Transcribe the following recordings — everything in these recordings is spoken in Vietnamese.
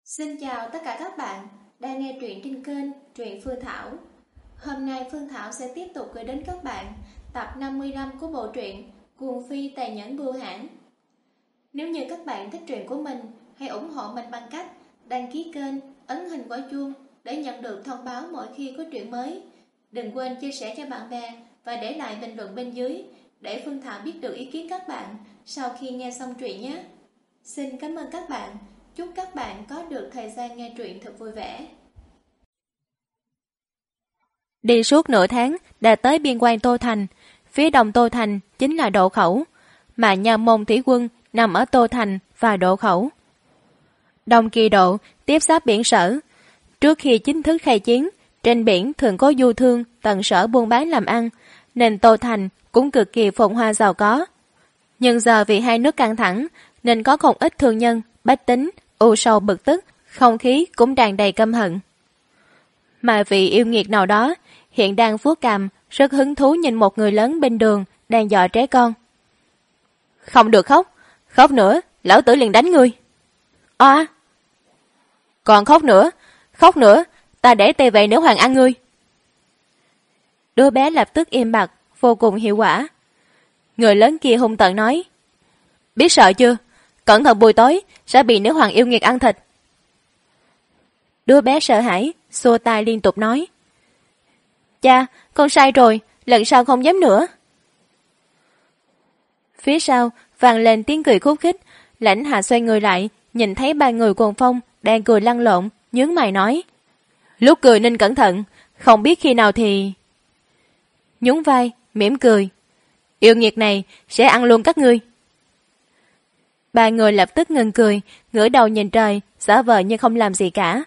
Xin chào tất cả các bạn đang nghe truyện trên kênh Truyện Phương Thảo. Hôm nay Phương Thảo sẽ tiếp tục gửi đến các bạn tập 55 của bộ truyện Cuồng Phi Tàn Nhẫn Bưu Hãn. Nếu như các bạn thích truyện của mình, hãy ủng hộ mình bằng cách đăng ký kênh, ấn hình quả chuông để nhận được thông báo mỗi khi có truyện mới. Đừng quên chia sẻ cho bạn bè và để lại bình luận bên dưới để Phương Thảo biết được ý kiến các bạn sau khi nghe xong truyện nhé. Xin cảm ơn các bạn. Chúc các bạn có được thời gian nghe truyện thật vui vẻ. Đi suốt nửa tháng đã tới biên quan Tô Thành. Phía đông Tô Thành chính là Độ Khẩu, mà nhà Môn thủy quân nằm ở Tô Thành và Độ Khẩu. Đông Kỳ Độ tiếp giáp biển Sở. Trước khi chính thức khai chiến, trên biển thường có du thương tận sở buôn bán làm ăn, nên Tô Thành cũng cực kỳ phồn hoa giàu có. Nhưng giờ vì hai nước căng thẳng nên có không ít thương nhân, bách tính u sầu bực tức, không khí cũng tràn đầy căm hận. Mà vì yêu nghiệt nào đó hiện đang vuốt cằm, rất hứng thú nhìn một người lớn bên đường đang dọa trẻ con. Không được khóc, khóc nữa lão tử liền đánh ngươi. Còn khóc nữa ta để tê vệ nữ hoàng ăn ngươi. Đứa bé lập tức im bặt, vô cùng hiệu quả. Người lớn kia hung tợn nói, biết sợ chưa, cẩn thận buổi tối sẽ bị nữ hoàng yêu nghiệt ăn thịt. Đứa bé sợ hãi, xua tay liên tục nói, cha, con sai rồi, lần sau không dám nữa. Phía sau vang lên tiếng cười khúc khích. Lãnh Hạ xoay người lại, nhìn thấy ba người Cuồng Phong đang cười lăn lộn, nhướng mày nói, lúc cười nên cẩn thận, không biết khi nào thì... Nhún vai, mỉm cười, yêu nghiệt này sẽ ăn luôn các ngươi. Ba người lập tức ngừng cười, ngửa đầu nhìn trời, giả vờ như không làm gì cả.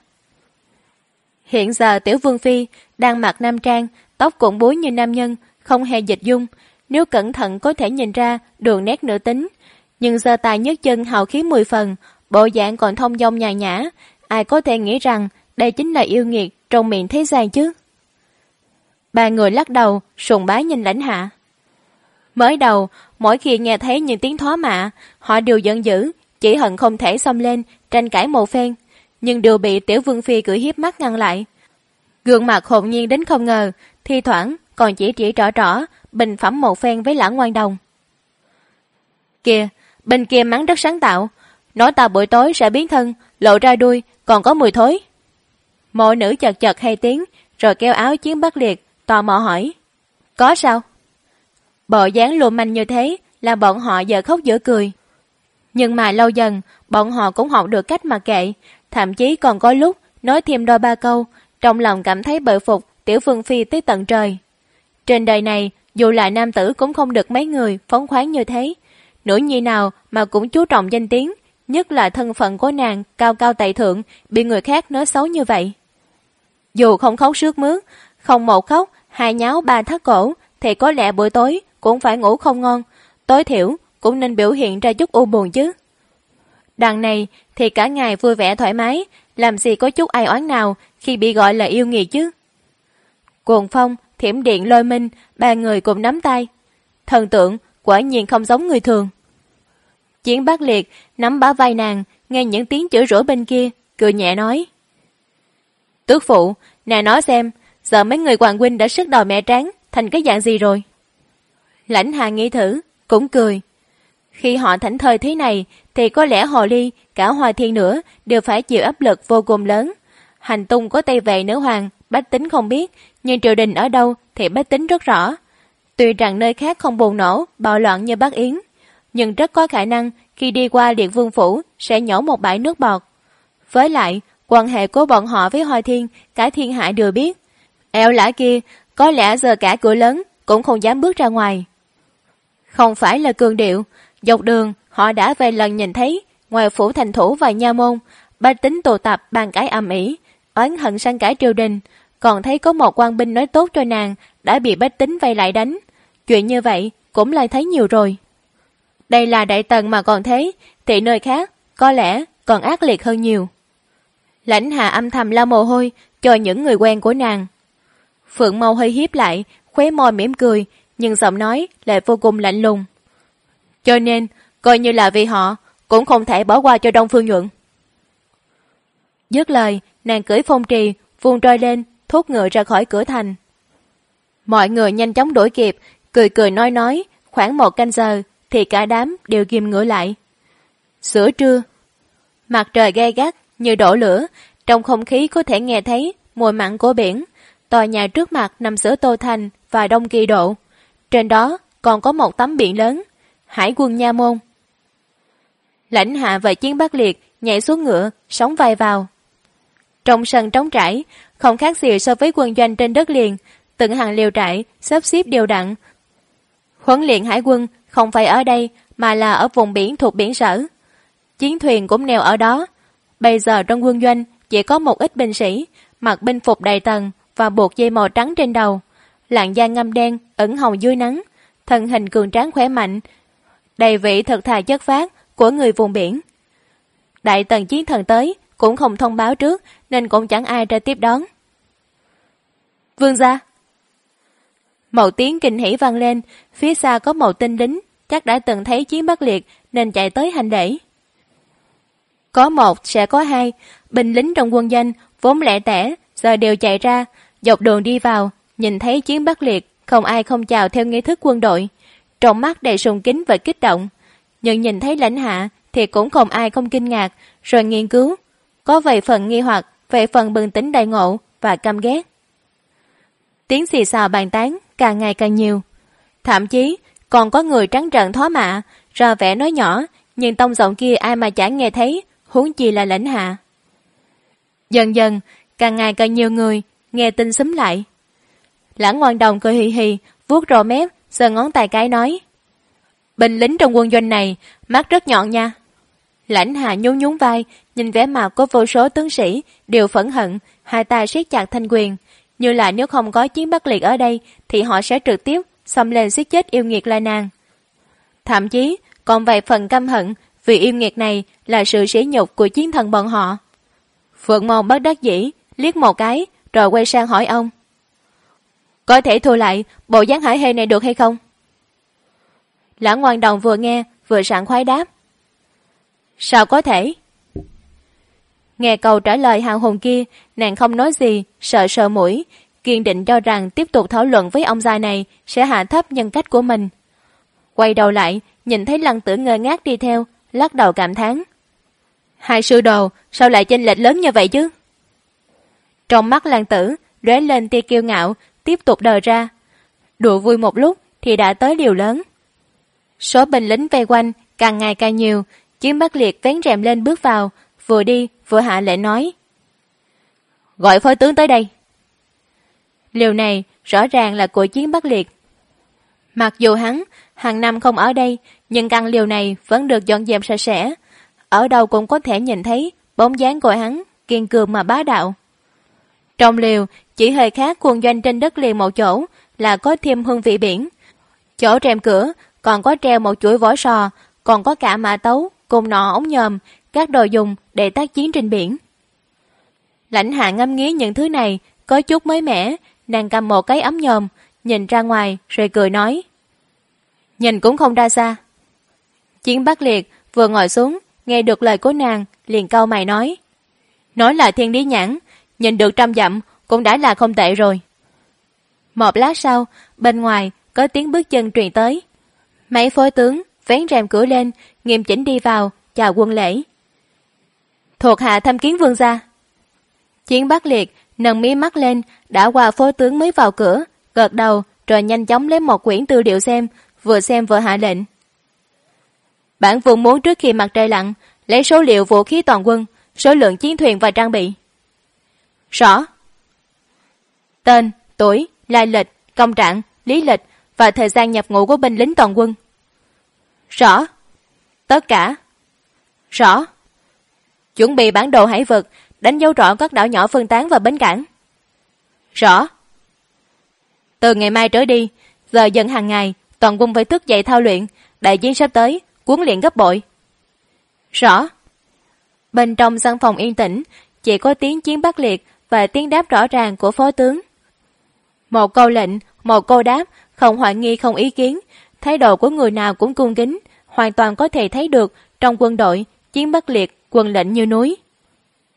Hiện giờ Tiểu Vương Phi đang mặc nam trang, tóc cũng búi như nam nhân, không hề dịch dung, nếu cẩn thận có thể nhìn ra đường nét nữ tính, nhưng giơ tay nhấc chân hào khí 10 phần, bộ dạng còn thông dong nhàn nhã, ai có thể nghĩ rằng đây chính là yêu nghiệt trong miệng thế gian chứ. Ba người lắc đầu, sùng bái nhìn Lãnh Hạ. Mới đầu, mỗi khi nghe thấy những tiếng thó mạ, họ đều giận dữ, chỉ hận không thể xông lên, tranh cãi một phen, nhưng đều bị Tiểu Vương Phi cười hiếp mắt ngăn lại. Gương mặt hồn nhiên đến không ngờ, thi thoảng còn chỉ trỏ, bình phẩm một phen với Lã Ngoan Đồng. Kìa, bên kia mắng rất sáng tạo, nói ta buổi tối sẽ biến thân, lộ ra đuôi, còn có mùi thối. Mọi nữ chật chật hay tiếng, rồi kéo áo Chiến Bắc Liệt, tò mò hỏi, có sao? Bộ dáng lưu manh như thế là bọn họ giờ khóc giữa cười. Nhưng mà lâu dần, bọn họ cũng học được cách mặc kệ, thậm chí còn có lúc nói thêm đôi ba câu, trong lòng cảm thấy bội phục Tiểu Vương Phi tới tận trời. Trên đời này, dù là nam tử cũng không được mấy người phóng khoáng như thế. Nữ nhi nào mà cũng chú trọng danh tiếng, nhất là thân phận của nàng cao cao tại thượng, bị người khác nói xấu như vậy. Dù không khóc sướt mướt, không một khóc, hai nháo ba thắt cổ, thì có lẽ buổi tối cũng phải ngủ không ngon, tối thiểu cũng nên biểu hiện ra chút u buồn chứ. Đằng này thì cả ngày vui vẻ thoải mái, làm gì có chút ai oán nào khi bị gọi là yêu nghiệt chứ. Cuồng Phong, Thiểm Điện, Lôi Minh, ba người cùng nắm tay. Thần tượng quả nhiên không giống người thường. Chiến Bắc Liệt nắm bả vai nàng, nghe những tiếng chửi rủa bên kia, cười nhẹ nói, tước phụ, nè nói xem, giờ mấy người hoàng huynh đã sức đòi mẹ tráng thành cái dạng gì rồi? Lãnh Hạ nghĩ thử, cũng cười. Khi họ thảnh thơi thế này, thì có lẽ hồ ly, cả Hoa Thiên nữa đều phải chịu áp lực vô cùng lớn. Hành tung của Tây Vệ nữ hoàng, bách tính không biết, nhưng triều đình ở đâu thì bách tính rất rõ. Tuy rằng nơi khác không bùng nổ, bạo loạn như Bắc Yến, nhưng rất có khả năng khi đi qua Liệt Vương phủ sẽ nhổ một bãi nước bọt. Với lại, quan hệ của bọn họ với Hoa Thiên, cả thiên hạ đều biết. Eo lã kia, có lẽ giờ cả cửa lớn cũng không dám bước ra ngoài. Không phải là cường điệu, dọc đường họ đã vài lần nhìn thấy ngoài phủ thành thủ và nha môn, bách tính tụ tập bàn cãi ầm ĩ, oán hận sang cãi triều đình, còn thấy có một quan binh nói tốt cho nàng đã bị bách tính vây lại đánh. Chuyện như vậy cũng lại thấy nhiều rồi. Đây là Đại Tần mà còn thế, thì nơi khác có lẽ còn ác liệt hơn nhiều. Lãnh Hạ âm thầm lau mồ hôi cho những người quen của nàng. Phượng Mâu hơi hiếp lại, khóe môi mỉm cười, nhưng giọng nói lại vô cùng lạnh lùng. Cho nên, coi như là vì họ, cũng không thể bỏ qua cho Đông Phương Nhuận. Dứt lời, nàng cưỡi phong trì, vung roi lên, thúc ngựa ra khỏi cửa thành. Mọi người nhanh chóng đuổi kịp, cười cười nói, khoảng 1 canh giờ thì cả đám đều ghim ngựa lại. Giữa trưa, mặt trời gay gắt như đổ lửa, trong không khí có thể nghe thấy mùi mặn của biển. Tòa nhà trước mặt nằm giữa Tô Thành và Đông Kỳ Độ. Trên đó còn có một tấm biển lớn, Hải quân Nha Môn. Lãnh Hạ và Chiến Bắc Liệt nhảy xuống ngựa, sóng vai vào. Trong sân trống trải, không khác gì so với quân doanh trên đất liền, từng hàng liều trại sắp xếp đều đặn. Huấn luyện hải quân không phải ở đây mà là ở vùng biển thuộc biển Sở. Chiến thuyền cũng neo ở đó. Bây giờ trong quân doanh chỉ có một ít binh sĩ mặc binh phục đầy tầng và buộc dây màu trắng trên đầu, làn da ngăm đen ẩn hồng dưới nắng, thân hình cường tráng khỏe mạnh, đầy vị thật thà chất phác của người vùng biển. Đại tần chiến thần tới cũng không thông báo trước nên cũng chẳng ai ra tiếp đón. Vương gia! Một tiếng kinh hỉ vang lên, phía xa có một tên lính chắc đã từng thấy Chiến Bắc Liệt nên chạy tới hành lễ. Có một sẽ có hai, binh lính trong quân doanh vốn lẻ tẻ giờ đều chạy ra, dọc đường đi vào, nhìn thấy Chiến Bắc Liệt không ai không chào theo nghi thức quân đội, trong mắt đầy sùng kính và kích động. Nhưng nhìn thấy Lãnh Hạ thì cũng không ai không kinh ngạc, rồi nghiên cứu, có vài phần nghi hoặc, vài phần bừng tỉnh đại ngộ và căm ghét. Tiếng xì xào bàn tán càng ngày càng nhiều, thậm chí còn có người trắng trợn thó mạ, ra vẻ nói nhỏ, nhưng tông giọng kia ai mà chẳng nghe thấy, huống chi là Lãnh Hạ. Dần dần, càng ngày càng nhiều người nghe tin xúm lại. Lãng Ngoan Đồng cười hì hì, vuốt râu mép, giơ ngón tay cái nói: binh lính trong quân doanh này mắt rất nhọn nha. Lãnh Hạ nhún nhún vai, nhìn vẻ mặt của vô số tướng sĩ đều phẫn hận, hai tay siết chặt thanh quyền, như là nếu không có Chiến Bắc Liệt ở đây thì họ sẽ trực tiếp xông lên giết chết yêu nghiệt La Nàng. Thậm chí còn vài phần căm hận vì yêu nghiệt này là sự sỉ nhục của chiến thần bọn họ. Phượng Môn bất đắc dĩ liếc một cái rồi quay sang hỏi ông: có thể thu lại bộ dáng hải hê này được hay không? Lãng Ngoan Đồng vừa nghe vừa sảng khoái đáp: sao có thể? Nghe câu trả lời hào hùng kia, nàng không nói gì, sợ sờ mũi, kiên định cho rằng tiếp tục thảo luận với ông già này sẽ hạ thấp nhân cách của mình. Quay đầu lại, nhìn thấy Lăng Tử ngơ ngác đi theo, lắc đầu cảm thán: hai sư đồ sao lại chênh lệch lớn như vậy chứ? Trong mắt Lăng Tử lóe lên tia kiêu ngạo, tiếp tục đờ ra. Đùa vui một lúc thì đã tới điều lớn. Số binh lính vây quanh càng ngày càng nhiều. Chiến Bắc Liệt vén rèm lên bước vào, vừa đi vừa hạ lệnh nói: gọi phó tướng tới đây. Liều này rõ ràng là của Chiến Bắc Liệt. Mặc dù hắn hàng năm không ở đây, nhưng căn liều này vẫn được dọn dẹp sạch sẽ, ở đâu cũng có thể nhìn thấy bóng dáng của hắn kiên cường mà bá đạo. Trong liều chỉ hơi khác quân doanh trên đất liền một chỗ là có thêm hương vị biển. Chỗ rèm cửa còn có treo một chuỗi vỏ sò, còn có cả mã tấu cùng nọ ống nhòm, các đồ dùng để tác chiến trên biển. Lãnh Hạ ngắm nghía những thứ này có chút mới mẻ, nàng cầm một cái ống nhòm nhìn ra ngoài rồi cười nói: nhìn cũng không ra xa. Chiến Bắc Liệt vừa ngồi xuống nghe được lời của nàng liền cau mày nói: nói là thiên lý nhãn, nhìn được 100 dặm cũng đã là không tệ rồi. Một lát sau, bên ngoài có tiếng bước chân truyền tới. Mấy phó tướng vén rèm cửa lên, nghiêm chỉnh đi vào chào quân lễ. Thuộc hạ thăm kiến vương gia. Chiến Bắc Liệt nâng mí mắt lên, đã qua phó tướng mới vào cửa, gật đầu rồi nhanh chóng lấy một quyển tư liệu xem vừa hạ lệnh: bản vương muốn trước khi mặt trời lặn lấy số liệu vũ khí toàn quân, số lượng chiến thuyền và trang bị. Rõ. Tên, tuổi, lai lịch, công trạng, lý lịch và thời gian nhập ngũ của binh lính toàn quân. Rõ. Tất cả. Rõ. Chuẩn bị bản đồ hải vực, đánh dấu rõ các đảo nhỏ phân tán và bến cảng. Rõ. Từ ngày mai trở đi, giờ dần hàng ngày toàn quân phải thức dậy thao luyện, đại chiến sắp tới huấn luyện gấp bội. Rõ. Bên trong căn phòng yên tĩnh chỉ có tiếng Chiến Bắc Liệt và tiếng đáp rõ ràng của phó tướng. Một câu lệnh, một câu đáp, không hoài nghi không ý kiến, thái độ của người nào cũng cung kính, hoàn toàn có thể thấy được trong quân đội Chiến Bắc Liệt quân lệnh như núi.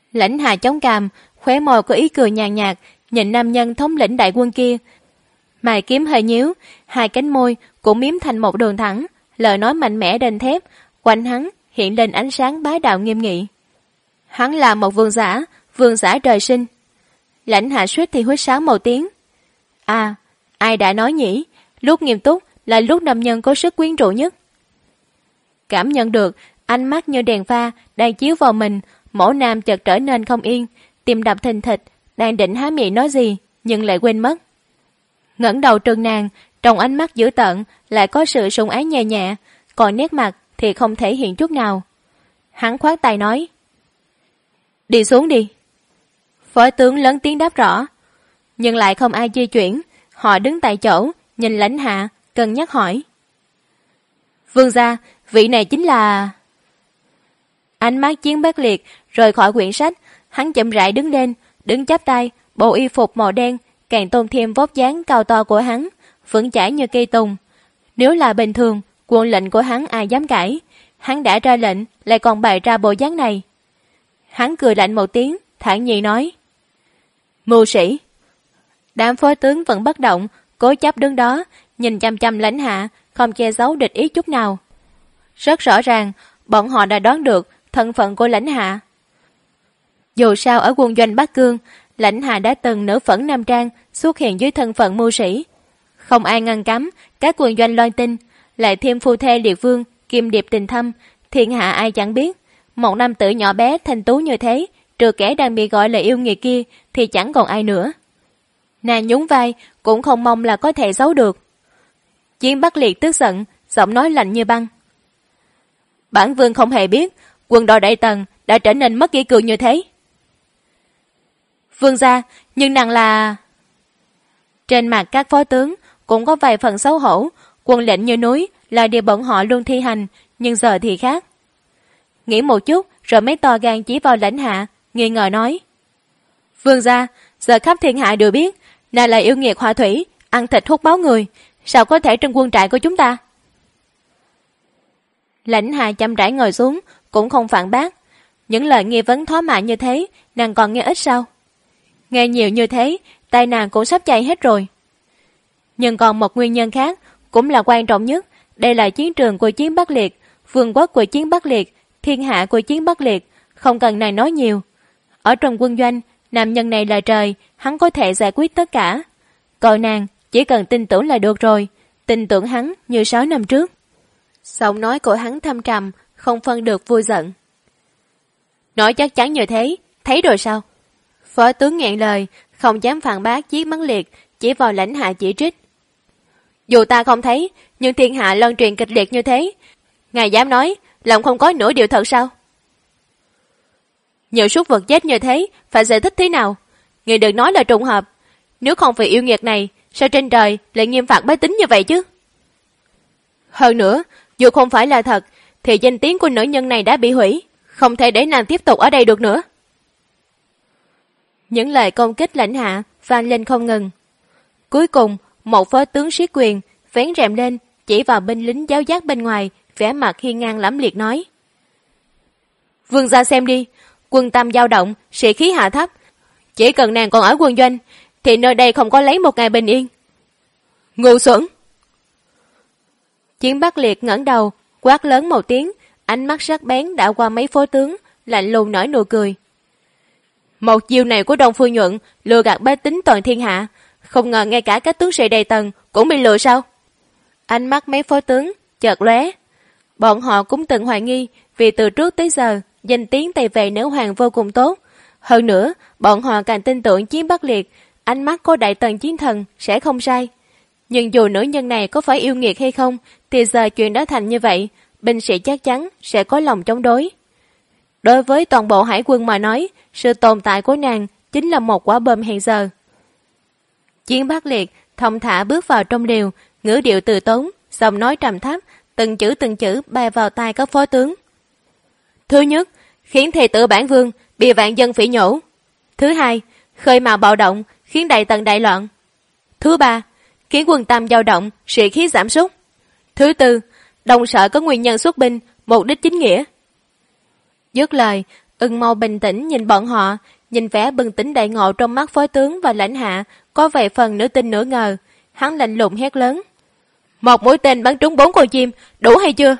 Lãnh Hà chống cằm, khóe môi có ý cười nhàn nhạt, nhìn nam nhân thống lĩnh đại quân kia. Mày kiếm hơi nhíu, hai cánh môi cũng miếm thành một đường thẳng, lời nói mạnh mẽ đanh thép, quanh hắn hiện lên ánh sáng bá đạo nghiêm nghị. Hắn là một vương giả trời sinh. Lãnh Hạ suýt thì huýt sáo một tiếng. À, ai đã nói nhỉ, lúc nghiêm túc là lúc nam nhân có sức quyến rũ nhất. Cảm nhận được ánh mắt như đèn pha đang chiếu vào mình, mẫu nam chợt trở nên không yên, tim đập thình thịch, đang định há miệng nói gì nhưng lại quên mất. Ngẩng đầu trừng nàng, trong ánh mắt dữ tợn lại có sự sủng ái nhẹ nhẹ, còn nét mặt thì không thể hiện chút nào. Hắn khoát tay nói, đi xuống đi. Phó tướng lớn tiếng đáp rõ, nhưng lại không ai di chuyển. Họ đứng tại chỗ nhìn Lãnh Hạ, cân nhắc hỏi, vương gia, vị này chính là... Ánh mắt Chiến Bắc Liệt rời khỏi quyển sách, hắn chậm rãi đứng lên, đứng chắp tay, bộ y phục màu đen càng tôn thêm vóc dáng cao to của hắn, vững chãi như cây tùng. Nếu là bình thường, quân lệnh của hắn ai dám cãi, hắn đã ra lệnh lại còn bày ra bộ dáng này. Hắn cười lạnh một tiếng, thản nhiên nói, mưu sĩ. Đám phó tướng vẫn bất động, cố chấp đứng đó, nhìn chăm chăm Lãnh Hạ, không che giấu địch ý chút nào. Rất rõ ràng, bọn họ đã đoán được thân phận của Lãnh Hạ. Dù sao ở quân doanh Bắc Cương, Lãnh Hạ đã từng nữ phẫn nam trang xuất hiện dưới thân phận mưu sĩ. Không ai ngăn cấm các quân doanh loan tin, lại thêm phu thê liệt vương, kim điệp tình thâm, thiên hạ ai chẳng biết. Một nam tử nhỏ bé thanh tú như thế, trừ kẻ đang bị gọi là yêu nghiệt kia thì chẳng còn ai nữa. Nàng nhún vai, cũng không mong là có thể giấu được. Chiến Bắc Liệt tức giận, giọng nói lạnh như băng. Bản vương không hề biết quân đội Đại Tần đã trở nên mất kỷ cương như thế. Vương gia, nhưng nàng là... Trên mặt các phó tướng cũng có vài phần xấu hổ, quân lệnh như núi là điều bọn họ luôn thi hành, nhưng giờ thì khác. Nghĩ một chút rồi mới to gan chỉ vào Lãnh Hạ, nghi ngờ nói, vương gia, giờ khắp thiên hạ đều biết nàng là yêu nghiệt hỏa thủy, ăn thịt hút máu người, sao có thể trong quân trại của chúng ta? Lãnh Hạ chậm rãi ngồi xuống, cũng không phản bác. Những lời nghi vấn thó mạ như thế, nàng còn nghe ít sao? Nghe nhiều như thế, tay nàng cũng sắp chảy hết rồi. Nhưng còn một nguyên nhân khác, cũng là quan trọng nhất. Đây là chiến trường của Chiến Bắc Liệt, vương quốc của Chiến Bắc Liệt, thiên hạ của Chiến Bắc Liệt, không cần nàng nói nhiều. Ở trong quân doanh, nam nhân này là trời, hắn có thể giải quyết tất cả. Còn nàng chỉ cần tin tưởng là được rồi, tin tưởng hắn như 6 năm trước. Giọng nói của hắn thâm trầm, không phân được vui giận. Nói chắc chắn như thế, thấy rồi sao? Phó tướng nghẹn lời, không dám phản bác Chiến Bắc Liệt, chỉ vào Lãnh Hạ chỉ trích. Dù ta không thấy, nhưng thiên hạ loan truyền kịch liệt như thế, ngài dám nói lòng không có nửa điều thật sao? Nhiều súc vật chết như thế, phải giải thích thế nào? Ngài đừng nói là trùng hợp. Nếu không vì yêu nghiệt này, sao trên trời lại nghiêm phạt bách tính như vậy chứ? Hơn nữa, dù không phải là thật, thì danh tiếng của nữ nhân này đã bị hủy, không thể để nàng tiếp tục ở đây được nữa. Những lời công kích Lãnh Hạ vang lên không ngừng. Cuối cùng, một phó tướng siết quyền, vén rèm lên, chỉ vào binh lính giáo giác bên ngoài, vẻ mặt hiên ngang lẫm liệt nói. Vương gia xem đi, quân tâm dao động, sĩ khí hạ thấp. Chỉ cần nàng còn ở quân doanh, thì nơi đây không có lấy một ngày bình yên. Ngu xuẩn! Chiến Bắc Liệt ngẩng đầu, quát lớn một tiếng, ánh mắt sắc bén đã qua mấy phó tướng, lạnh lùng nở nụ cười. Một chiêu này của Đông Phương Nhuận lừa gạt bách tính toàn thiên hạ, không ngờ ngay cả các tướng sĩ đầy tầng cũng bị lừa sao? Ánh mắt mấy phó tướng chợt lóe. Bọn họ cũng từng hoài nghi, vì từ trước tới giờ danh tiếng Tây Vệ nữ hoàng vô cùng tốt. Hơn nữa, bọn họ càng tin tưởng Chiến Bắc Liệt, ánh mắt của đại tần chiến thần sẽ không sai. Nhưng dù nữ nhân này có phải yêu nghiệt hay không, thì giờ chuyện đã thành như vậy, binh sĩ chắc chắn sẽ có lòng chống đối. Đối với toàn bộ hải quân mà nói, sự tồn tại của nàng chính là một quả bom hẹn giờ. Chiến Bắc Liệt thong thả bước vào trong liều, ngữ điệu từ tốn, giọng nói trầm thấp, từng chữ bay vào tai các phó tướng. Thứ nhất, khiến thề tử bản vương bị vạn dân phỉ nhổ. Thứ hai, khơi mào bạo động, khiến đại tần đại loạn. Thứ ba, khiến quân tâm dao động, sĩ khí giảm sút. Thứ tư, đồng sở có nguyên nhân xuất binh, mục đích chính nghĩa. Dứt lời, Ưng Mâu bình tĩnh nhìn bọn họ, nhìn vẻ bừng tỉnh đại ngộ trong mắt phó tướng và lãnh hạ, có vài phần nửa tin nửa ngờ. Hắn lạnh lùng hét lớn. Một mũi tên bắn trúng 4 con chim, đủ hay chưa?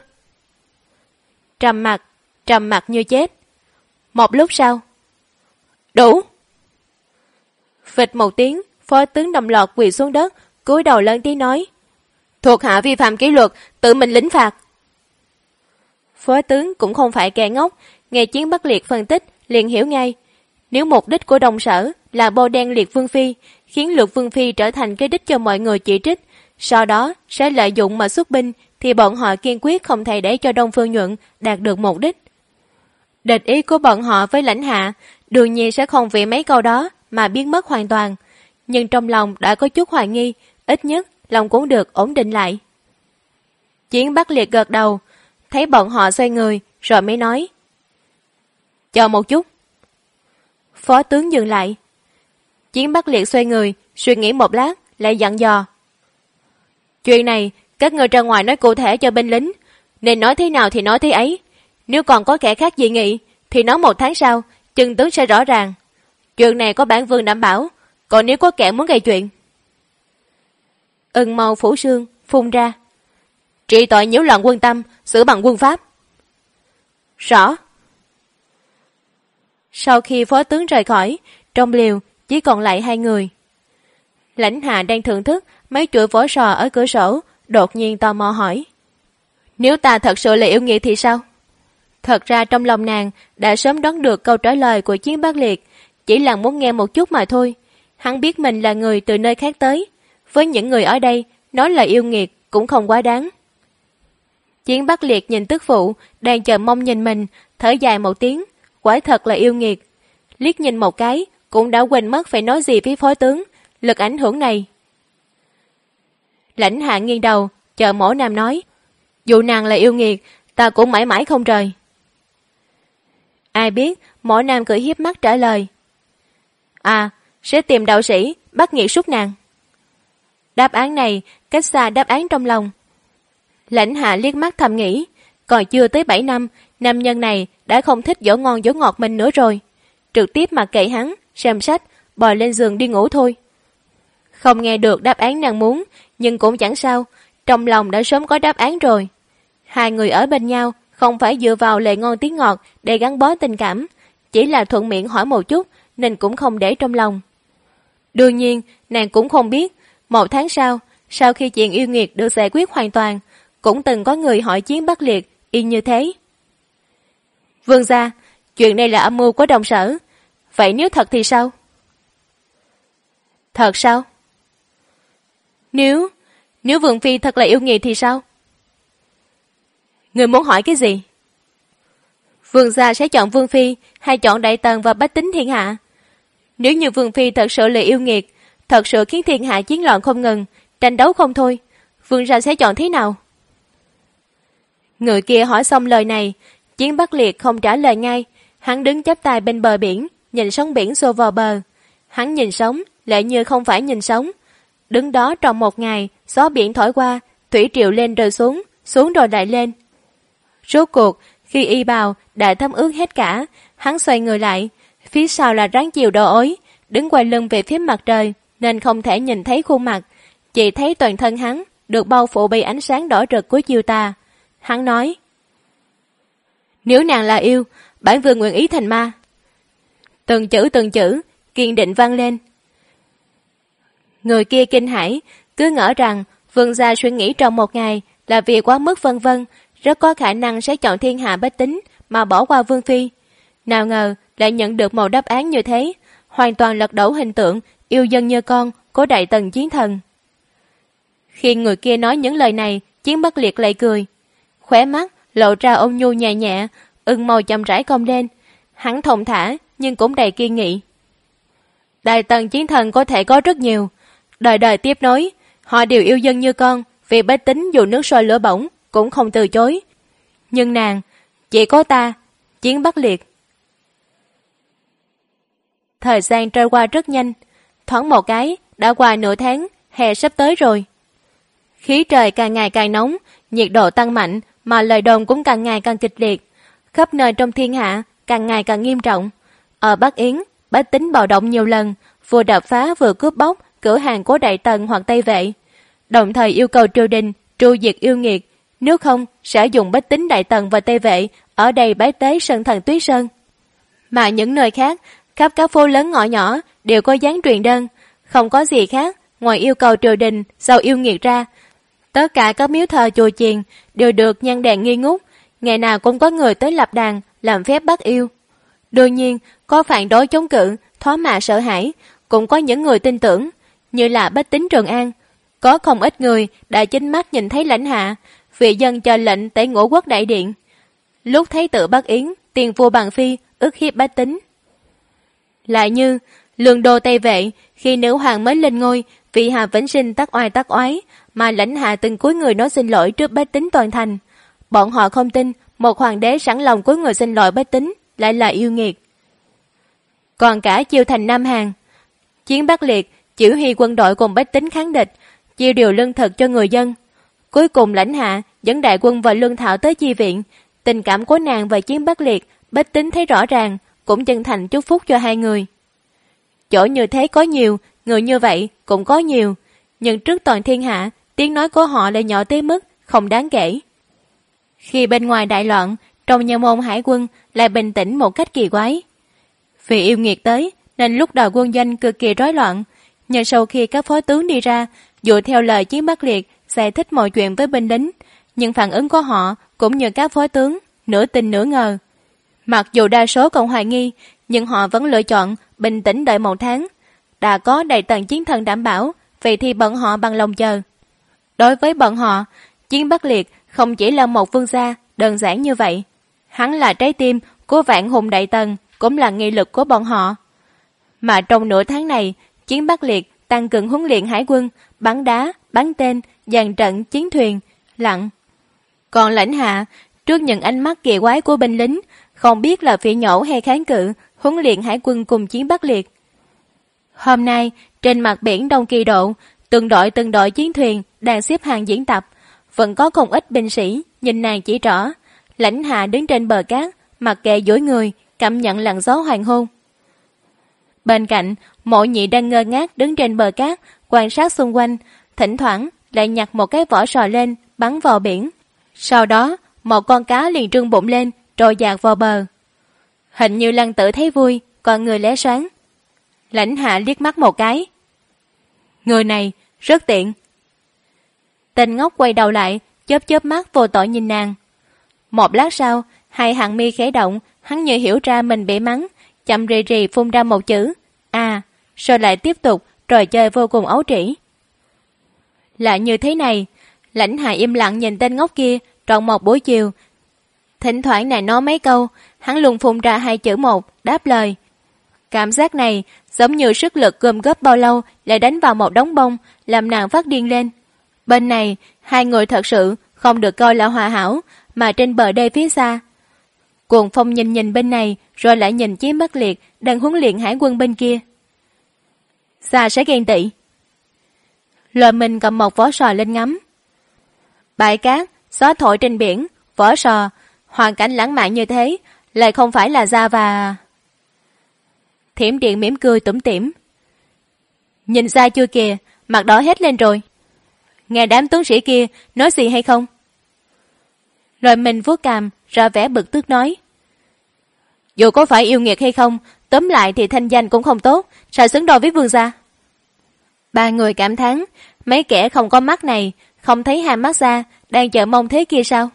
Trầm mặc như chết. Một lúc sau. Đủ. Phịch một tiếng, phó tướng Đồng Lọt quỳ xuống đất, cúi đầu lớn tiếng nói. Thuộc hạ vi phạm kỷ luật, tự mình lĩnh phạt. Phó tướng cũng không phải kẻ ngốc, nghe Chiến Bắc Liệt phân tích, liền hiểu ngay. Nếu mục đích của Đồng Sở là bôi đen Liệt Vương Phi, khiến Lục Vương Phi trở thành cái đích cho mọi người chỉ trích, sau đó sẽ lợi dụng mà xuất binh, thì bọn họ kiên quyết không thể để cho Đông Phương Nhuận đạt được mục đích. Địch ý của bọn họ với lãnh hạ đương nhiên sẽ không vì mấy câu đó mà biến mất hoàn toàn, nhưng trong lòng đã có chút hoài nghi, ít nhất lòng cũng được ổn định lại. Chiến Bắc Liệt gật đầu, thấy bọn họ xoay người rồi mới nói. Chờ một chút. Phó tướng dừng lại. Chiến Bắc Liệt xoay người, suy nghĩ một lát, lại dặn dò. Chuyện này, các ngươi ra ngoài nói cụ thể cho binh lính, nên nói thế nào thì nói thế ấy. Nếu còn có kẻ khác dị nghị, thì nói 1 tháng sau, chân tướng sẽ rõ ràng. Chuyện này có bản vương đảm bảo, còn nếu có kẻ muốn gây chuyện. Ưng Mâu phủ sương, phun ra. Trị tội nhiễu loạn quân tâm, xử bằng quân pháp. Rõ. Sau khi phó tướng rời khỏi, trong liều chỉ còn lại 2 người. Lãnh hạ đang thưởng thức mấy chuỗi vỏ sò ở cửa sổ, đột nhiên tò mò hỏi. Nếu ta thật sự là yêu nghiệt thì sao? Thật ra trong lòng nàng đã sớm đoán được câu trả lời của Chiến Bắc Liệt, chỉ là muốn nghe một chút mà thôi. Hắn biết mình là người từ nơi khác tới, với những người ở đây, nói là yêu nghiệt cũng không quá đáng. Chiến Bắc Liệt nhìn tức phụ, đang chờ mong nhìn mình, thở dài một tiếng, quả thật là yêu nghiệt. Liếc nhìn một cái, cũng đã quên mất phải nói gì với phó tướng, lực ảnh hưởng này. Lãnh hạ nghiêng đầu, chờ Mỗ Nam nói. Dù nàng là yêu nghiệt, ta cũng mãi mãi không rời. Ai biết, Mỗ Nam cười hiếp mắt trả lời. À, sẽ tìm đạo sĩ, bắt nghiệt súc nàng. Đáp án này, cách xa đáp án trong lòng. Lãnh hạ liếc mắt thầm nghĩ, còn chưa tới 7 năm, nam nhân này đã không thích dỗ ngon dỗ ngọt mình nữa rồi. Trực tiếp mặc kệ hắn, xem sách, bò lên giường đi ngủ thôi. Không nghe được đáp án nàng muốn, nhưng cũng chẳng sao, trong lòng đã sớm có đáp án rồi. 2 người ở bên nhau, không phải dựa vào lời ngon tiếng ngọt để gắn bó tình cảm, chỉ là thuận miệng hỏi một chút nên cũng không để trong lòng. Đương nhiên, nàng cũng không biết, 1 tháng sau khi chuyện yêu nghiệt được giải quyết hoàn toàn, cũng từng có người hỏi Chiến Bắc Liệt y như thế. Vương gia, chuyện này là âm mưu của Đồng Sở, vậy nếu thật thì sao? Thật sao? Nếu Vương Phi thật là yêu nghiệt thì sao? Người muốn hỏi cái gì? Vương gia sẽ chọn Vương Phi hay chọn Đại Tần và bách tính thiên hạ? Nếu như Vương Phi thật sự là yêu nghiệt, thật sự khiến thiên hạ chiến loạn không ngừng, tranh đấu không thôi, Vương gia sẽ chọn thế nào? Người kia hỏi xong lời này, Chiến Bắc Liệt không trả lời ngay, hắn đứng chắp tay bên bờ biển, nhìn sóng biển xô vào bờ. Hắn nhìn sóng, lại như không phải nhìn sóng. Đứng đó trong một ngày, gió biển thổi qua, thủy triều lên rồi xuống, xuống rồi lại lên. Rốt cuộc, khi y bào đã thấm ướt hết cả, hắn xoay người lại, phía sau là ráng chiều đỏ ối, đứng quay lưng về phía mặt trời, nên không thể nhìn thấy khuôn mặt, chỉ thấy toàn thân hắn được bao phủ bởi ánh sáng đỏ rực của chiều tà. Hắn nói, nếu nàng là yêu, bản vương nguyện ý thành ma. Từng chữ, kiên định vang lên. Người kia kinh hãi, cứ ngỡ rằng vương gia suy nghĩ trong một ngày là vì quá mức vân vân, rất có khả năng sẽ chọn thiên hạ bách tính mà bỏ qua Vương Phi. Nào ngờ lại nhận được một đáp án như thế, hoàn toàn lật đổ hình tượng yêu dân như con của Đại Tần chiến thần. Khi người kia nói những lời này, Chiến Bắc Liệt lại cười. Khóe mắt lộ ra ôn nhu nhẹ nhẹ, Ưng Mâu chậm rãi cong lên. Hắn thong thả nhưng cũng đầy kiên nghị. Đại Tần chiến thần có thể có rất nhiều, đời đời tiếp nối, họ đều yêu dân như con, vì bách tính dù nước sôi lửa bỏng cũng không từ chối. Nhưng nàng, chỉ có ta, Chiến Bắc Liệt. Thời gian trôi qua rất nhanh, thoáng một cái đã qua nửa tháng, hè sắp tới rồi. Khí trời càng ngày càng nóng, nhiệt độ tăng mạnh, mà lời đồn cũng càng ngày càng kịch liệt. Khắp nơi trong thiên hạ, càng ngày càng nghiêm trọng. Ở Bắc Yến, bách tính bạo động nhiều lần, vừa đập phá vừa cướp bóc cửa hàng của đại tần hoặc Tây Vệ, đồng thời yêu cầu triều đình tru diệt yêu nghiệt, nếu không sẽ dùng bách tính đại tần và Tây Vệ ở đây bái tế Sơn Thần Tuyết Sơn. Mà những nơi khác, khắp các phố lớn ngõ nhỏ đều có dán truyền đơn, không có gì khác ngoài yêu cầu triều đình sau yêu nghiệt ra. Tất cả các miếu thờ chùa chiền đều được nhang đèn nghi ngút, ngày nào cũng có người tới lập đàn làm phép bắt yêu. Đương nhiên, có phản đối chống cự, thoá mạ sợ hãi, cũng có những người tin tưởng, như là bách tính Trường An. Có không ít người đã chính mắt nhìn thấy lãnh hạ, vị dân cho lệnh tẩy Ngũ Quốc đại điện. Lúc thấy tự Bắc Yến, tiền vua Bằng Phi ức hiếp bách tính. Lại như Lương Đô Tây Vệ, khi nữ hoàng mới lên ngôi, vì Hà Vĩnh Sinh tác oái, mà lãnh hạ từng cúi người nói xin lỗi trước bách tính toàn thành. Bọn họ không tin một hoàng đế sẵn lòng cúi người xin lỗi bách tính lại là yêu nghiệt. Còn cả chiêu thành Nam Hàn, chiến Bắc Liệt chỉ huy quân đội cùng bách tính kháng địch, chia điều lương thực cho người dân. Cuối cùng lãnh hạ dẫn đại quân và lương thảo tới chi viện. Tình cảm của nàng và chiến Bắc Liệt, bách tính thấy rõ ràng, cũng chân thành chúc phúc cho hai người. Chỗ như thế có nhiều, người như vậy cũng có nhiều, nhưng trước toàn thiên hạ, tiếng nói của họ lại nhỏ tới mức không đáng kể. Khi bên ngoài đại loạn, trong nhà môn hải quân lại bình tĩnh một cách kỳ quái. Vì yêu nghiệt tới, nên lúc đầu quân doanh cực kỳ rối loạn, nhưng sau khi các phó tướng đi ra, dựa theo lời chiến Bắc Liệt giải thích mọi chuyện với binh lính, nhưng phản ứng của họ cũng như các phó tướng, nửa tin nửa ngờ. Mặc dù đa số còn hoài nghi, nhưng họ vẫn lựa chọn bình tĩnh đợi 1 tháng. Đã có đại tần chiến thần đảm bảo, vậy thì bọn họ bằng lòng chờ. Đối với bọn họ, chiến Bắc Liệt không chỉ là một vương gia đơn giản như vậy. Hắn là trái tim của vạn hùng đại tần, cũng là nghị lực của bọn họ. Mà trong nửa tháng này, chiến Bắc Liệt tăng cường huấn luyện hải quân, bắn đá, bắn tên, dàn trận, chiến thuyền, lặn. Còn lãnh hạ, trước những ánh mắt kỳ quái của binh lính, không biết là phỉ nhổ hay kháng cự, huấn luyện hải quân cùng chiến Bắc Liệt. Hôm nay, trên mặt biển Đông Kỳ Độ, từng đội chiến thuyền đang xếp hàng diễn tập, vẫn có không ít binh sĩ nhìn nàng chỉ rõ. Lãnh hạ đứng trên bờ cát, mặc kệ duỗi người, cảm nhận làn gió hoàng hôn. Bên cạnh, Mộ Nhị đang ngơ ngác đứng trên bờ cát, quan sát xung quanh, thỉnh thoảng lại nhặt một cái vỏ sò lên, bắn vào biển. Sau đó, một con cá liền trương bụng lên, trôi dạt vào bờ. Hình như Lăng Tử thấy vui, con người lóe sáng. Lãnh hạ liếc mắt một cái. Người này rất tiện. Tên ngốc quay đầu lại, chớp mắt vô tội nhìn nàng. Một lát sau, hai hàng mi khẽ động, hắn như hiểu ra mình bị mắng, chậm rì rì phun ra một chữ à, rồi lại tiếp tục trò chơi vô cùng ấu trĩ. Là như thế này, lãnh hạ im lặng nhìn tên ngốc kia trọn một buổi chiều. Thỉnh thoảng nàng nói mấy câu, hắn luôn phun ra 2 chữ một, đáp lời. Cảm giác này giống như sức lực gom góp bao lâu lại đánh vào một đống bông, làm nàng phát điên lên. Bên này, hai người thật sự không được coi là hòa hảo, mà trên bờ đê phía xa. Cuồng Phong nhìn bên này, rồi lại nhìn chiến Bắc Liệt đang huấn luyện hải quân bên kia. Xa sẽ ghen tị. Lôi Minh cầm một vỏ sò lên ngắm. Bãi cát, gió thổi trên biển, vỏ sò, hoàn cảnh lãng mạn như thế, lại không phải là Gia và... Thiểm Điện mỉm cười tủm tỉm. Nhìn ra chưa kìa, mặt đỏ hết lên rồi. Nghe đám tướng sĩ kia nói gì hay không? Rồi mình vuốt cằm, ra vẻ bực tức nói. Dù có phải yêu nghiệt hay không, tóm lại thì thanh danh cũng không tốt, sao xứng đôi với vương gia. Ba người cảm thán, mấy kẻ không có mắt này, không thấy hai mắt ra, đang chờ mong thế kia sao?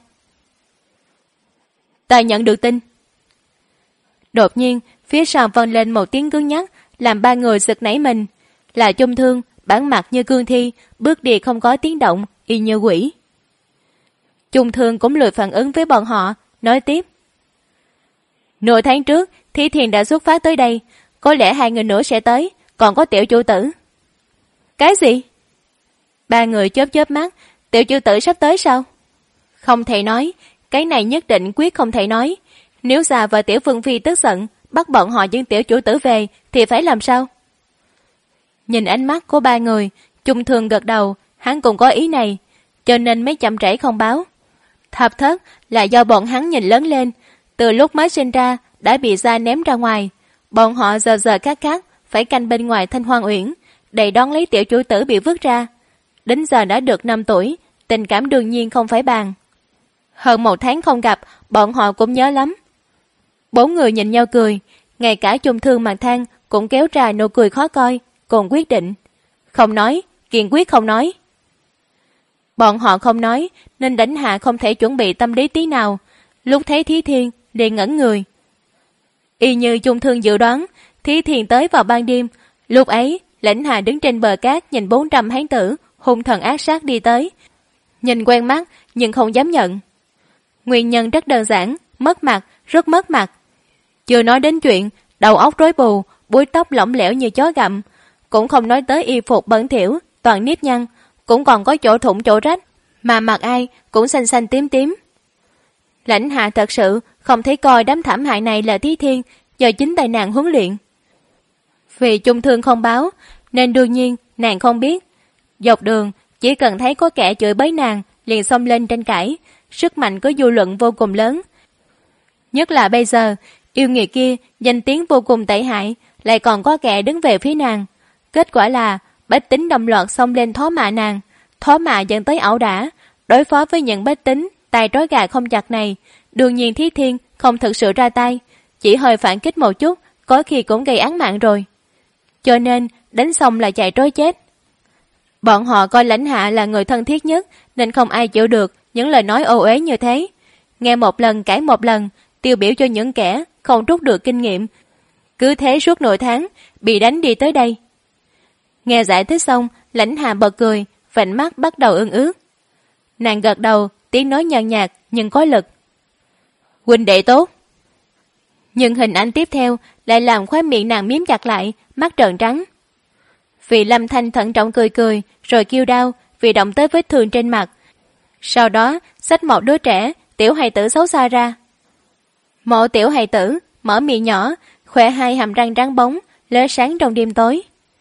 Ta nhận được tin. Đột nhiên, phía sau vang lên một tiếng cứng nhắc, làm ba người giật nảy mình. Là Chung Thương, bản mặt như cương thi, bước đi không có tiếng động, y như quỷ. Chung Thương cũng lười phản ứng với bọn họ, nói tiếp. Nửa tháng trước, Thí Thiền đã xuất phát tới đây, có lẽ 2 người nữa sẽ tới, còn có tiểu chủ tử. Cái gì? Ba người chớp mắt, tiểu chủ tử sắp tới sao? Không thể nói, cái này nhất định quyết không thể nói. Nếu già và tiểu Phương Phi tức giận, bắt bọn họ dẫn tiểu chủ tử về, thì phải làm sao? Nhìn ánh mắt của ba người, Chung Thương gật đầu, hắn cũng có ý này, cho nên mới chậm trễ không báo. Thập thất là do bọn hắn nhìn lớn lên, từ lúc mới sinh ra đã bị gia ném ra ngoài. Bọn họ giờ giờ cắt phải canh bên ngoài Thanh Hoan Uyển để đón lấy tiểu chủ tử bị vứt ra. Đến giờ đã được 5 tuổi, tình cảm đương nhiên không phải bàn. Hơn 1 tháng không gặp, bọn họ cũng nhớ lắm. 4 người nhìn nhau cười, ngay cả Chung Thương Mạc Thang cũng kéo ra nụ cười khó coi, cùng quyết định. Không nói, kiên quyết không nói. Bọn họ không nói, nên Lãnh Hạ không thể chuẩn bị tâm lý tí nào. Lúc thấy Thí Thiên, liền ngẩn người. Y như Chung Thương dự đoán, Thí Thiên tới vào ban đêm. Lúc ấy, Lãnh Hạ đứng trên bờ cát nhìn 400 hán tử, hung thần ác sát đi tới. Nhìn quen mắt, nhưng không dám nhận. Nguyên nhân rất đơn giản, mất mặt, rất mất mặt. Chưa nói đến chuyện, đầu óc rối bù, búi tóc lỏng lẻo như chó gặm. Cũng không nói tới y phục bẩn thỉu, toàn nếp nhăn, cũng còn có chỗ thủng chỗ rách, mà mặt ai cũng xanh xanh tím tím. Lãnh Hạ thật sự không thấy coi đám thảm hại này là Thí Thiên do chính tay nàng huấn luyện. Vì Chung Thương không báo, nên đương nhiên nàng không biết. Dọc đường, chỉ cần thấy có kẻ chửi bới nàng, liền xông lên tranh cãi, sức mạnh của dư luận vô cùng lớn. Nhất là bây giờ, yêu nghiệt kia danh tiếng vô cùng tệ hại, lại còn có kẻ đứng về phía nàng. Kết quả là bách tính đồng loạt xông lên thó mạ nàng, thó mạ dẫn tới ẩu đả. Đối phó với những bách tính tay trói gà không chặt này, đương nhiên Thí Thiên không thực sự ra tay, chỉ hơi phản kích một chút, có khi cũng gây án mạng rồi. Cho nên đánh xong là chạy trối chết. Bọn họ coi Lãnh Hạ là người thân thiết nhất, nên không ai chịu được những lời nói ô uế như thế. Nghe một lần cãi một lần, tiêu biểu cho những kẻ không rút được kinh nghiệm. Cứ thế suốt nửa tháng, bị đánh đi tới đây. Nghe giải thích xong, Lãnh Hạ bật cười, vành mắt bắt đầu ương ướt. Nàng gật đầu, tiếng nói nhàn nhạt nhưng có lực. Huynh đệ tốt. Nhưng hình ảnh tiếp theo lại làm khóe miệng nàng miếm chặt lại, mắt trợn trắng. Vì Lâm Thanh thận trọng cười cười, rồi kêu đau vì động tới vết thương trên mặt. Sau đó xách một đứa trẻ, tiểu hài tử xấu xa ra. Mộ tiểu hài tử mở miệng nhỏ, khoe hai hàm răng trắng bóng, lóe sáng trong đêm tối.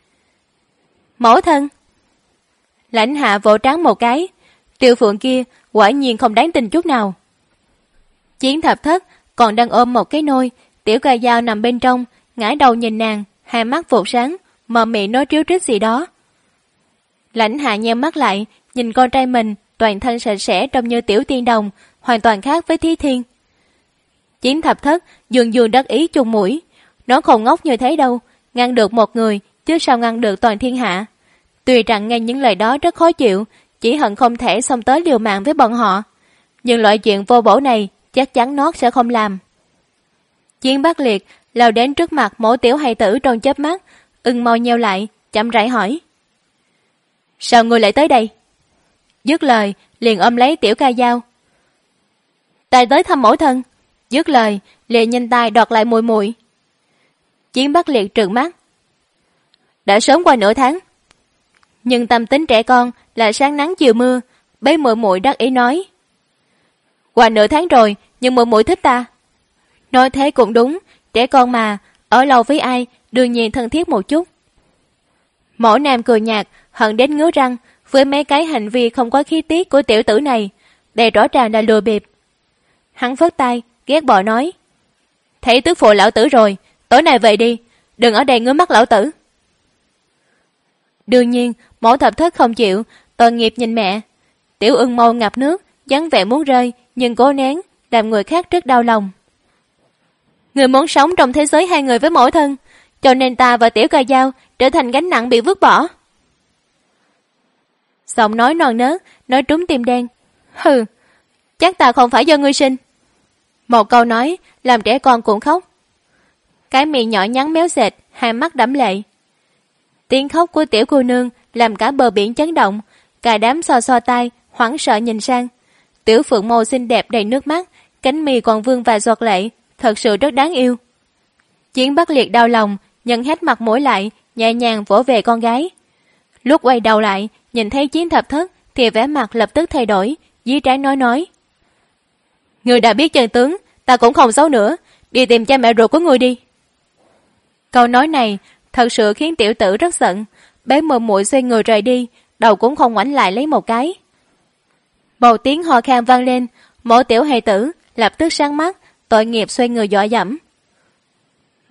Mẫu thân. Lãnh Hạ vỗ trán một cái. Tiêu Phượng kia quả nhiên không đáng tin chút nào. Chiến Thập Thất còn đang ôm một cái nôi, tiểu ca dao nằm bên trong, ngã đầu nhìn nàng, hai mắt vụt sáng, mở miệng nói tríu trích gì đó. Lãnh Hạ nheo mắt lại, nhìn con trai mình, toàn thân sạch sẽ trông như tiểu tiên đồng, hoàn toàn khác với Thí Thiên. Chiến Thập Thất dường dường đắc ý chung mũi. Nó không ngốc như thế đâu, ngăn được một người, chứ sao ngăn được toàn thiên hạ. Tuy rằng nghe những lời đó rất khó chịu, chỉ hận không thể xông tới liều mạng với bọn họ. Nhưng loại chuyện vô bổ này chắc chắn nó sẽ không làm. Chiến Bắc Liệt lao đến trước mặt mỗi tiểu hài tử trong chớp mắt, ưng môi nheo lại, chậm rãi hỏi. Sao ngươi lại tới đây? Dứt lời, liền ôm lấy tiểu ca dao. Ta tới thăm mẫu thân. Dứt lời, liền nhanh tay đoạt lại muội muội. Chiến Bắc Liệt trừng mắt. Đã sớm qua nửa tháng. Nhưng tâm tính trẻ con là sáng nắng chiều mưa, bấy muội muội đắc ý nói. Qua nửa tháng rồi, nhưng muội muội thích ta. Nói thế cũng đúng, trẻ con mà, ở lâu với ai, đương nhiên thân thiết một chút. Mẫu nam cười nhạt, hận đến ngứa răng, với mấy cái hành vi không có khí tiết của tiểu tử này, đây rõ ràng là lừa bịp. Hắn phất tay, ghét bỏ nói. Thấy tứ phụ lão tử rồi, tối nay về đi, đừng ở đây ngứa mắt lão tử. Đương nhiên, Mẫu Thập Thất không chịu, tội nghiệp nhìn mẹ. Tiểu ưng mâu ngập nước, dáng vẻ muốn rơi, nhưng cố nén, làm người khác rất đau lòng. Người muốn sống trong thế giới hai người với mẫu thân, cho nên ta và tiểu ca dao trở thành gánh nặng bị vứt bỏ. Giọng nói non nớt, nói trúng tim đen. Hừ, chắc ta không phải do ngươi sinh. Một câu nói, làm trẻ con cũng khóc. Cái miệng nhỏ nhắn méo xẹt, hai mắt đẫm lệ. Tiếng khóc của tiểu cô nương làm cả bờ biển chấn động, cả đám so tay, hoảng sợ nhìn sang. Tiểu Phượng Mâu xinh đẹp đầy nước mắt, cánh mì còn vương vài giọt lệ, thật sự rất đáng yêu. Chiến Bắc Liệt đau lòng, nhận hết mặt mũi lại, nhẹ nhàng vỗ về con gái. Lúc quay đầu lại, nhìn thấy Chiến Thập Thất thì vẻ mặt lập tức thay đổi, dí trán nói. Ngươi đã biết chân tướng, ta cũng không giấu nữa, đi tìm cha mẹ ruột của ngươi đi. Câu nói này thật sự khiến tiểu tử rất giận, bế muội muội xoay người rời đi, đầu cũng không ngoảnh lại lấy một cái. Một tiếng ho khan vang lên, mỗi tiểu hài tử lập tức sáng mắt, tội nghiệp xoay người dọa dẫm.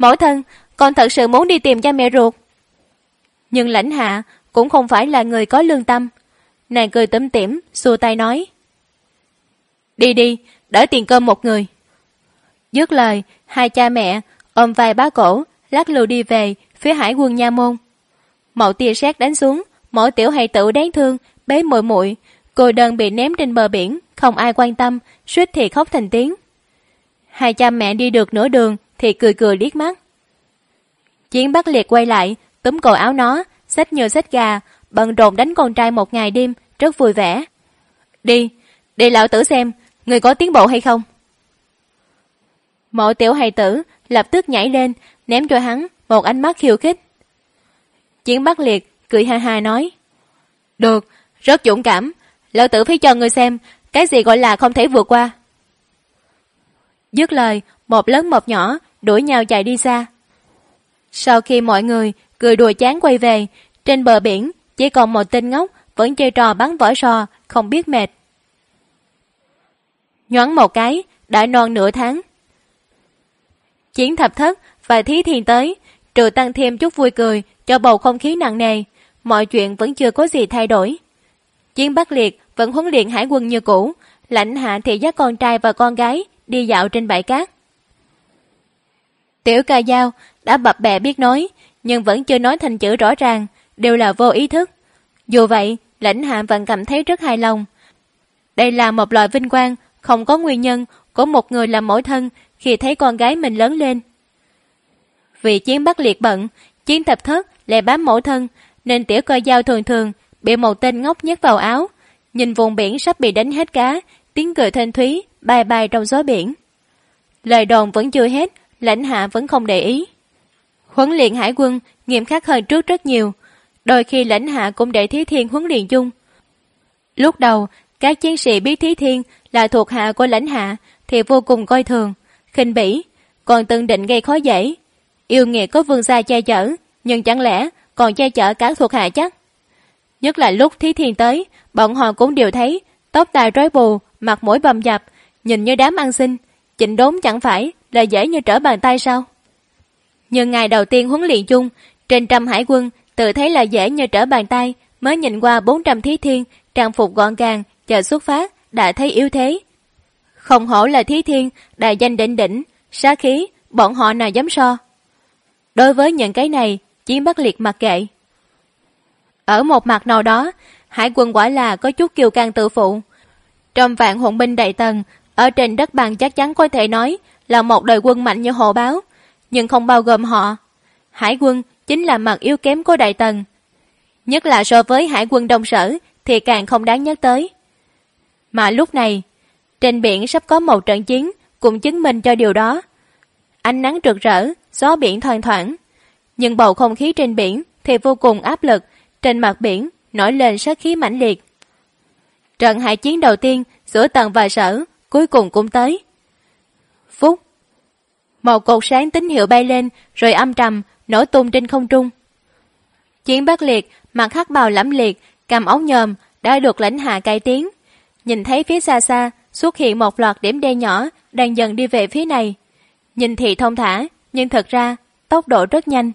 Mẫu thân, con thật sự muốn đi tìm cha mẹ ruột. Nhưng Lãnh Hạ cũng không phải là người có lương tâm. Nàng cười tủm tỉm, xua tay nói. Đi đi, đỡ tiền cơm một người. Dứt lời, hai cha mẹ ôm vai bá cổ, lắc lư đi về phía Hải Quân nha môn. Mậu tia sét đánh xuống, mỗi tiểu hài tử đáng thương, bế muội muội, cô đơn bị ném trên bờ biển, không ai quan tâm, suýt thì khóc thành tiếng. Hai cha mẹ đi được nửa đường thì cười cười liếc mắt. Chiến Bắc Liệt quay lại, túm cổ áo nó, xách như xách gà, bận rộn đánh con trai một ngày đêm, rất vui vẻ. Đi, để lão tử xem, người có tiến bộ hay không. Mỗi tiểu hài tử lập tức nhảy lên, ném cho hắn một ánh mắt khiêu khích. Chiến Bắc Liệt cười ha ha nói. Được, rất dũng cảm, lão tử phải cho người xem cái gì gọi là không thể vượt qua. Dứt lời, một lớn một nhỏ đuổi nhau chạy đi xa. Sau khi mọi người cười đùa chán quay về, trên bờ biển chỉ còn một tên ngốc vẫn chơi trò bắn vỏ sò, không biết mệt. Nhoáng một cái, đã non nửa tháng. Chiến Thập Thất và Thí Thiên tới, trừ tăng thêm chút vui cười cho bầu không khí nặng nề, mọi chuyện vẫn chưa có gì thay đổi. Chiến Bắc Liệt vẫn huấn luyện hải quân như cũ, Lãnh Hạ thì dắt con trai và con gái đi dạo trên bãi cát. Tiểu Ca Dao đã bập bẹ biết nói, nhưng vẫn chưa nói thành chữ rõ ràng, đều là vô ý thức. Dù vậy, Lãnh Hạ vẫn cảm thấy rất hài lòng. Đây là một loại vinh quang không có nguyên nhân của một người làm mẫu thân khi thấy con gái mình lớn lên. Vì Chiến Bắc Liệt bận, Chiến Thập Thất lại bám mẫu thân, nên Tiểu Ca Dao thường thường bị một tên ngốc nhét vào áo, nhìn vùng biển sắp bị đánh hết cá, tiếng cười thanh thúy bay bay trong gió biển. Lời đồn vẫn chưa hết, Lãnh Hạ vẫn không để ý. Huấn luyện hải quân nghiêm khắc hơn trước rất nhiều, đôi khi Lãnh Hạ cũng để Thí Thiên huấn luyện chung. Lúc đầu, các chiến sĩ biết Thí Thiên là thuộc hạ của Lãnh Hạ thì vô cùng coi thường, khinh bỉ, còn từng định gây khó dễ. Yêu nghiệt có vương gia che chở, nhưng chẳng lẽ còn che chở cả thuộc hạ chắc? Nhất là lúc Thí Thiên tới, bọn họ cũng đều thấy tóc tai rối bù, mặt mũi bầm dập, nhìn như đám ăn xin, chỉnh đốn chẳng phải là dễ như trở bàn tay sao? Nhưng ngày đầu tiên huấn luyện chung, trên trăm hải quân tự thấy là dễ như trở bàn tay, mới nhìn qua 400 Thí Thiên trang phục gọn gàng, chờ xuất phát đã thấy yếu thế. Không hổ là Thí Thiên đại danh đỉnh đỉnh, sát khí, bọn họ nào dám so. Đối với những cái này, Chiến Bắc Liệt mặc kệ. Ở một mặt nào đó, hải quân quả là có chút kiêu căng tự phụ. Trong vạn hùng binh Đại Tần, ở trên đất bằng chắc chắn có thể nói là một đội quân mạnh như hổ báo, nhưng không bao gồm họ. Hải quân chính là mặt yếu kém của Đại Tần. Nhất là so với hải quân Đông Sở thì càng không đáng nhắc tới. Mà lúc này, trên biển sắp có một trận chiến cũng chứng minh cho điều đó. Ánh nắng rực rỡ, gió biển thoang thoảng, nhưng bầu không khí trên biển thì vô cùng áp lực, trên mặt biển nổi lên sát khí mãnh liệt. Trận hải chiến đầu tiên giữa Tần và Sở cuối cùng cũng tới. Phút, một cột sáng tín hiệu bay lên rồi âm trầm nổ tung trên không trung. Chiến Bắc Liệt mặc hắc bào lẫm liệt, cầm ống nhòm đã được Lãnh Hạ cải tiến. Nhìn thấy phía xa xa xuất hiện một loạt điểm đen nhỏ đang dần đi về phía này. Nhìn thì thông thả, nhưng thật ra tốc độ rất nhanh.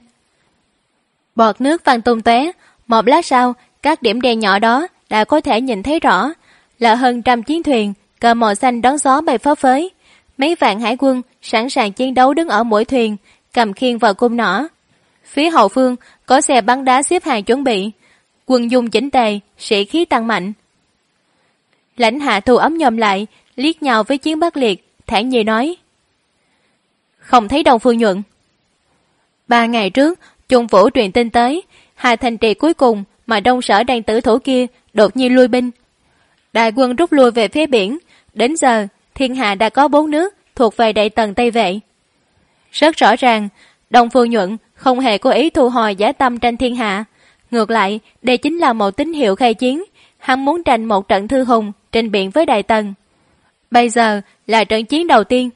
Bọt nước văng tung tóe, một lát sau các điểm đen nhỏ đó đã có thể nhìn thấy rõ, là hơn trăm chiến thuyền cờ màu xanh đón gió bay phấp phới. Mấy vạn hải quân sẵn sàng chiến đấu đứng ở mỗi thuyền, cầm khiên và cung nỏ. Phía hậu phương có xe bắn đá xếp hàng chuẩn bị, quân dung chỉnh tề, sĩ khí tăng mạnh. Lãnh Hạ thu ống nhòm lại, liếc nhau với Chiến Bắc Liệt, thản nhiên nói: Không thấy Đông Phương Nhuận. 3 ngày trước, Trung Vũ truyền tin tới, hai thành trì cuối cùng mà Đông Sở đang tử thủ kia đột nhiên lui binh. Đại quân rút lui về phía biển, đến giờ thiên hạ đã có 4 nước thuộc về Đại Tần Tây Vệ. Rất rõ ràng, Đông Phương Nhuận không hề có ý thu hồi dã tâm tranh thiên hạ. Ngược lại, đây chính là một tín hiệu khai chiến, hắn muốn tranh một trận thư hùng trên biển với Đại Tần. Bây giờ là trận chiến đầu tiên.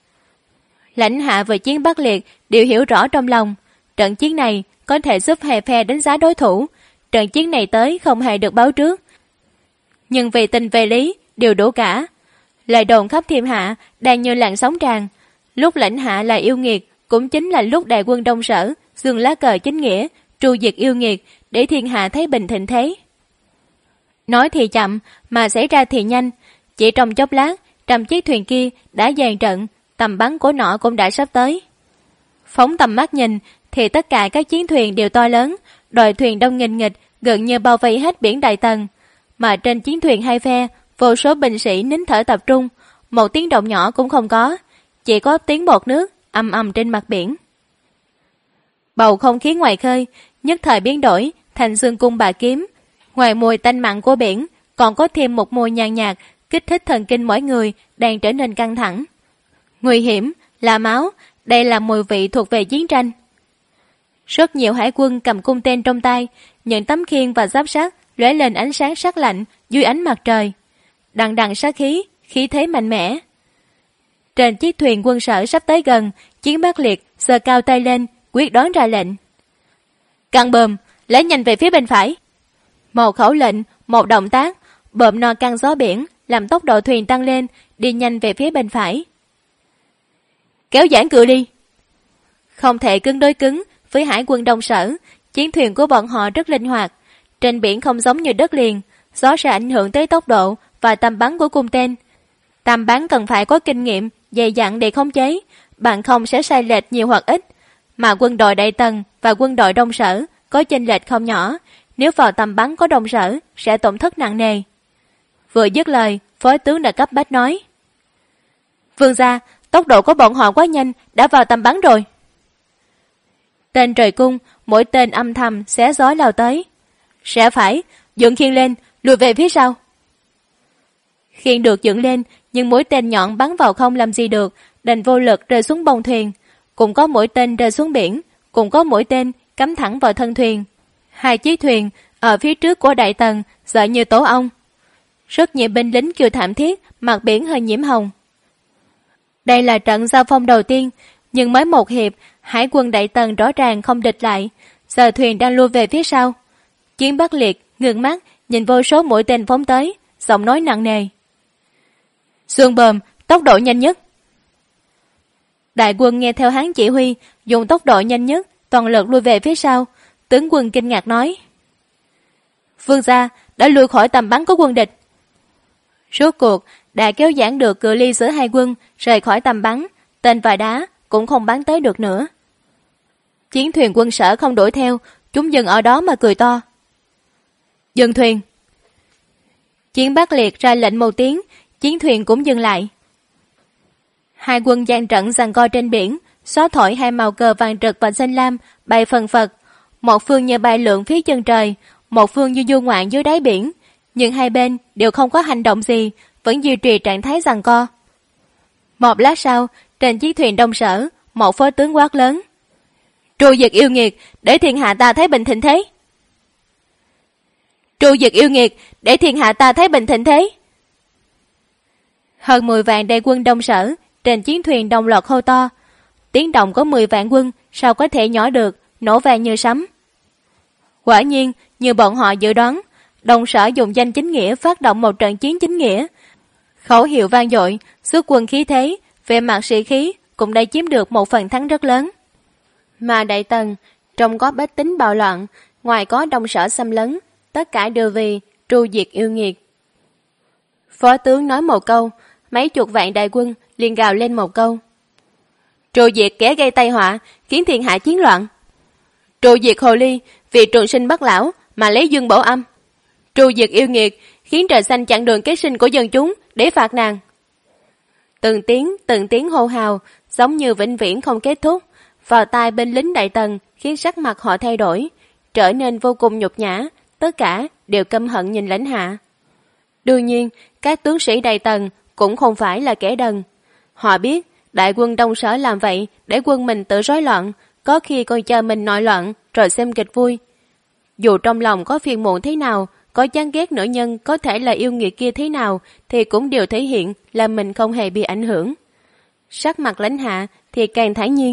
Lãnh Hạ và Chiến Bắc Liệt đều hiểu rõ trong lòng, trận chiến này có thể giúp hai phe đánh giá đối thủ. Trận chiến này tới không hề được báo trước, nhưng về tình về lý đều đủ cả. Lời đồn khắp thiên hạ đang như làn sóng tràn, lúc Lãnh Hạ là yêu nghiệt, cũng chính là lúc đại quân Đông Sở dương lá cờ chính nghĩa, tru diệt yêu nghiệt, để thiên hạ thấy bình thịnh thế. Nói thì chậm, mà xảy ra thì nhanh. Chỉ trong chốc lát, 100 chiếc thuyền kia đã dàn trận, tầm bắn của nọ cũng đã sắp tới. Phóng tầm mắt nhìn, thì tất cả các chiến thuyền đều to lớn, đội thuyền đông nghìn nghịch, gần như bao vây hết biển Đại Tần. Mà trên chiến thuyền hai phe, vô số binh sĩ nín thở tập trung, một tiếng động nhỏ cũng không có, chỉ có tiếng bọt nước ầm ầm trên mặt biển. Bầu không khí ngoài khơi nhất thời biến đổi thành dương cung bà kiếm. Ngoài mùi tanh mặn của biển, còn có thêm một mùi nhàn nhạt kích thích thần kinh mỗi người đang trở nên căng thẳng. Nguy hiểm, là máu, đây là mùi vị thuộc về chiến tranh. Rất nhiều hải quân cầm cung tên trong tay, những tấm khiên và giáp sắt lóe lên ánh sáng sắc lạnh dưới ánh mặt trời. Đằng đằng sát khí, khí thế mạnh mẽ. Trên chiếc thuyền quân sở sắp tới gần, Chiến Bắc Liệt giơ cao tay lên, quyết đoán ra lệnh. Căng bờm, lấy nhanh về phía bên phải. Một khẩu lệnh, một động tác, bờm no căng gió biển, làm tốc độ thuyền tăng lên, đi nhanh về phía bên phải. Kéo giãn cự ly. Không thể cứng đối cứng với hải quân Đông Sở, chiến thuyền của bọn họ rất linh hoạt. Trên biển không giống như đất liền, gió sẽ ảnh hưởng tới tốc độ và tầm bắn của cung tên. Tầm bắn cần phải có kinh nghiệm, dày dặn để khống chế, bạn không sẽ sai lệch nhiều hoặc ít. Mà quân đội Đại Tần và quân đội Đông Sở có chênh lệch không nhỏ, nếu vào tầm bắn có Đông Sở sẽ tổn thất nặng nề. Vừa dứt lời, phó tướng đã cấp bách nói. Vương gia, tốc độ của bọn họ quá nhanh, đã vào tầm bắn rồi. Tên trời cung, mỗi tên âm thầm xé gió lao tới. Sẽ phải, dựng khiên lên, lùi về phía sau. Khiên được dựng lên, nhưng mũi tên nhọn bắn vào không làm gì được, đành vô lực rơi xuống bông thuyền. Cũng có mũi tên rơi xuống biển, cũng có mũi tên cắm thẳng vào thân thuyền. Hai chiếc thuyền ở phía trước của Đại Tần sợ như tổ ong. Rất nhiều binh lính kêu thảm thiết, mặt biển hơi nhiễm hồng. Đây là trận giao phong đầu tiên, nhưng mới một hiệp, hải quân Đại Tần rõ ràng không địch lại, giờ thuyền đang lui về phía sau. Chiến Bắc Liệt ngước mắt nhìn vô số mũi tên phóng tới, giọng nói nặng nề. Xương bờm, tốc độ nhanh nhất. Đại quân nghe theo hắn chỉ huy, dùng tốc độ nhanh nhất, toàn lực lui về phía sau. Tướng quân kinh ngạc nói. Vương gia đã lui khỏi tầm bắn của quân địch. Rốt cuộc đã kéo giãn được cự ly giữa hai quân, rời khỏi tầm bắn, tên và đá cũng không bắn tới được nữa. Chiến thuyền quân sở không đuổi theo, chúng dừng ở đó mà cười to. Dừng thuyền. Chiến Bắc Liệt ra lệnh một tiếng, chiến thuyền cũng dừng lại. Hai quân dàn trận giằng co trên biển, xóa thổi hai màu cờ vàng rực và xanh lam bay phần phật. Một phương như bay lượn phía chân trời, một phương như du ngoạn dưới đáy biển, nhưng hai bên đều không có hành động gì, vẫn duy trì trạng thái giằng co. Một lát sau, trên chiếc thuyền Đông Sở, một phó tướng quát lớn. Tru diệt yêu nghiệt, để thiên hạ ta thấy bình thịnh thế. Tru diệt yêu nghiệt, để thiên hạ ta thấy bình thịnh thế. Hơn 10 vạn đại quân Đông Sở trên chiến thuyền đồng loạt hô to. Tiếng động có 10 vạn quân sao có thể nhỏ được, nổ vang như sấm. Quả nhiên, như bọn họ dự đoán, Đông Sở dùng danh chính nghĩa phát động một trận chiến chính nghĩa. Khẩu hiệu vang dội, xuất quân khí thế, về mặt sĩ khí cũng đã chiếm được một phần thắng rất lớn. Mà Đại Tần, trong có bách tính bạo loạn, ngoài có Đông Sở xâm lấn, tất cả đều vì tru diệt yêu nghiệt. Phó tướng nói một câu, mấy chục vạn đại quân liền gào lên một câu. Tru diệt kẻ gây tai họa, khiến thiên hạ chiến loạn. Tru diệt hồ ly, vì trường sinh bất lão mà lấy dương bổ âm. Tru diệt yêu nghiệt, khiến trời xanh chặn đường kế sinh của dân chúng để phạt nàng. Từng tiếng hô hào, giống như vĩnh viễn không kết thúc, vào tai binh lính Đại Tần, khiến sắc mặt họ thay đổi, trở nên vô cùng nhục nhã, tất cả đều căm hận nhìn lãnh hạ. Đương nhiên, các tướng sĩ Đại Tần cũng không phải là kẻ đần. Họ biết, đại quân Đông Sở làm vậy để quân mình tự rối loạn, có khi coi chờ mình nội loạn rồi xem kịch vui. Dù trong lòng có phiền muộn thế nào, có chán ghét nữ nhân có thể là yêu nghiệt kia thế nào, thì cũng đều thể hiện là mình không hề bị ảnh hưởng. Sắc mặt lãnh hạ thì càng thản nhiên.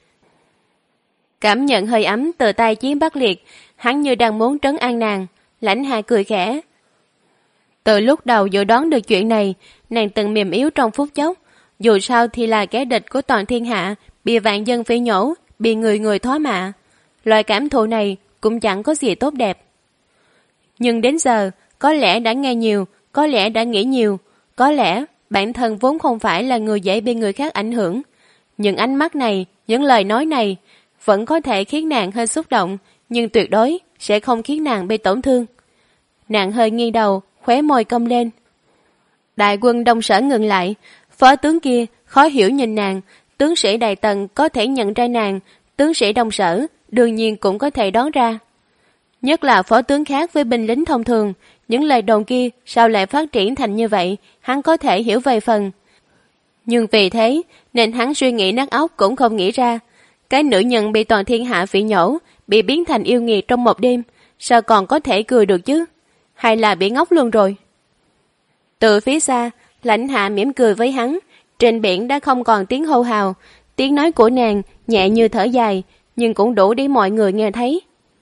Cảm nhận hơi ấm từ tay Chiến Bắc Liệt, hắn như đang muốn trấn an nàng. Lãnh hạ cười khẽ. Từ lúc đầu dự đoán được chuyện này, nàng từng mềm yếu trong phút chốc. Dù sao thì là kẻ địch của toàn thiên hạ, bị vạn dân phỉ nhổ, bị người người thói mạ. Loại cảm thụ này cũng chẳng có gì tốt đẹp. Nhưng đến giờ, có lẽ đã nghe nhiều, có lẽ đã nghĩ nhiều, có lẽ bản thân vốn không phải là người dễ bị người khác ảnh hưởng. Những ánh mắt này, những lời nói này vẫn có thể khiến nàng hơi xúc động, nhưng tuyệt đối sẽ không khiến nàng bị tổn thương. Nàng hơi nghiêng đầu, khóe môi cong lên. Đại quân Đông Sở ngừng lại, phó tướng kia khó hiểu nhìn nàng, tướng sĩ Đại Tần có thể nhận ra nàng, tướng sĩ Đông Sở đương nhiên cũng có thể đoán ra. Nhất là phó tướng khác với binh lính thông thường, những lời đồn kia sao lại phát triển thành như vậy, hắn có thể hiểu vài phần. Nhưng vì thế, nên hắn suy nghĩ nát óc cũng không nghĩ ra. Cái nữ nhân bị toàn thiên hạ phỉ nhổ, bị biến thành yêu nghiệt trong một đêm, sao còn có thể cười được chứ? Hay là bị ngốc luôn rồi? Từ phía xa, Lãnh Hạ mỉm cười với hắn. Trên biển đã không còn tiếng hô hào, tiếng nói của nàng nhẹ như thở dài, nhưng cũng đủ để mọi người nghe thấy.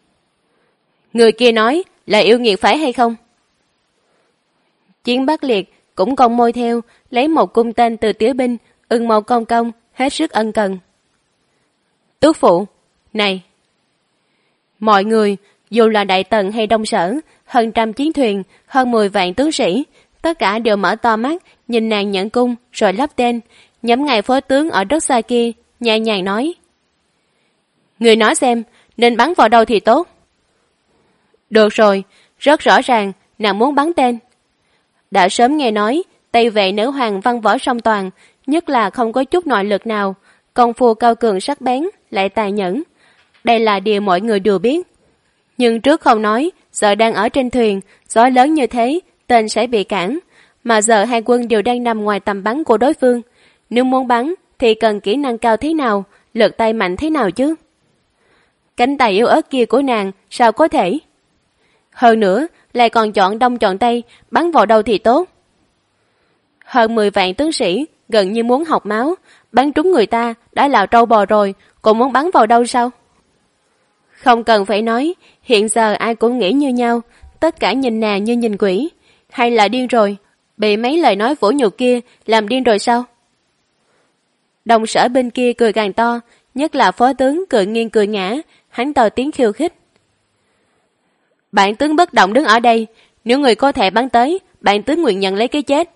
Người kia nói là yêu nghiệt phải hay không? Chiến Bắc Liệt cũng cong môi theo, lấy một cung tên từ tía binh, ưng màu cong cong, hết sức ân cần. Tước phụ, này! Mọi người, dù là Đại Tần hay Đông Sở, hơn trăm chiến thuyền, hơn 10 vạn tướng sĩ, tất cả đều mở to mắt, nhìn nàng nhận cung, rồi lắp tên, nhắm ngay phó tướng ở đất xa kia, nhẹ nhàng nói. Người nói xem, nên bắn vào đâu thì tốt. Được rồi, rất rõ ràng, nàng muốn bắn tên. Đã sớm nghe nói, Tây vệ nữ hoàng văn võ song toàn, nhất là không có chút nội lực nào, công phu cao cường sắc bén, lại tài nhẫn. Đây là điều mọi người đều biết. Nhưng trước không nói, giờ đang ở trên thuyền, gió lớn như thế, tên sẽ bị cản. Mà giờ hai quân đều đang nằm ngoài tầm bắn của đối phương. Nếu muốn bắn, thì cần kỹ năng cao thế nào, lực tay mạnh thế nào chứ? Cánh tay yếu ớt kia của nàng, sao có thể? Hơn nữa, lại còn chọn đông chọn tây, bắn vào đâu thì tốt. Hơn 10 vạn tướng sĩ, gần như muốn học máu, bắn trúng người ta, đã là trâu bò rồi, còn muốn bắn vào đâu sao? Không cần phải nói, hiện giờ ai cũng nghĩ như nhau, tất cả nhìn nàng như nhìn quỷ. Hay là điên rồi, bị mấy lời nói vũ nhục kia làm điên rồi sao? Đồng Sở bên kia cười càng to, nhất là phó tướng cười nghiêng cười ngã, hắn to tiếng khiêu khích. Bạn tướng bất động đứng ở đây, nếu người có thể bắn tới, bạn tướng nguyện nhận lấy cái chết.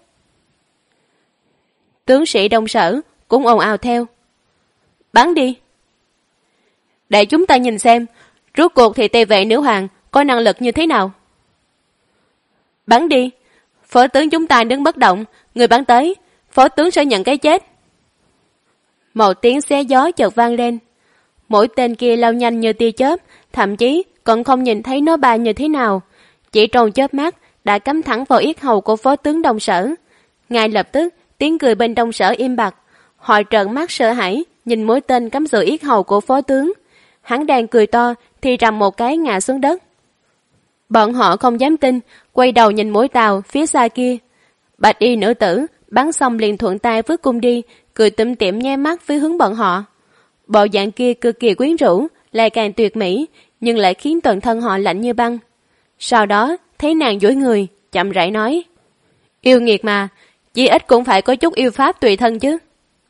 Tướng sĩ Đông Sở cũng ồn ào theo. Bắn đi. Để chúng ta nhìn xem, rốt cuộc thì Tây vệ nữ hoàng có năng lực như thế nào. Bắn đi. Phó tướng chúng ta đứng bất động, người bắn tới, phó tướng sẽ nhận cái chết. Một tiếng xé gió chợt vang lên. Mỗi tên kia lao nhanh như tia chớp, thậm chí còn không nhìn thấy nó bay như thế nào. Chỉ trong chớp mắt đã cắm thẳng vào yết hầu của phó tướng Đông Sở. Ngay lập tức, tiếng cười bên Đông Sở im bặt. Họ trợn mắt sợ hãi, nhìn mũi tên cắm giữa yết hầu của phó tướng. Hắn đang cười to, thì rầm một cái ngã xuống đất. Bọn họ không dám tin, quay đầu nhìn mũi tàu phía xa kia. Bạch y nữ tử bắn xong liền thuận tay vứt cung đi, cười tủm tỉm nhe mắt với hướng bọn họ. Bộ dạng kia cực kỳ quyến rũ, lại càng tuyệt mỹ, nhưng lại khiến toàn thân họ lạnh như băng. Sau đó thấy nàng duỗi người, chậm rãi nói: Yêu nghiệt mà, chỉ ít cũng phải có chút yêu pháp tùy thân chứ.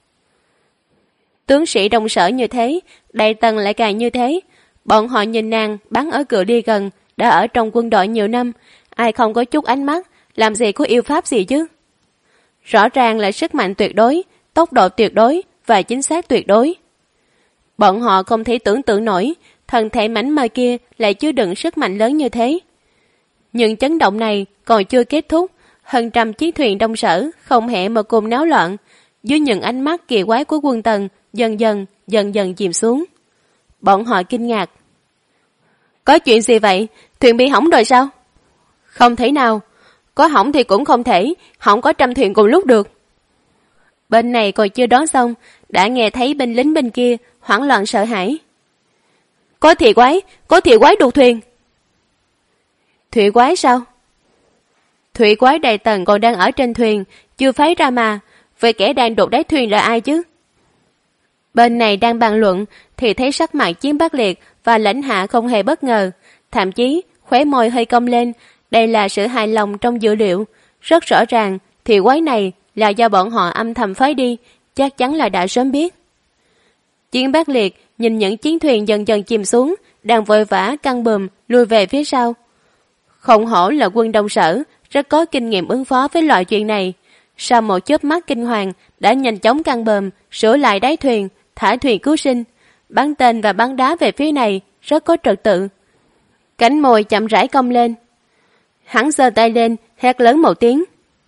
Tướng sĩ Đông Sở như thế, Đại Tần lại càng như thế. Bọn họ nhìn nàng bắn ở cự ly gần, đã ở trong quân đội nhiều năm, ai không có chút ánh mắt, làm gì có yêu pháp gì chứ. Rõ ràng là sức mạnh tuyệt đối, tốc độ tuyệt đối và chính xác tuyệt đối. Bọn họ không thể tưởng tượng nổi, thân thể mảnh mai kia lại chứa đựng sức mạnh lớn như thế. Nhưng chấn động này còn chưa kết thúc, hơn trăm chiếc thuyền Đông Sở không hề mà cùng náo loạn, dưới những ánh mắt kỳ quái của quân Tần dần dần chìm xuống. Bọn họ kinh ngạc. Có chuyện gì vậy? Thuyền bị hỏng rồi sao? Không thể nào. Có hỏng thì cũng không thể, hỏng có trăm thuyền cùng lúc được. Bên này còn chưa đón xong, đã nghe thấy binh lính bên kia hoảng loạn sợ hãi. Có thủy quái đục thuyền. Thủy quái sao? Thủy quái Đại Tần còn đang ở trên thuyền, chưa phái ra mà, vậy kẻ đang đục đáy thuyền là ai chứ? Bên này đang bàn luận, thì thấy sắc mặt Chiến Bắc Liệt và Lãnh Hạ không hề bất ngờ, thậm chí khóe môi hơi cong lên, đây là sự hài lòng trong dữ liệu. Rất rõ ràng, thủy quái này là do bọn họ âm thầm phái đi, chắc chắn là đã sớm biết. Chiến Bác Liệt nhìn những chiến thuyền dần dần chìm xuống, đang vội vã căng buồm lùi về phía sau. Không hổ là quân Đông Sở, rất có kinh nghiệm ứng phó với loại chuyện này. Sau một chớp mắt kinh hoàng, đã nhanh chóng căng buồm, sửa lại đáy thuyền, thả thuyền cứu sinh, bắn tên và bắn đá về phía này, rất có trật tự. Cánh môi chậm rãi cong lên. Hắn giơ tay lên, hét lớn một tiếng.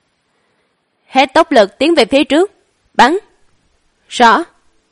Hết tốc lực tiến về phía trước, bắn. Rõ.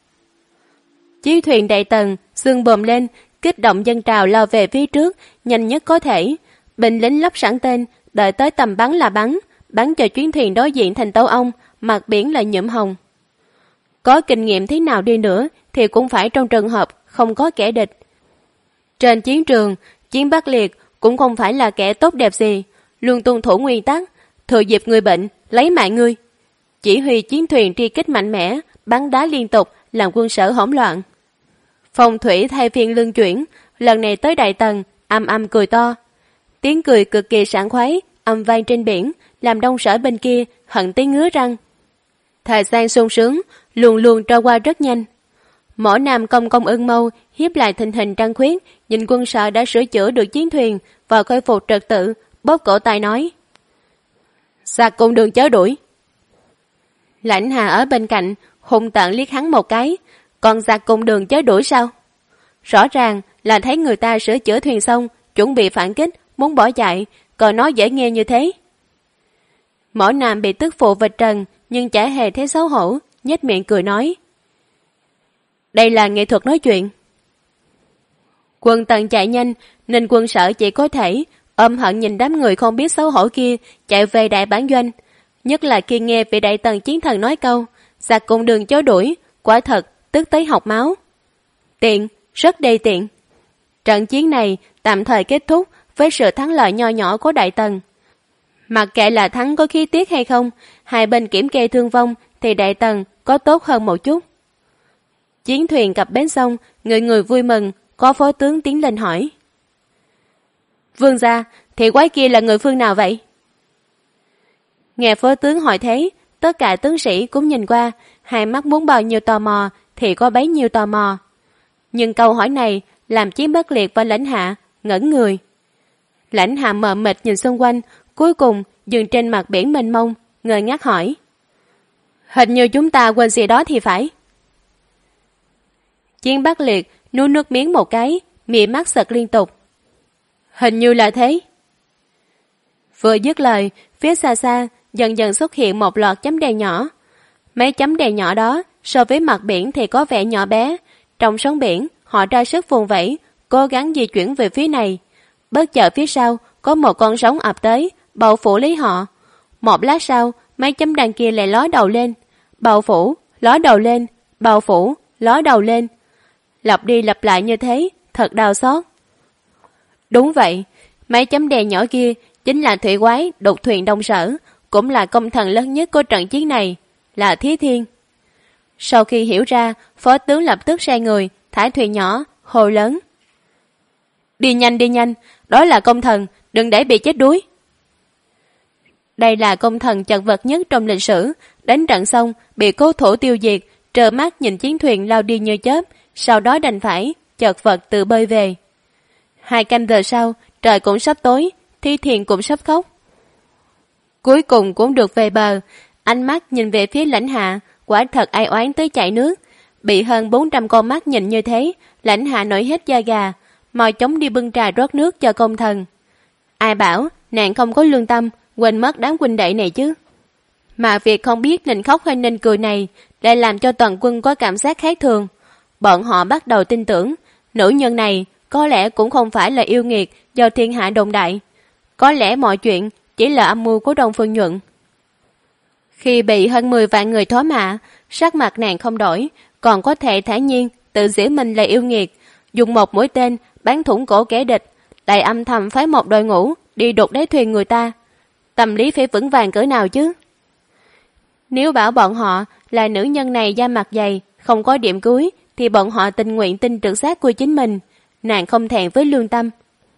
Chiếc thuyền đầy tầng, xương bồm lên, kích động dân trào lao về phía trước, nhanh nhất có thể. Binh lính lắp sẵn tên, đợi tới tầm bắn là bắn cho chuyến thuyền đối diện thành tấu ong, mặt biển là nhuộm hồng. Có kinh nghiệm thế nào đi nữa thì cũng phải trong trường hợp không có kẻ địch. Trên chiến trường, Chiến Bác Liệt cũng không phải là kẻ tốt đẹp gì, luôn tuân thủ nguyên tắc, thừa dịp người bệnh, lấy mạng ngươi. Chỉ huy chiến thuyền truy kích mạnh mẽ, bắn đá liên tục, làm quân sở hỗn loạn. Phong thủy thay phiên luân chuyển, lần này tới đại tầng, âm cười to. Tiếng cười cực kỳ sảng khoái, âm vang trên biển, làm Đông Sở bên kia hận tới ngứa răng. Thời gian sung sướng, luôn luôn trôi qua rất nhanh. Mỏ Nam công công ưng mâu, hiếp lại tình hình trăng khuyết, nhìn quân sở đã sửa chữa được chiến thuyền và khôi phục trật tự, bóp cổ tay nói. Giặc cùng đường chớ đuổi. Lãnh Hà ở bên cạnh, hung tợn liếc hắn một cái, còn giặc cùng đường chớ đuổi sao? Rõ ràng là thấy người ta sửa chữa thuyền xong, chuẩn bị phản kích, muốn bỏ chạy, còn nói dễ nghe như thế. Mỏ Nam bị tức phụ vạch trần, nhưng chả hề thấy xấu hổ, nhếch miệng cười nói. Đây là nghệ thuật nói chuyện. Quân Tần chạy nhanh, nên quân sở chỉ có thể ôm hận nhìn đám người không biết xấu hổ kia chạy về đại bản doanh. Nhất là khi nghe vị đại tần chiến thần nói câu, giặc cùng đường chó đuổi, quả thật, tức tới học máu. Tiện, rất đầy tiện. Trận chiến này tạm thời kết thúc với sự thắng lợi nho nhỏ của đại tần. Mặc kệ là thắng có khí tiết hay không, hai bên kiểm kê thương vong thì đại tần có tốt hơn một chút. Chiến thuyền cập bến sông, người người vui mừng, có phó tướng tiến lên hỏi. Vương gia, thì quái kia là người phương nào vậy? Nghe phó tướng hỏi thế, tất cả tướng sĩ cũng nhìn qua, hai mắt muốn bao nhiêu tò mò thì có bấy nhiêu tò mò. Nhưng câu hỏi này làm Chiến Bác Liệt và Lãnh Hạ ngẩn người. Lãnh Hạ mờ mịt nhìn xung quanh, cuối cùng dừng trên mặt biển mênh mông, ngơ ngác hỏi. Hình như chúng ta quên gì đó thì phải. Chiến Bác Liệt nuốt nước miếng một cái, mỉa mắt sật liên tục. Hình như là thế. Vừa dứt lời, phía xa xa dần dần xuất hiện một loạt chấm đèn nhỏ. Mấy chấm đèn nhỏ đó so với mặt biển thì có vẻ nhỏ bé. Trong sóng biển, họ ra sức vùng vẫy, cố gắng di chuyển về phía này. Bất chợt phía sau có một con sóng ập tới, bao phủ lấy họ. Một lát sau, mấy chấm đèn kia lại ló đầu lên, bao phủ, ló đầu lên, bao phủ, ló đầu lên. Lặp đi lặp lại như thế, thật đau xót. Đúng vậy, mấy chấm đèn nhỏ kia chính là thủy quái đục thuyền Đông Sở, cũng là công thần lớn nhất của trận chiến này, là Thí Thiên. Sau khi hiểu ra, phó tướng lập tức sai người, thả thuyền nhỏ, hồ lớn. Đi nhanh, đó là công thần, đừng để bị chết đuối. Đây là công thần chật vật nhất trong lịch sử, đánh trận xong, bị cố thủ tiêu diệt, trơ mắt nhìn chiến thuyền lao đi như chớp, sau đó đành phải, chật vật tự bơi về. 2 canh giờ sau, trời cũng sắp tối, Thí Thiên cũng sắp khóc. Cuối cùng cũng được về bờ, ánh mắt nhìn về phía Lãnh Hạ, quả thật ai oán tới chảy nước. Bị hơn 400 con mắt nhìn như thế, Lãnh Hạ nổi hết da gà, mau chóng đi bưng trà rót nước cho công thần. Ai bảo nàng không có lương tâm, quên mất đám huynh đệ này chứ. Mà việc không biết nên khóc hay nên cười này lại làm cho toàn quân có cảm giác khác thường. Bọn họ bắt đầu tin tưởng nữ nhân này có lẽ cũng không phải là yêu nghiệt do thiên hạ đồn đại. Có lẽ mọi chuyện chỉ là âm mưu của Đông Phương Nhuận. Khi bị hơn 10 vạn người thối mạ, sắc mặt nàng không đổi, còn có thể thản nhiên tự giễu mình là yêu nghiệt, dùng một mũi tên bắn thủng cổ kẻ địch, lại âm thầm phái một đội ngũ đi đục đáy thuyền người ta. Tâm lý phải vững vàng cỡ nào chứ? Nếu bảo bọn họ là nữ nhân này da mặt dày, không có điểm cuối, thì bọn họ tình nguyện tin trực giác của chính mình. Nàng không thẹn với lương tâm.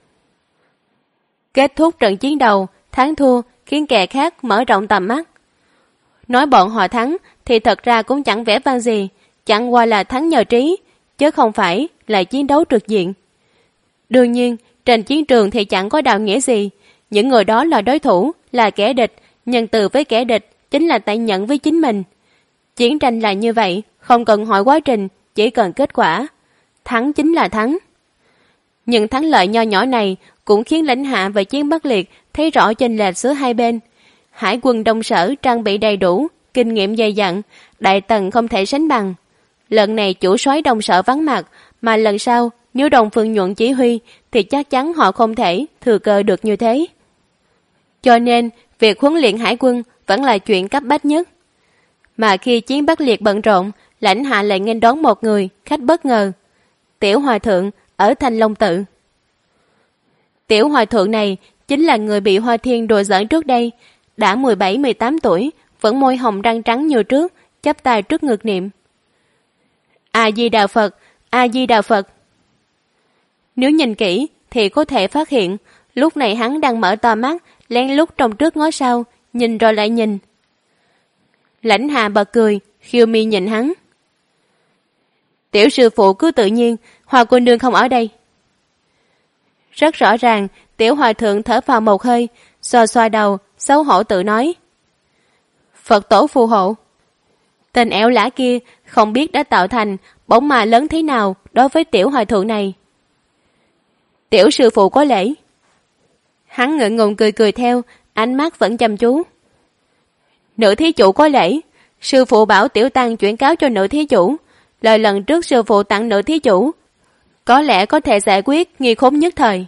Kết thúc trận chiến đầu, thắng thua khiến kẻ khác mở rộng tầm mắt. Nói bọn họ thắng thì thật ra cũng chẳng vẻ vang gì, chẳng qua là thắng nhờ trí, chứ không phải là chiến đấu trực diện. Đương nhiên, trên chiến trường thì chẳng có đạo nghĩa gì, những người đó là đối thủ, là kẻ địch, nhân từ với kẻ địch chính là tàn nhẫn với chính mình. Chiến tranh là như vậy, không cần hỏi quá trình, chỉ cần kết quả. Thắng chính là thắng. Nhưng thắng lợi nho nhỏ này cũng khiến Lãnh Hạ và Chiến Bắc Liệt thấy rõ chênh lệch giữa hai bên. Hải quân Đông Sở trang bị đầy đủ, kinh nghiệm dày dặn, đại tần không thể sánh bằng. Lần này chủ soái Đông Sở vắng mặt, mà lần sau nếu Đông Phương Nhuận chỉ huy thì chắc chắn họ không thể thừa cơ được như thế. Cho nên việc huấn luyện hải quân vẫn là chuyện cấp bách nhất. Mà khi Chiến Bắc Liệt bận rộn, Lãnh Hạ lại nghênh đón một người khách bất ngờ. Tiểu Hòa Thượng ở Thanh Long Tự. Tiểu Hòa Thượng này chính là người bị Hoa Thiên đùa giỡn trước đây, đã 17-18 tuổi, vẫn môi hồng răng trắng như trước, chắp tay trước ngực niệm: A Di Đà Phật, A Di Đà Phật. Nếu nhìn kỹ thì có thể phát hiện lúc này hắn đang mở to mắt, lén lút trong trước ngó sau, nhìn rồi lại nhìn. Lãnh Hạ bật cười, khiêu mi nhìn hắn: Tiểu sư phụ cứ tự nhiên, Hoa cô nương không ở đây. Rất rõ ràng, Tiểu Hòa Thượng thở vào một hơi, xoa xoa đầu, xấu hổ tự nói: Phật tổ phù hộ. Tên ẻo lã kia không biết đã tạo thành bóng ma lớn thế nào đối với Tiểu Hòa Thượng này. Tiểu sư phụ có lễ. Hắn ngượng ngùng cười cười theo, ánh mắt vẫn chăm chú. Nữ thí chủ có lễ, sư phụ bảo tiểu tăng chuyển cáo cho nữ thí chủ, lời lần trước sư phụ tặng nữ thí chủ có lẽ có thể giải quyết nghi khốn nhất thời.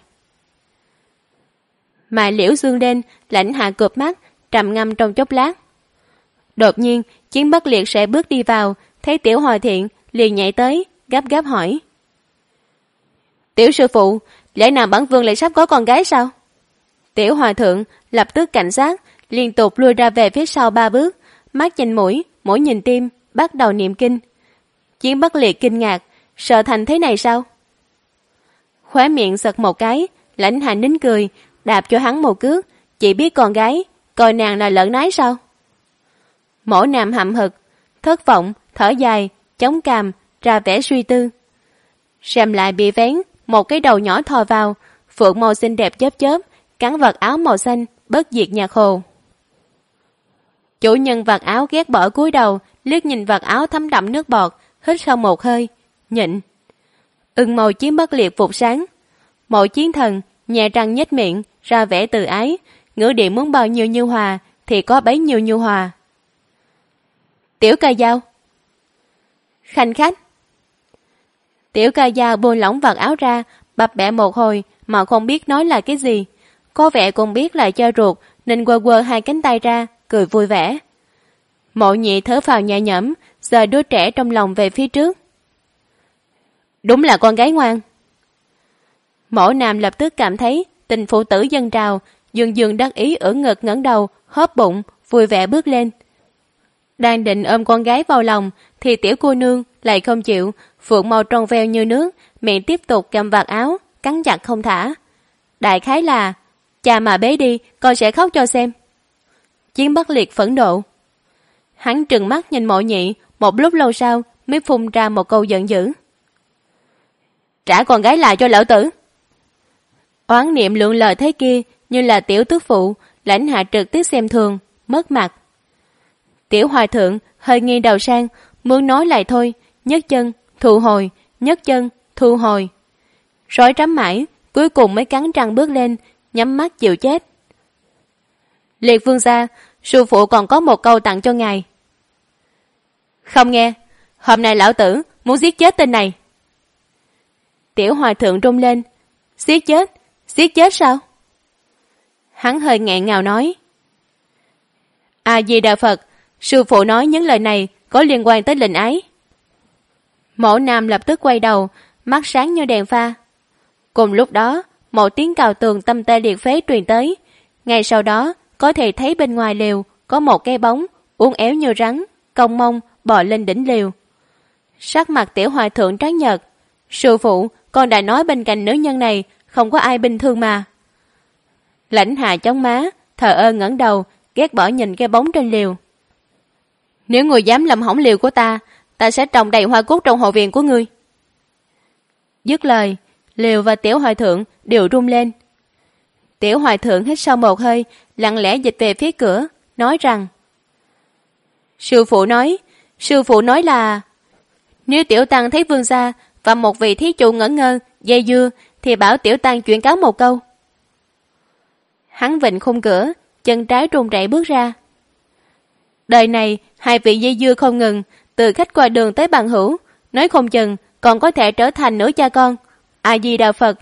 Mà liễu dương lên, Lãnh Hạ cụp mắt, trầm ngâm trong chốc lát. Đột nhiên, Chiến Bắc Liệt sẽ bước đi vào, thấy Tiểu Hòa Thượng liền nhảy tới, gấp gáp hỏi: Tiểu sư phụ, lẽ nào bản vương lại sắp có con gái sao? Tiểu Hòa Thượng lập tức cảnh giác, liên tục lui ra về phía sau 3 bước, mắt nhìn mũi, mũi nhìn tim, bắt đầu niệm kinh. Chiến Bắc Liệt kinh ngạc, sợ thành thế này sao? Khóe miệng giật một cái, Lãnh Hạ nín cười, đạp cho hắn một cước, chỉ biết con gái, coi nàng là lợn nái sao? Mổ Nam hậm hực, thất vọng, thở dài, chống cằm, ra vẻ suy tư. Xem lại bị vén, một cái đầu nhỏ thò vào, phượng màu xinh đẹp chớp chớp, cắn vật áo màu xanh, bất diệt nhạc hồ. Chủ nhân vật áo ghét bỏ cúi đầu, liếc nhìn vật áo thấm đậm nước bọt, hít sâu một hơi, nhịn. Ưng màu Chiến Bắc Liệt vụt sáng. Mộ Chiến Thần nhẹ răng nhếch miệng, ra vẻ từ ái, ngữ điệu muốn bao nhiêu nhu hòa thì có bấy nhiêu nhu hòa. Tiểu Ca Dao. Khanh khách. Tiểu Ca Dao buông lỏng vật áo ra, bập bẹ một hồi mà không biết nói là cái gì. Có vẻ cũng biết là cho ruột nên quơ quơ hai cánh tay ra, cười vui vẻ. Mộ Nhị thở phào nhẹ nhõm, giơ đứa trẻ trong lòng về phía trước. Đúng là con gái ngoan. Mộ Nam lập tức cảm thấy tình phụ tử dâng trào, dường dường đắc ý ưỡn ngực ngẩng đầu, hóp bụng, vui vẻ bước lên. Đang định ôm con gái vào lòng thì tiểu cô nương lại không chịu, phượng màu trong veo như nước, miệng tiếp tục cầm vạt áo, cắn chặt không thả. Đại khái là: cha mà bế đi, con sẽ khóc cho xem. Chiến Bắc Liệt phẫn nộ. Hắn trừng mắt nhìn Mộ Nhị, một lúc lâu sau mới phun ra một câu giận dữ: Trả con gái lại cho lão tử. Oán niệm lượn lờ thế kia như là tiểu tước phụ, Lãnh Hạ trực tiếp xem thường, mất mặt. Tiểu Hòa Thượng hơi nghiêng đầu sang, muốn nói lại thôi, nhấc chân thu hồi, nhấc chân thu hồi, rối rắm mãi, cuối cùng mới cắn răng bước lên, nhắm mắt chịu chết. Liệt vương gia, sư phụ còn có một câu tặng cho ngài. Không nghe, hôm nay lão tử muốn giết chết tên này. Tiểu Hòa Thượng rung lên. Giết chết? Giết chết sao? Hắn hơi nghẹn ngào nói: A Di Đà Phật, sư phụ nói những lời này có liên quan tới lệnh ái. Mộ Nam lập tức quay đầu, mắt sáng như đèn pha. Cùng lúc đó, một tiếng cào tường tâm tê liệt phế truyền tới. Ngay sau đó, có thể thấy bên ngoài lều có một cái bóng uốn éo như rắn, cong mông bò lên đỉnh lều. Sắc mặt Tiểu Hòa Thượng trắng nhợt. Sư phụ, con đã nói bên cạnh nữ nhân này không có ai bình thường mà. Lãnh Hạ chống má, thờ ơ ngẩng đầu, ghét bỏ nhìn cái bóng trên liều. Nếu người dám làm hỏng liều của ta ta sẽ trồng đầy hoa cúc trong hậu viện của ngươi. Dứt lời, Liều và Tiểu Hòa Thượng đều run lên. Tiểu Hòa Thượng hít sâu một hơi, lặng lẽ dịch về phía cửa, nói rằng: Sư phụ nói là nếu Tiểu Tăng thấy vương gia và một vị thí chủ ngẩn ngơ, dây dưa thì bảo Tiểu Tăng chuyển cáo một câu. Hắn vịnh khung cửa, chân trái run rẩy bước ra. Đời này, hai vị dây dưa không ngừng, từ khách qua đường tới bằng hữu, nói không chừng còn có thể trở thành nửa cha con. A Di Đà Phật.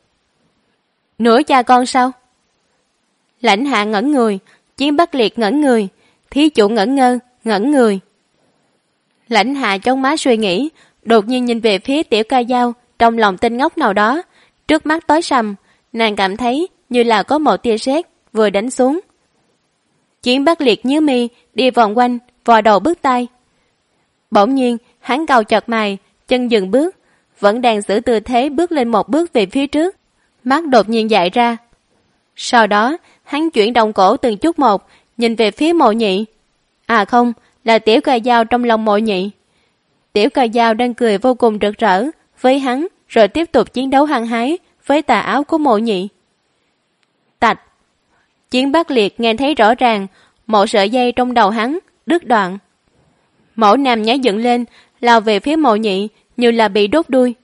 Nửa cha con sao? Lãnh Hạ ngẩn người, Chiến Bắc Liệt ngẩn người, thí chủ ngẩn ngơ, ngẩn người. Lãnh Hạ trong má suy nghĩ, đột nhiên nhìn về phía Tiểu Ca Dao, trong lòng tinh ngốc nào đó, trước mắt tối sầm, nàng cảm thấy như là có một tia sét vừa đánh xuống. Chiến Bắc Liệt nhíu mi, đi vòng quanh, vò đầu bứt tai. Bỗng nhiên, hắn cau chặt mày, chân dừng bước, vẫn đang giữ tư thế bước lên một bước về phía trước, mắt đột nhiên dại ra. Sau đó, hắn chuyển động cổ từng chút một, nhìn về phía Mộ Nhị. À không, là Tiểu Ca Dao trong lòng Mộ Nhị. Tiểu Ca Dao đang cười vô cùng rực rỡ với hắn, rồi tiếp tục chiến đấu hăng hái với tà áo của Mộ Nhị. Tạch! Chiến Bắc Liệt nghe thấy rõ ràng, một sợi dây trong đầu hắn đứt đoạn. Mẫu Nam nhảy dựng lên, lao về phía Mộ Nhị như là bị đốt đuôi.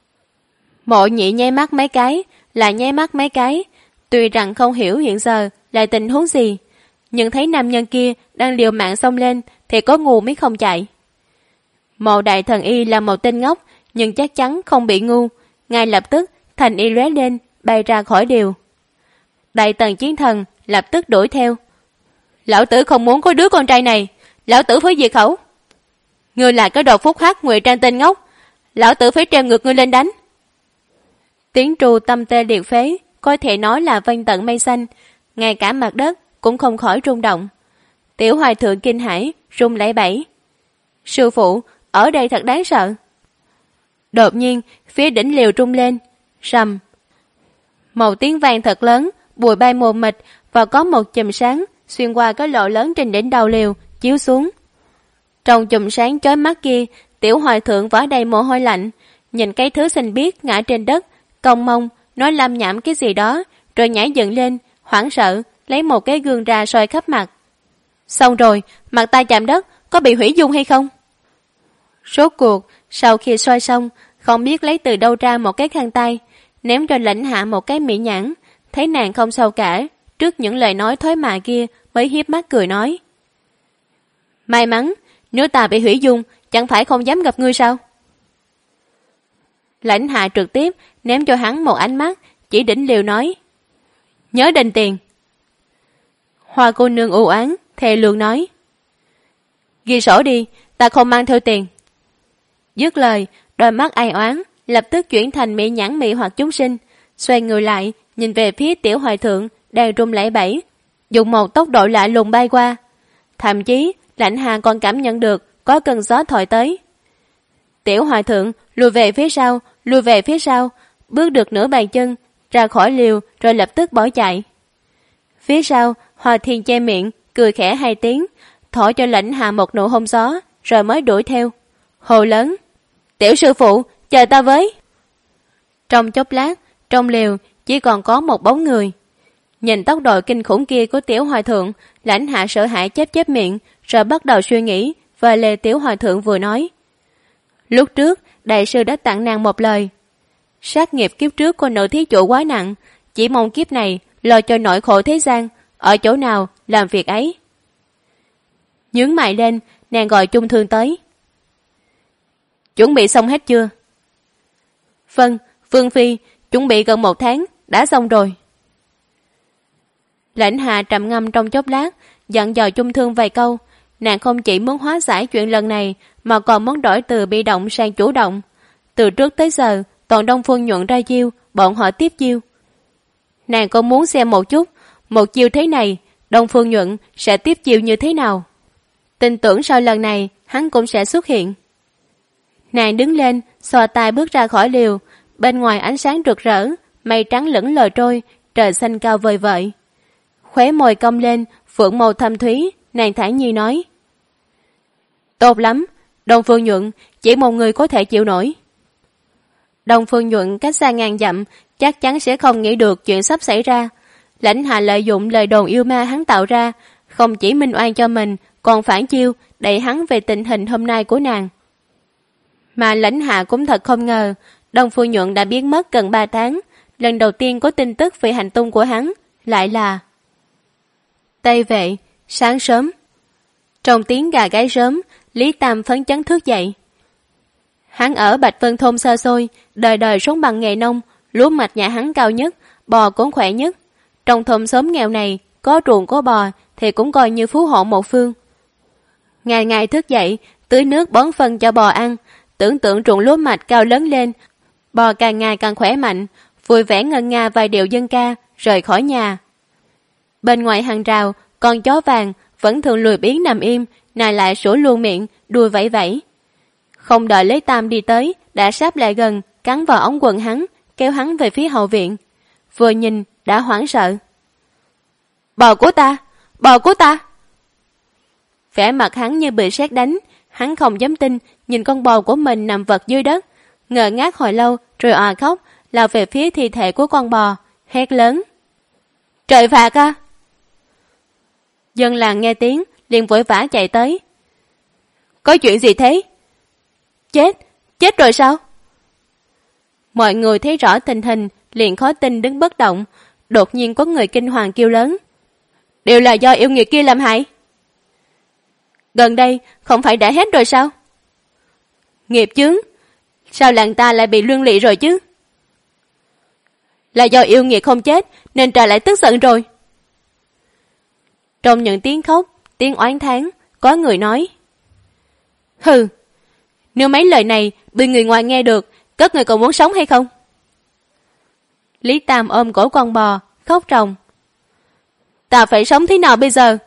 Mộ Nhị nháy mắt mấy cái, lại nháy mắt mấy cái, tuy rằng không hiểu hiện giờ là tình huống gì, nhưng thấy nam nhân kia đang liều mạng xông lên thì có ngu mới không chạy. Mộ Đại Thần Y là một tên ngốc, nhưng chắc chắn không bị ngu, ngay lập tức thành y lóe lên, bay ra khỏi điều. Đại Tần Chiến Thần lập tức đuổi theo. Lão tử không muốn có đứa con trai này, lão tử phải diệt khẩu. Ngươi là cái đồ phúc hắc ngụy trang tên ngốc, lão tử phải treo ngược ngươi lên đánh. Tiếng trù tâm tê liệt phế, có thể nói là vang tận mây xanh, ngay cả mặt đất cũng không khỏi rung động. Tiểu Hoài Thượng kinh hãi, run lẩy bẩy. Sư phụ, ở đây thật đáng sợ. Đột nhiên, phía đỉnh liều rung lên, rầm. Một tiếng vang thật lớn, bụi bay mù mịt và có một chùm sáng xuyên qua cái lỗ lớn trên đỉnh đầu liều, chiếu xuống. Trong chùm sáng chói mắt kia, Tiểu Hòa Thượng vỏ đầy mồ hôi lạnh, nhìn cái thứ xanh biếc ngã trên đất, cong mông, nói lam nhảm cái gì đó, rồi nhảy dựng lên, hoảng sợ, lấy một cái gương ra soi khắp mặt. Xong rồi, mặt ta chạm đất, có bị hủy dung hay không? Rốt cuộc, sau khi soi xong, không biết lấy từ đâu ra một cái khăn tay, ném cho Lãnh Hạ một cái mỹ nhãn, thấy nàng không sao cả, trước những lời nói thối mạ kia mới hiếp mắt cười nói. May mắn, nếu ta bị hủy dung, chẳng phải không dám gặp ngươi sao? Lãnh Hạ trực tiếp ném cho hắn một ánh mắt, chỉ đỉnh liều nói. Nhớ đền tiền. Hoa cô nương u oán, thề lương nói. Ghi sổ đi, ta không mang theo tiền. Dứt lời, đôi mắt ai oán, lập tức chuyển thành mỹ nhãn mị hoặc chúng sinh, xoay người lại, nhìn về phía Tiểu Hòa Thượng đang run lẩy bẩy, dùng một tốc độ lạ lùng bay qua. Thậm chí, Lãnh Hạ còn cảm nhận được có cơn gió thổi tới. Tiểu Hòa Thượng lùi về phía sau, bước được nửa bàn chân, ra khỏi liều rồi lập tức bỏ chạy. Phía sau, Hòa Thiên che miệng, cười khẽ 2 tiếng, thổi cho Lãnh Hạ một nụ hôn gió, rồi mới đuổi theo. Hồ lớn, Tiểu sư phụ, chờ ta với. Trong chốc lát, trong liều chỉ còn có một bóng người. Nhìn tốc độ kinh khủng kia của Tiểu Hòa Thượng, Lãnh Hạ sợ hãi chép miệng, rồi bắt đầu suy nghĩ về lời Tiểu Hòa Thượng vừa nói. Lúc trước, đại sư đã tặng nàng một lời. Sát nghiệp kiếp trước của nữ thí chủ quá nặng, chỉ mong kiếp này lo cho nỗi khổ thế gian, ở chỗ nào làm việc ấy. Nhướng mày lên, nàng gọi Chung Thương tới. Chuẩn bị xong hết chưa? Vâng, Vương Phi, chuẩn bị gần 1 tháng, đã xong rồi. Lãnh Hạ trầm ngâm trong chốc lát, dặn dò Chung Thương vài câu. Nàng không chỉ muốn hóa giải chuyện lần này, mà còn muốn đổi từ bị động sang chủ động. Từ trước tới giờ, toàn Đông Phương Nhuận ra chiêu, bọn họ tiếp chiêu. Nàng cũng muốn xem một chút, một chiêu thế này, Đông Phương Nhuận sẽ tiếp chiêu như thế nào. Tin tưởng sau lần này, hắn cũng sẽ xuất hiện. Nàng đứng lên, xòa tay bước ra khỏi liều, bên ngoài ánh sáng rực rỡ, mây trắng lững lờ trôi, trời xanh cao vời vợi. Khóe môi cong lên, phượng màu thâm thúy, nàng thản nhiên nói. Tốt lắm, Đông Phương Nhuận, chỉ một người có thể chịu nổi. Đông Phương Nhuận cách xa ngàn dặm, chắc chắn sẽ không nghĩ được chuyện sắp xảy ra. Lãnh Hạ lợi dụng lời đồn yêu ma hắn tạo ra, không chỉ minh oan cho mình, còn phản chiêu, đẩy hắn về tình hình hôm nay của nàng. Mà Lãnh Hạ cũng thật không ngờ, Đông Phương Nhuận đã biến mất gần 3 tháng, lần đầu tiên có tin tức về hành tung của hắn, lại là Tây Vệ, sáng sớm. Trong tiếng gà gáy sớm, Lý Tam phấn chấn thức dậy. Hắn ở Bạch Vân thôn xa xôi, đời đời sống bằng nghề nông, lúa mạch nhà hắn cao nhất, bò cũng khỏe nhất. Trong thôn xóm nghèo này, có ruộng có bò thì cũng coi như phú hộ một phương. Ngày ngày thức dậy, tưới nước bón phân cho bò ăn, tưởng tượng ruộng lúa mạch cao lớn lên, bò càng ngày càng khỏe mạnh, vui vẻ ngân nga vài điệu dân ca, rời khỏi nhà. Bên ngoài hàng rào, con chó vàng vẫn thường lười biếng nằm im, nài lại sủa luôn miệng, đuôi vẫy vẫy. Không đợi Lý Tam đi tới, đã sáp lại gần, cắn vào ống quần hắn, kéo hắn về phía hậu viện. Vừa nhìn, đã hoảng sợ. Bò của ta! Bò của ta! Vẻ mặt hắn như bị sét đánh, hắn không dám tin, nhìn con bò của mình nằm vật dưới đất. Ngơ ngác hồi lâu, rồi òa khóc, lao về phía thi thể của con bò, hét lớn. Trời phạt à! Dân làng nghe tiếng, liền vội vã chạy tới. Có chuyện gì thế? Chết rồi sao? Mọi người thấy rõ tình hình, liền khó tin đứng bất động. Đột nhiên có người kinh hoàng kêu lớn. Đều là do yêu nghiệt kia làm hại. Gần đây không phải đã hết rồi sao? Nghiệp chướng, sao làng ta lại bị liên lụy rồi chứ? Là do yêu nghiệt không chết nên trời lại tức giận rồi. Trong những tiếng khóc, tiếng oán thán, có người nói. Hừ, nếu mấy lời này bị người ngoài nghe được, các người còn muốn sống hay không? Lý Tam ôm cổ con bò, khóc ròng. Ta phải sống thế nào bây giờ?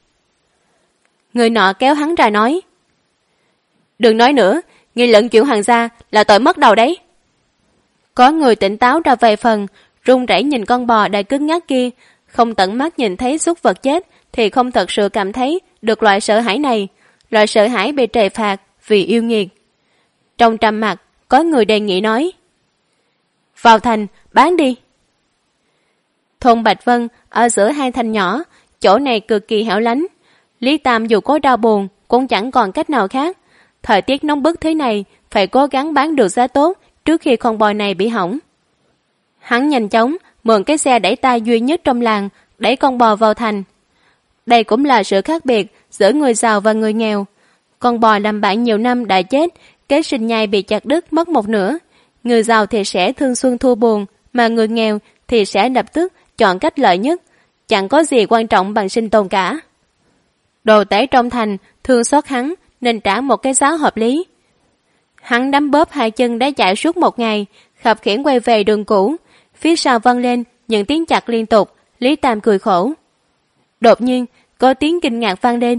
Người nọ kéo hắn ra nói. Đừng nói nữa, nghi lận chuyện hoàng gia là tội mất đầu đấy. Có người tỉnh táo ra vài phần, run rẩy nhìn con bò đầy cứng ngắc kia, không tận mắt nhìn thấy súc vật chết thì không thật sự cảm thấy được loại sợ hãi này, loại sợ hãi bị trời phạt vì yêu nghiệt. Trong trầm mặc, có người đề nghị nói. Vào thành, bán đi. Thôn Bạch Vân ở giữa hai thành nhỏ, chỗ này cực kỳ hẻo lánh. Lý Tam dù có đau buồn cũng chẳng còn cách nào khác. Thời tiết nóng bức thế này, phải cố gắng bán được giá tốt trước khi con bò này bị hỏng. Hắn nhanh chóng mượn cái xe đẩy tay duy nhất trong làng, đẩy con bò vào thành. Đây cũng là sự khác biệt giữa người giàu và người nghèo. Con bò làm bạn nhiều năm đã chết, kế sinh nhai bị chặt đứt mất một nửa. Người giàu thì sẽ thương xuân thua buồn, mà người nghèo thì sẽ lập tức chọn cách lợi nhất. Chẳng có gì quan trọng bằng sinh tồn cả. Đồ tể trong thành thương xót hắn nên trả một cái giá hợp lý. Hắn đấm bóp hai chân đã chạy suốt một ngày, khập khiễng quay về đường cũ. Phía sau vang lên những tiếng chặt liên tục. Lý Tam cười khổ. Đột nhiên có tiếng kinh ngạc vang lên.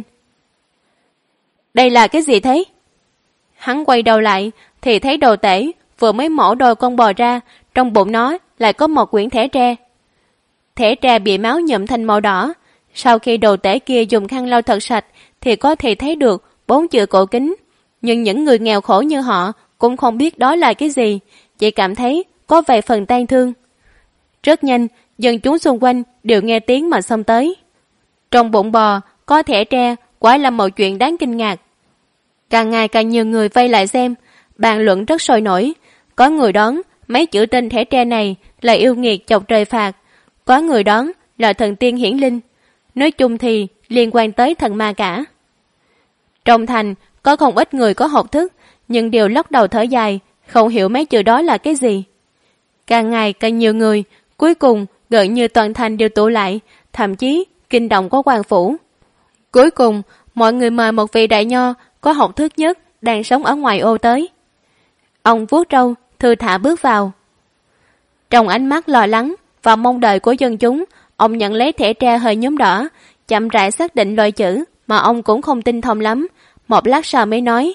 Đây là cái gì thế? Hắn quay đầu lại thì thấy đồ tể vừa mới mổ đôi con bò ra, trong bụng nó lại có một quyển thẻ tre. Thẻ tre bị máu nhuộm thành màu đỏ. Sau khi đồ tể kia dùng khăn lau thật sạch thì có thể thấy được 4 chữ cổ kính. Nhưng những người nghèo khổ như họ cũng không biết đó là cái gì, chỉ cảm thấy có vài phần tang thương. Rất nhanh, dân chúng xung quanh đều nghe tiếng mà xông tới. Trong bụng bò có thẻ tre, quả là một chuyện đáng kinh ngạc. Càng ngày càng nhiều người vây lại xem, bàn luận rất sôi nổi. Có người đoán mấy chữ trên thẻ tre này là yêu nghiệt chọc trời phạt, có người đoán là thần tiên hiển linh. Nói chung thì liên quan tới thần ma cả. Trong thành có không ít người có học thức, nhưng đều lắc đầu thở dài, không hiểu mấy chữ đó là cái gì. Càng ngày càng nhiều người, cuối cùng gần như toàn thành đều tụ lại, thậm chí kinh động có quan phủ. Cuối cùng mọi người mời một vị đại nho có học thức nhất đang sống ở ngoài ô tới. Ông vuốt râu thư thả bước vào. Trong ánh mắt lo lắng và mong đợi của dân chúng, ông nhận lấy thẻ tre hơi nhuốm đỏ, chậm rãi xác định loại chữ mà ông cũng không tin thông lắm. Một lát sau mới nói.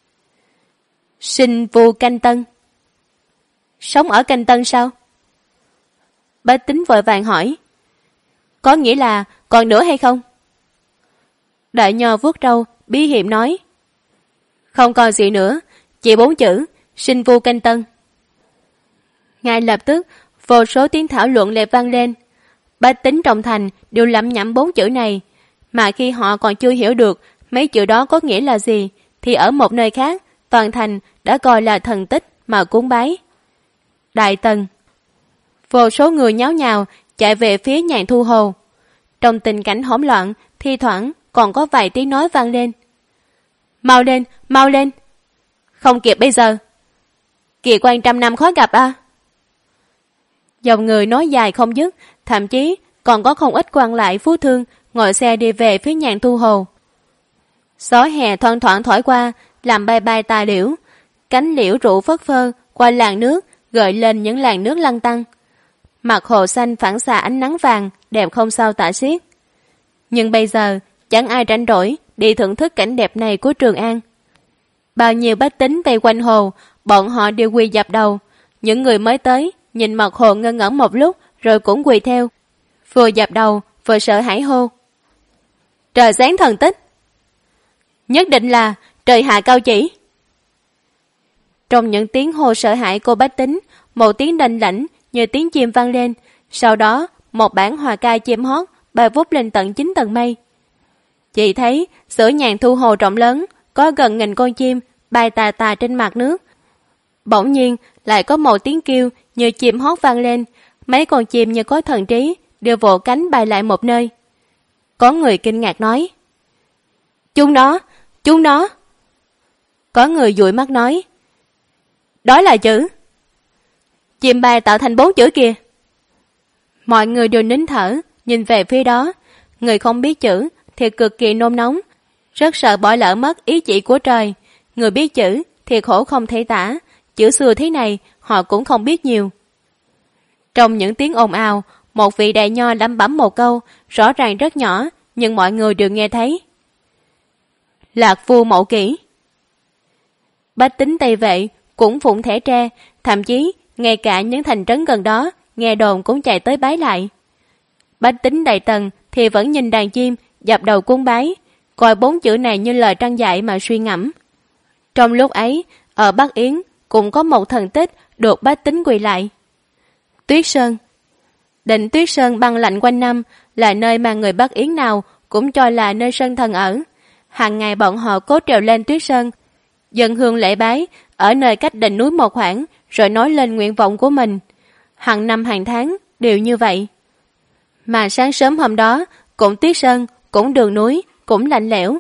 Sinh Vu Canh Tân. Sống ở Canh Tân sao? Bách tính vội vàng hỏi. Có nghĩa là còn nữa hay không? Đại nho vuốt râu bí hiểm nói. Không còn gì nữa, chỉ 4 chữ, sinh vu canh tân. Ngay lập tức, vô số tiếng thảo luận lại vang lên. Bách tính trong thành đều lẩm nhẩm 4 chữ này, mà khi họ còn chưa hiểu được mấy chữ đó có nghĩa là gì, thì ở một nơi khác, toàn thành đã coi là thần tích mà cúng bái. Đại Tần. Vô số người nháo nhào chạy về phía Nhàn Thu Hồ. Trong tình cảnh hỗn loạn, thi thoảng còn có vài tiếng nói vang lên. Mau lên, mau lên. Không kịp bây giờ. Kỳ quan trăm năm khó gặp à. Dòng người nói dài không dứt, thậm chí còn có không ít quan lại phú thương ngồi xe đi về phía Nhàn Thu Hồ. Gió hè thoang thoảng thổi qua, làm bay bay tà liễu. Cánh liễu rủ phất phơ qua làn nước, gợi lên những làn nước lăn tăn. Mặt hồ xanh phản xạ ánh nắng vàng, đẹp không sao tả xiết. Nhưng bây giờ, chẳng ai rảnh rỗi đi thưởng thức cảnh đẹp này của Trường An. Bao nhiêu bách tính vây quanh hồ, bọn họ đều quỳ dập đầu. Những người mới tới, nhìn mặt hồ ngơ ngẩn một lúc, rồi cũng quỳ theo. Vừa dập đầu, vừa sợ hãi hô. Trời sáng thần tích! Nhất định là trời hạ cao chỉ! Trong những tiếng hô sợ hãi của bách tính, một tiếng đanh lãnh như tiếng chim vang lên. Sau đó, một bản hòa ca chim hót bay vút lên tận 9 tầng mây. Chị thấy giữa Nhàn Thu Hồ rộng lớn có gần 1000 con chim bay tà tà trên mặt nước. Bỗng nhiên lại có một tiếng kêu như chim hót vang lên. Mấy con chim như có thần trí đều vỗ cánh bay lại một nơi. Có người kinh ngạc nói: Chúng nó. Có người dụi mắt nói: Đó là chữ. Chim bay tạo thành 4 chữ kìa. Mọi người đều nín thở nhìn về phía đó. Người không biết chữ thì cực kỳ nôn nóng, rất sợ bỏ lỡ mất ý chỉ của trời. Người biết chữ thì khổ không thể tả, chữ xưa thế này họ cũng không biết nhiều. Trong những tiếng ồn ào, một vị đại nho lẩm bẩm một câu, rõ ràng rất nhỏ, nhưng mọi người đều nghe thấy. Lạc Phu Mậu Kỷ. Bách tính Tây Vệ cũng phụng thể tre, thậm chí ngay cả những thành trấn gần đó nghe đồn cũng chạy tới bái lại. Bách tính Đại Tần thì vẫn nhìn đàn chim dập đầu cúng bái, coi 4 chữ này như lời trăng dạy mà suy ngẫm. Trong lúc ấy, ở Bắc Yến cũng có một thần tích được bách tính quỳ lại. Tuyết Sơn. Đỉnh Tuyết Sơn băng lạnh quanh năm, là nơi mà người Bắc Yến nào cũng cho là nơi sơn thần ở. Hàng ngày bọn họ cố trèo lên Tuyết Sơn, dâng hương lễ bái ở nơi cách đỉnh núi một khoảng, rồi nói lên nguyện vọng của mình. Hàng năm hàng tháng đều như vậy. Mà sáng sớm hôm đó, cũng Tuyết Sơn, cũng đường núi, cũng lạnh lẽo.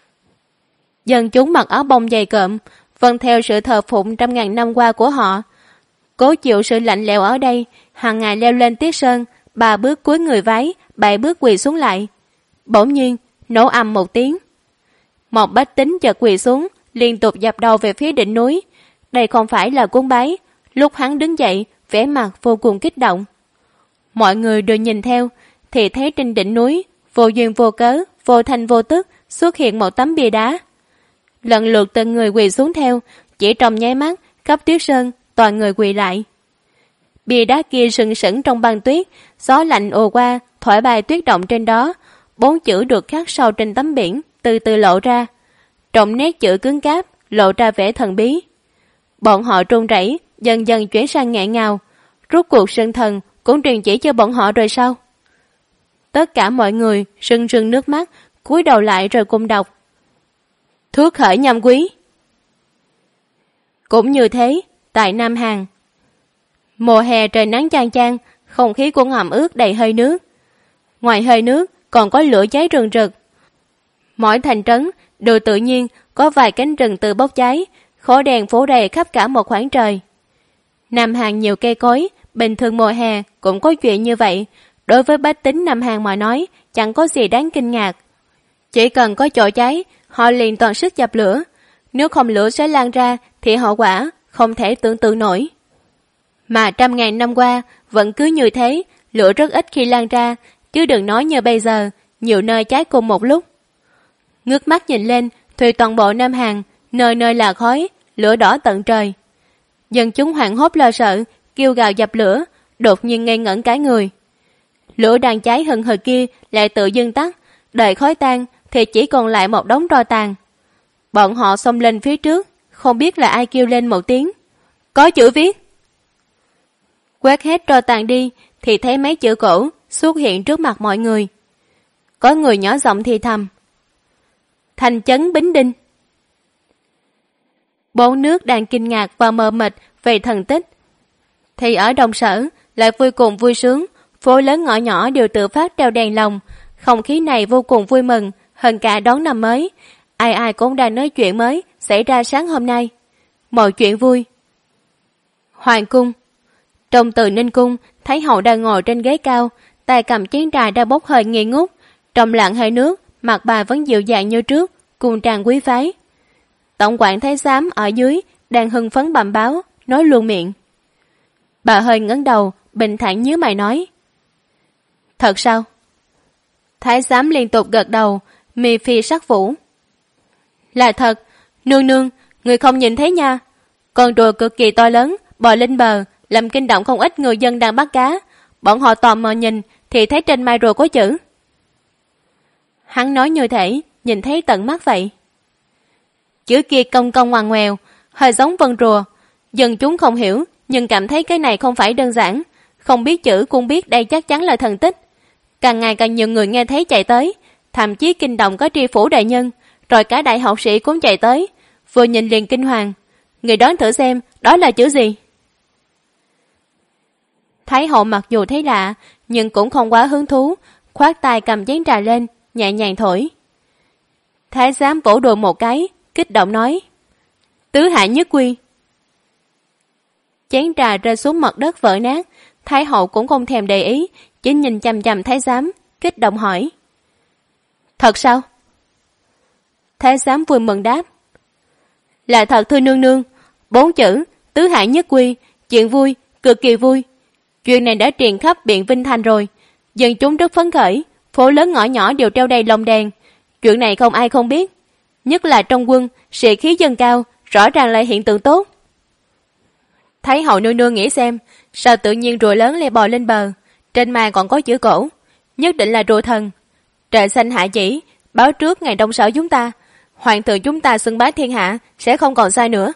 Dân chúng mặc áo bông dày cộm, vâng theo sự thờ phụng trăm ngàn năm qua của họ. Cố chịu sự lạnh lẽo ở đây, hàng ngày leo lên Tuyết Sơn, 3 bước cúi người vái, 7 bước quỳ xuống lại. Bỗng nhiên, nổ ầm một tiếng. Một bách tính chợt quỳ xuống, liên tục dập đầu về phía đỉnh núi. Đây không phải là cúng bái. Lúc hắn đứng dậy, vẻ mặt vô cùng kích động. Mọi người đều nhìn theo, thì thấy trên đỉnh núi, vô duyên vô cớ, vô thanh vô tức, xuất hiện một tấm bia đá. Lần lượt từng người quỳ xuống theo, chỉ trong nháy mắt, khắp Tuyết Sơn, toàn người quỳ lại. Bia đá kia sừng sững trong băng tuyết, gió lạnh ùa qua, thổi bay tuyết động trên đó. 4 chữ được khắc sâu trên tấm biển, từ từ lộ ra. Trong nét chữ cứng cáp, lộ ra vẻ thần bí. Bọn họ run rẩy, dần dần chuyển sang nghẹn ngào. Rốt cuộc sơn thần cũng truyền chỉ cho bọn họ rồi sao? Tất cả mọi người rưng rưng nước mắt, cúi đầu lại rồi cùng đọc. Thuốc khởi nhâm quý. Cũng như thế, tại Nam Hàn. Mùa hè trời nắng chang chang, không khí cũng ẩm ướt đầy hơi nước. Ngoài hơi nước còn có lửa cháy rừng rực. Mỗi thành trấn đều tự nhiên có vài cánh rừng tự bốc cháy, khói đèn phủ đầy khắp cả một khoảng trời. Nam Hàn nhiều cây cối, bình thường mùa hè cũng có chuyện như vậy. Đối với bách tính Nam Hàn mà nói, chẳng có gì đáng kinh ngạc. Chỉ cần có chỗ cháy, họ liền toàn sức dập lửa. Nếu không lửa sẽ lan ra thì hậu quả không thể tưởng tượng nổi. Mà trăm ngàn năm qua vẫn cứ như thế, lửa rất ít khi lan ra, chứ đừng nói như bây giờ, nhiều nơi cháy cùng một lúc. Ngước mắt nhìn lên, thì toàn bộ Nam Hàn, nơi nơi là khói, lửa đỏ tận trời. Dân chúng hoảng hốt lo sợ, kêu gào dập lửa, đột nhiên ngây ngẩn cả người. Lửa đang cháy hừng hực kia lại tự dưng tắt, đợi khói tan thì chỉ còn lại một đống tro tàn. Bọn họ xông lên phía trước, không biết là ai kêu lên một tiếng. Có chữ viết. Quét hết tro tàn đi thì thấy mấy chữ cổ xuất hiện trước mặt mọi người. Có người nhỏ giọng thì thầm. Thành Chấn Bính Đinh. Bốn nước đang kinh ngạc và mờ mịt về thần tích, thì ở Đông Sở lại vui cùng vui sướng, phố lớn ngõ nhỏ đều tự phát treo đèn lồng, không khí này vô cùng vui mừng hơn cả đón năm mới. Ai ai cũng đang nói chuyện mới xảy ra sáng hôm nay. Mọi chuyện vui. Hoàng cung. Trong Từ Ninh cung, Thái hậu đang ngồi trên ghế cao, tay cầm chén trà đang bốc hơi nghi ngút, trong lặng hơi nước, mặt bà vẫn dịu dàng như trước, cung trang quý phái. Tổng quản Thái Giám ở dưới đang hưng phấn bẩm báo, nói luôn miệng. Bà hơi ngẩng đầu, bình thản nhíu mày nói. Thật sao? Thái Giám liên tục gật đầu, mi phi sắc vũ. Là thật, nương nương, người không nhìn thấy nha. Con rùa cực kỳ to lớn, bò lên bờ, làm kinh động không ít người dân đang bắt cá. Bọn họ tò mò nhìn, thì thấy trên mai rùa có chữ. Hắn nói như thể, nhìn thấy tận mắt vậy. Chữ kia cong cong ngoằn ngoèo, hơi giống vân rùa. Dân chúng không hiểu, nhưng cảm thấy cái này không phải đơn giản. Không biết chữ cũng biết đây chắc chắn là thần tích. Càng ngày càng nhiều người nghe thấy chạy tới, thậm chí kinh động có tri phủ đại nhân, rồi cả đại học sĩ cũng chạy tới, vừa nhìn liền kinh hoàng. Người đoán thử xem đó là chữ gì? Thái hậu mặc dù thấy lạ, nhưng cũng không quá hứng thú, khoát tay cầm chén trà lên, nhẹ nhàng thổi. Thái giám vỗ đùi một cái, kích động nói. Tứ hạ nhất quy. Chén trà rơi xuống mặt đất vỡ nát, Thái hậu cũng không thèm để ý, chỉ nhìn chằm chằm thái giám, kích động hỏi. Thật sao? Thái giám vui mừng đáp. Là thật thưa nương nương, 4 chữ, tứ hạ nhất quy, chuyện vui, cực kỳ vui. Chuyện này đã truyền khắp Biện Vinh Thành rồi, dân chúng rất phấn khởi, phố lớn ngõ nhỏ đều treo đầy lồng đèn. Chuyện này không ai không biết, nhất là trong quân, sĩ khí dâng cao, rõ ràng là hiện tượng tốt. Thái hậu nương nương nghĩ xem, sao tự nhiên rùa lớn lại bò lên bờ, trên mai còn có chữ cổ, nhất định là rùa thần. Trời xanh hạ chỉ, báo trước ngày Đông Sở chúng ta, hoàng thượng chúng ta xưng bá thiên hạ sẽ không còn sai nữa.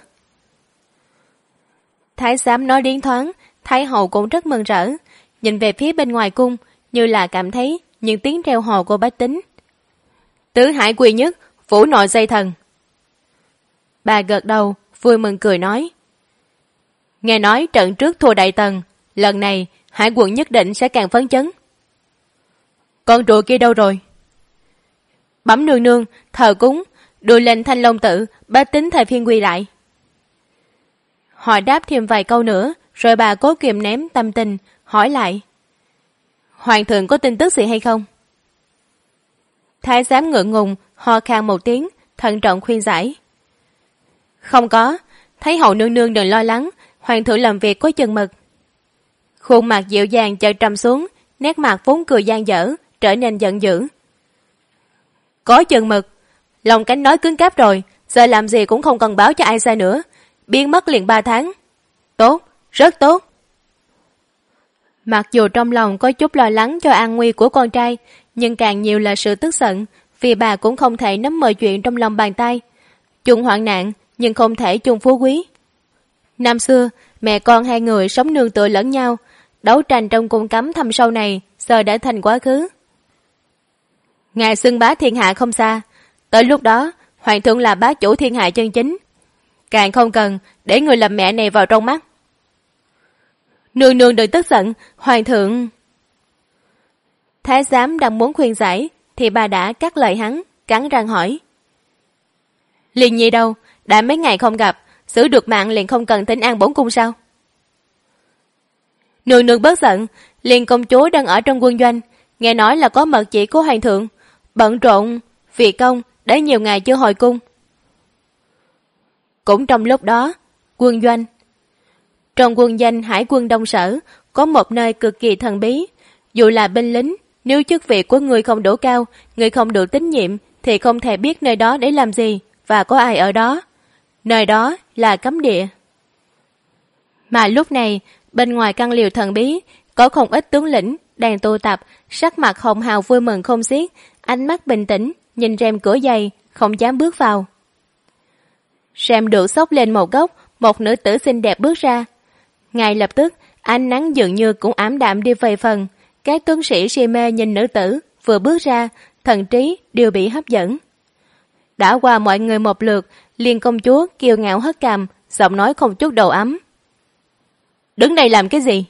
Thái giám nói điên thoáng, Thái hậu cũng rất mừng rỡ, nhìn về phía bên ngoài cung, như là cảm thấy những tiếng reo hò của bách tính. Tứ hải quy nhất, phủ nội dây thần. Bà gật đầu, vui mừng cười nói. Nghe nói trận trước thua Đại Tần, lần này hải quân nhất định sẽ càng phấn chấn. Con rùa kia đâu rồi? Bẩm nương nương, thờ cúng, đưa lên Thanh Long Tự, bách tính thời phiên quy lại. Họ đáp thêm vài câu nữa, rồi bà cố kiềm ném tâm tình, hỏi lại. Hoàng thượng có tin tức gì hay không? Thái giám ngượng ngùng, ho khan một tiếng, thận trọng khuyên giải. Không có, thấy hậu nương nương đừng lo lắng, hoàng thượng làm việc có chừng mực. Khuôn mặt dịu dàng chợt trầm xuống, nét mặt vốn cười dang dở, trở nên giận dữ. Có chừng mực, lòng cánh nói cứng cáp rồi, giờ làm gì cũng không cần báo cho ai sai nữa, biến mất liền 3 tháng. Tốt, rất tốt. Mặc dù trong lòng có chút lo lắng cho an nguy của con trai, nhưng càng nhiều là sự tức giận, vì bà cũng không thể nắm mọi chuyện trong lòng bàn tay. Chung hoạn nạn, nhưng không thể chung phú quý. Năm xưa, mẹ con hai người sống nương tựa lẫn nhau, đấu tranh trong cung cấm thâm sâu này, giờ đã thành quá khứ. Ngài xưng bá thiên hạ không xa, tới lúc đó, hoàng thượng là bá chủ thiên hạ chân chính. Càng không cần để người làm mẹ này vào trong mắt. Nương nương đừng tức giận, hoàng thượng. Thái giám đang muốn khuyên giải, thì bà đã cắt lời hắn, cắn răng hỏi. Liên nhi đâu, đã mấy ngày không gặp, giữ được mạng liền không cần thỉnh an bổn cung sao? Nương nương bớt giận, Liên công chúa đang ở trong quân doanh, nghe nói là có mật chỉ của hoàng thượng, bận rộn, vì công, đã nhiều ngày chưa hồi cung. Cũng trong lúc đó, quân doanh. Trong quân doanh Hải quân Đông Sở, có một nơi cực kỳ thần bí. Dù là binh lính, nếu chức vị của người không đủ cao, người không đủ tín nhiệm, thì không thể biết nơi đó để làm gì, và có ai ở đó. Nơi đó là cấm địa. Mà lúc này, bên ngoài căn liều thần bí, có không ít tướng lĩnh đang tụ tập, sắc mặt hồng hào vui mừng không xiết, ánh mắt bình tĩnh, nhìn rèm cửa dày, không dám bước vào. Rèm được xốc lên một góc, một nữ tử xinh đẹp bước ra. Ngay lập tức, ánh nắng dường như cũng ảm đạm đi vài phần. Các tuấn sĩ si mê nhìn nữ tử vừa bước ra, thần trí đều bị hấp dẫn. Đã qua mọi người một lượt, Liên công chúa kiêu ngạo hất cằm, giọng nói không chút đầu ấm. Đứng đây làm cái gì?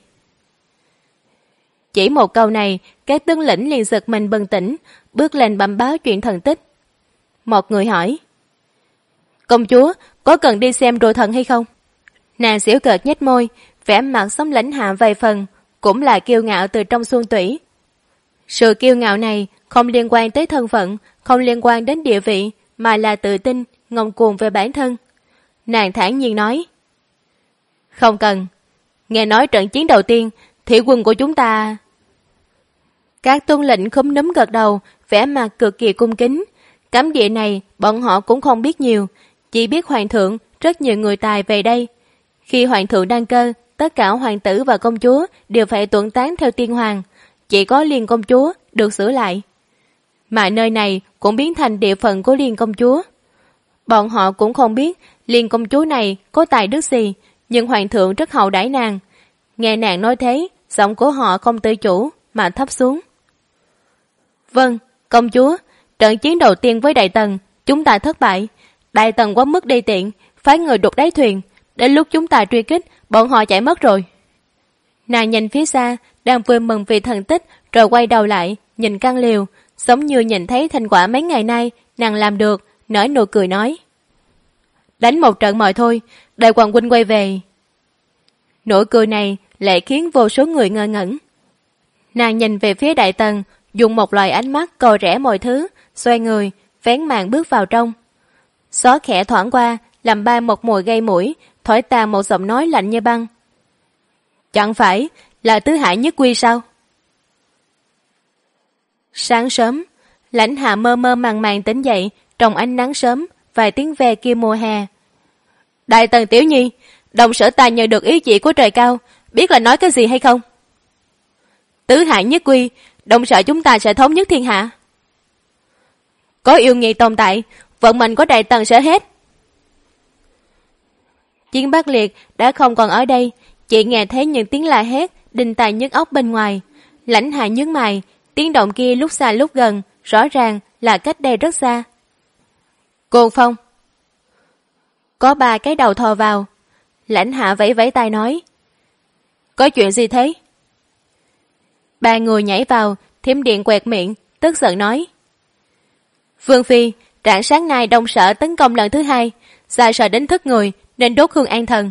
Chỉ một câu này, các tướng lĩnh liền giật mình bừng tỉnh, bước lên bẩm báo chuyện thần tích. Một người hỏi. Công chúa, có cần đi xem đồ thần hay không? Nàng xỉu cợt nhếch môi, vẻ mặt sống lãnh hạ vài phần, cũng là kiêu ngạo từ trong xương tủy. Sự kiêu ngạo này không liên quan tới thân phận, không liên quan đến địa vị, mà là tự tin, ngông cuồng về bản thân. Nàng thản nhiên nói. Không cần. Nghe nói trận chiến đầu tiên, thủy quân của chúng ta... Các tuân lệnh khúm núm gật đầu, vẻ mặt cực kỳ cung kính. Cấm địa này bọn họ cũng không biết nhiều, chỉ biết hoàng thượng rất nhiều người tài về đây. Khi hoàng thượng đăng cơ, tất cả hoàng tử và công chúa đều phải tuẫn tán theo tiên hoàng, chỉ có Liên công chúa được xử lại. Mà nơi này cũng biến thành địa phận của Liên công chúa. Bọn họ cũng không biết Liên công chúa này có tài đức gì, nhưng hoàng thượng rất hậu đãi nàng. Nghe nàng nói thế, giọng của họ không tự chủ mà thấp xuống. Vâng, công chúa, trận chiến đầu tiên với Đại Tần, chúng ta thất bại. Đại Tần quá mức đê tiện, phái người đục đáy thuyền. Đến lúc chúng ta truy kích, bọn họ chạy mất rồi. Nàng nhìn phía xa, đang vui mừng vì thần tích, rồi quay đầu lại, nhìn căn liều, giống như nhìn thấy thành quả mấy ngày nay nàng làm được, nở nụ cười nói. Đánh một trận mời thôi, đợi hoàng huynh quay về. Nụ cười này lại khiến vô số người ngơ ngẩn. Nàng nhìn về phía Đại Tần, dùng một loại ánh mắt coi rẻ mọi thứ, xoay người, vén màn bước vào trong. Gió khẽ thoảng qua, làm bay một mùi gây mũi, thổi tàn một giọng nói lạnh như băng. Chẳng phải là tứ hải nhất quy sao? Sáng sớm, Lãnh Hạ mơ mơ màng màng tỉnh dậy, trong ánh nắng sớm, vài tiếng ve kia mùa hè. Đại Tần tiểu nhi, đồng sở ta nhận được ý chỉ của trời cao, biết là nói cái gì hay không? Tứ hải nhất quy, đồng sở chúng ta sẽ thống nhất thiên hạ. Có yêu nghiệt tồn tại, vận mệnh của Đại Tần sẽ hết. Chiến Bắc Liệt đã không còn ở đây, chỉ nghe thấy những tiếng la hét đinh tai nhức óc bên ngoài. Lãnh Hạ nhướng mày, tiếng động kia lúc xa lúc gần, rõ ràng là cách đây rất xa. Côn Phong. Có 3 cái đầu thò vào. Lãnh Hạ vẫy vẫy tay nói. Có chuyện gì thế? 3 người nhảy vào, Thiểm Điện quẹt miệng, tức giận nói. Vương Phi, rạng sáng nay Đông Sở tấn công lần thứ 2, xa sợ đến thức người nên đốt hương an thần.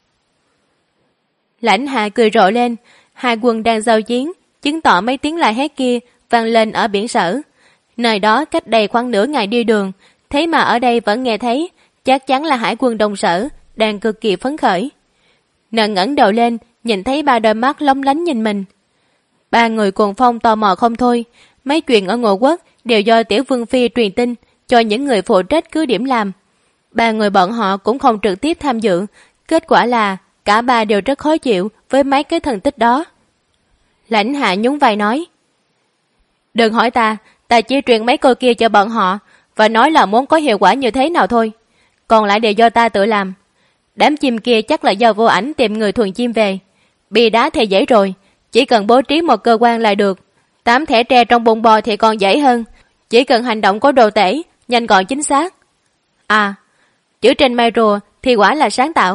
Lãnh Hạ cười rộ lên, hai quân đang giao chiến, chứng tỏ mấy tiếng la hét kia vang lên ở biển Sở. Nơi đó cách đây khoảng nửa ngày đi đường, thế mà ở đây vẫn nghe thấy, chắc chắn là hải quân Đông Sở đang cực kỳ phấn khởi. Nàng ngẩng đầu lên, nhìn thấy 3 đôi mắt lóng lánh nhìn mình. 3 người Cuồng Phong tò mò không thôi, mấy chuyện ở Ngộ Quốc đều do Tiểu Vương Phi truyền tin cho những người phụ trách cứ điểm làm. 3 người bọn họ cũng không trực tiếp tham dự, kết quả là cả 3 đều rất khó chịu với mấy cái thần tích đó. Lãnh Hạ nhún vai nói. Đừng hỏi ta chỉ truyền mấy câu kia cho bọn họ và nói là muốn có hiệu quả như thế nào thôi. Còn lại đều do ta tự làm. Đám chim kia chắc là do Vô Ảnh tìm người thuần chim về. Bia đá thì dễ rồi, chỉ cần bố trí một cơ quan là được. 8 thẻ tre trong bụng bò thì còn dễ hơn, chỉ cần hành động có đồ tể, nhanh gọn chính xác. À, chữ trên mai rùa thì quả là sáng tạo.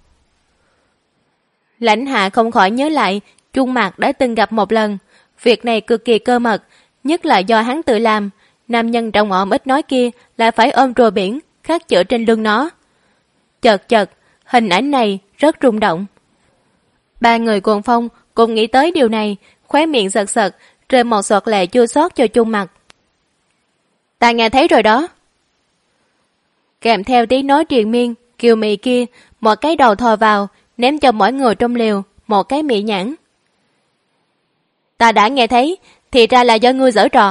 Lãnh Hạ không khỏi nhớ lại Chuông Mạc đã từng gặp một lần. Việc này cực kỳ cơ mật, nhất là do hắn tự làm. Nam nhân trong ngõ ít nói kia lại phải ôm rùa biển khắc chữ trên lưng nó. Chợt, hình ảnh này rất rung động. 3 người Cuồng Phong cùng nghĩ tới điều này, khóe miệng giật giật, rơi một giọt lệ chua xót cho Chuông Mạc. Ta nghe thấy rồi đó. Kèm theo tiếng nói triền miên, kiều mị kia, một cái đầu thò vào, ném cho mỗi người trong liều một cái mị nhãn. Ta đã nghe thấy, thì ra là do ngươi giở trò.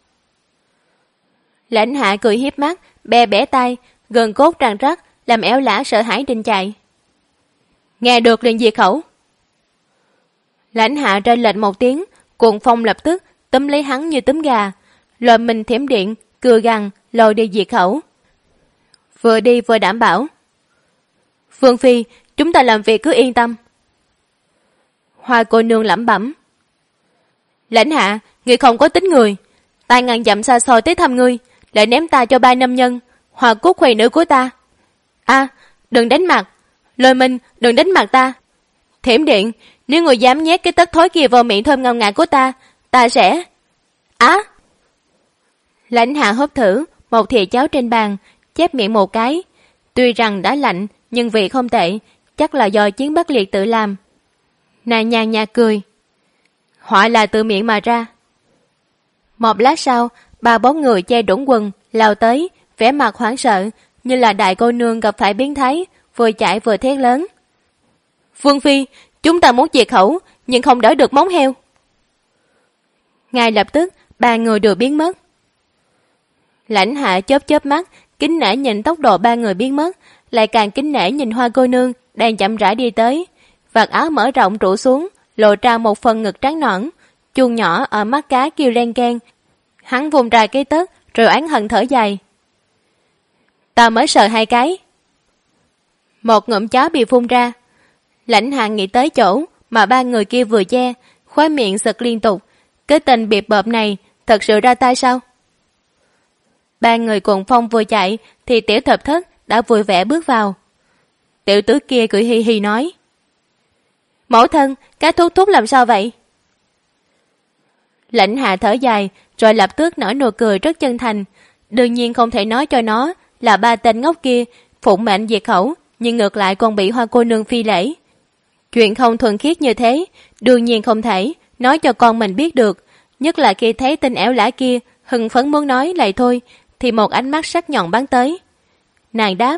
Lãnh Hạ cười hiếp mắt, bè bẻ tay, gần cốt tràn rắc, làm éo lả sợ hãi định chạy. Nghe được liền diệt khẩu. Lãnh Hạ ra lệnh một tiếng, Cuồng Phong lập tức túm lấy hắn như túm gà, lôi mình Thiểm Điện, cưa gằn, lôi đi diệt khẩu. vừa đi vừa đảm bảo. Vương phi, chúng ta làm việc cứ yên tâm. Hoa cô nương lẩm bẩm. Lãnh hạ, ngươi không có tính người. Ta ngàn dặm xa xôi tới thăm ngươi, lại ném ta cho 3 nam nhân, hoa cúc khuê nữ của ta. Đừng đánh mặt. Lôi Minh, đừng đánh mặt ta. Thiểm Điện, nếu người dám nhét cái tất thối kia vào miệng thơm ngào ngạt của ta sẽ... Lãnh hạ húp thử một thìa cháo trên bàn, chép miệng một cái. Tuy rằng đã lạnh, nhưng vị không tệ, chắc là do Chiến Bắc Liệt tự làm. Nàng nhàn nhạt cười. Họa là từ miệng mà ra. Một lát sau, 3 bóng người che đũng quần lao tới, vẻ mặt hoảng sợ, như là đại cô nương gặp phải biến thái, vừa chạy vừa thét lớn. Vương phi, chúng ta muốn diệt khẩu, nhưng không đỡ được móng heo. Ngay lập tức, 3 người đều biến mất. Lãnh hạ chớp mắt, kính nể nhìn tốc độ 3 người biến mất, lại càng kính nể nhìn Hoa cô nương đang chậm rãi đi tới. Vạt áo mở rộng trụ xuống, lộ ra một phần ngực trắng nõn, chuông nhỏ ở mắt cá kêu len keng. Hắn vùng ra cái tấc, rồi oán hận thở dài. Ta mới sờ 2 cái. Một ngụm cháo bị phun ra. Lãnh hạ nghĩ tới chỗ mà 3 người kia vừa che, khóe miệng sực liên tục. Cái tên biệp bợp này thật sự ra tay sao? 3 người cùng phong vừa chạy thì Tiểu Thập Thất đã vui vẻ bước vào. Tiểu tử kia cười hi hi nói. Mẫu thân, cái thúc thúc làm sao vậy? Lãnh hạ thở dài, rồi lập tức nở nụ cười rất chân thành. Đương nhiên không thể nói cho nó là 3 tên ngốc kia phụng mệnh diệt khẩu, nhưng ngược lại còn bị Hoa cô nương phi lễ. Chuyện không thuần khiết như thế, đương nhiên không thể nói cho con mình biết được. Nhất là khi thấy tên ẻo lã kia hưng phấn muốn nói lại thôi, thì một ánh mắt sắc nhọn bắn tới. Nàng đáp.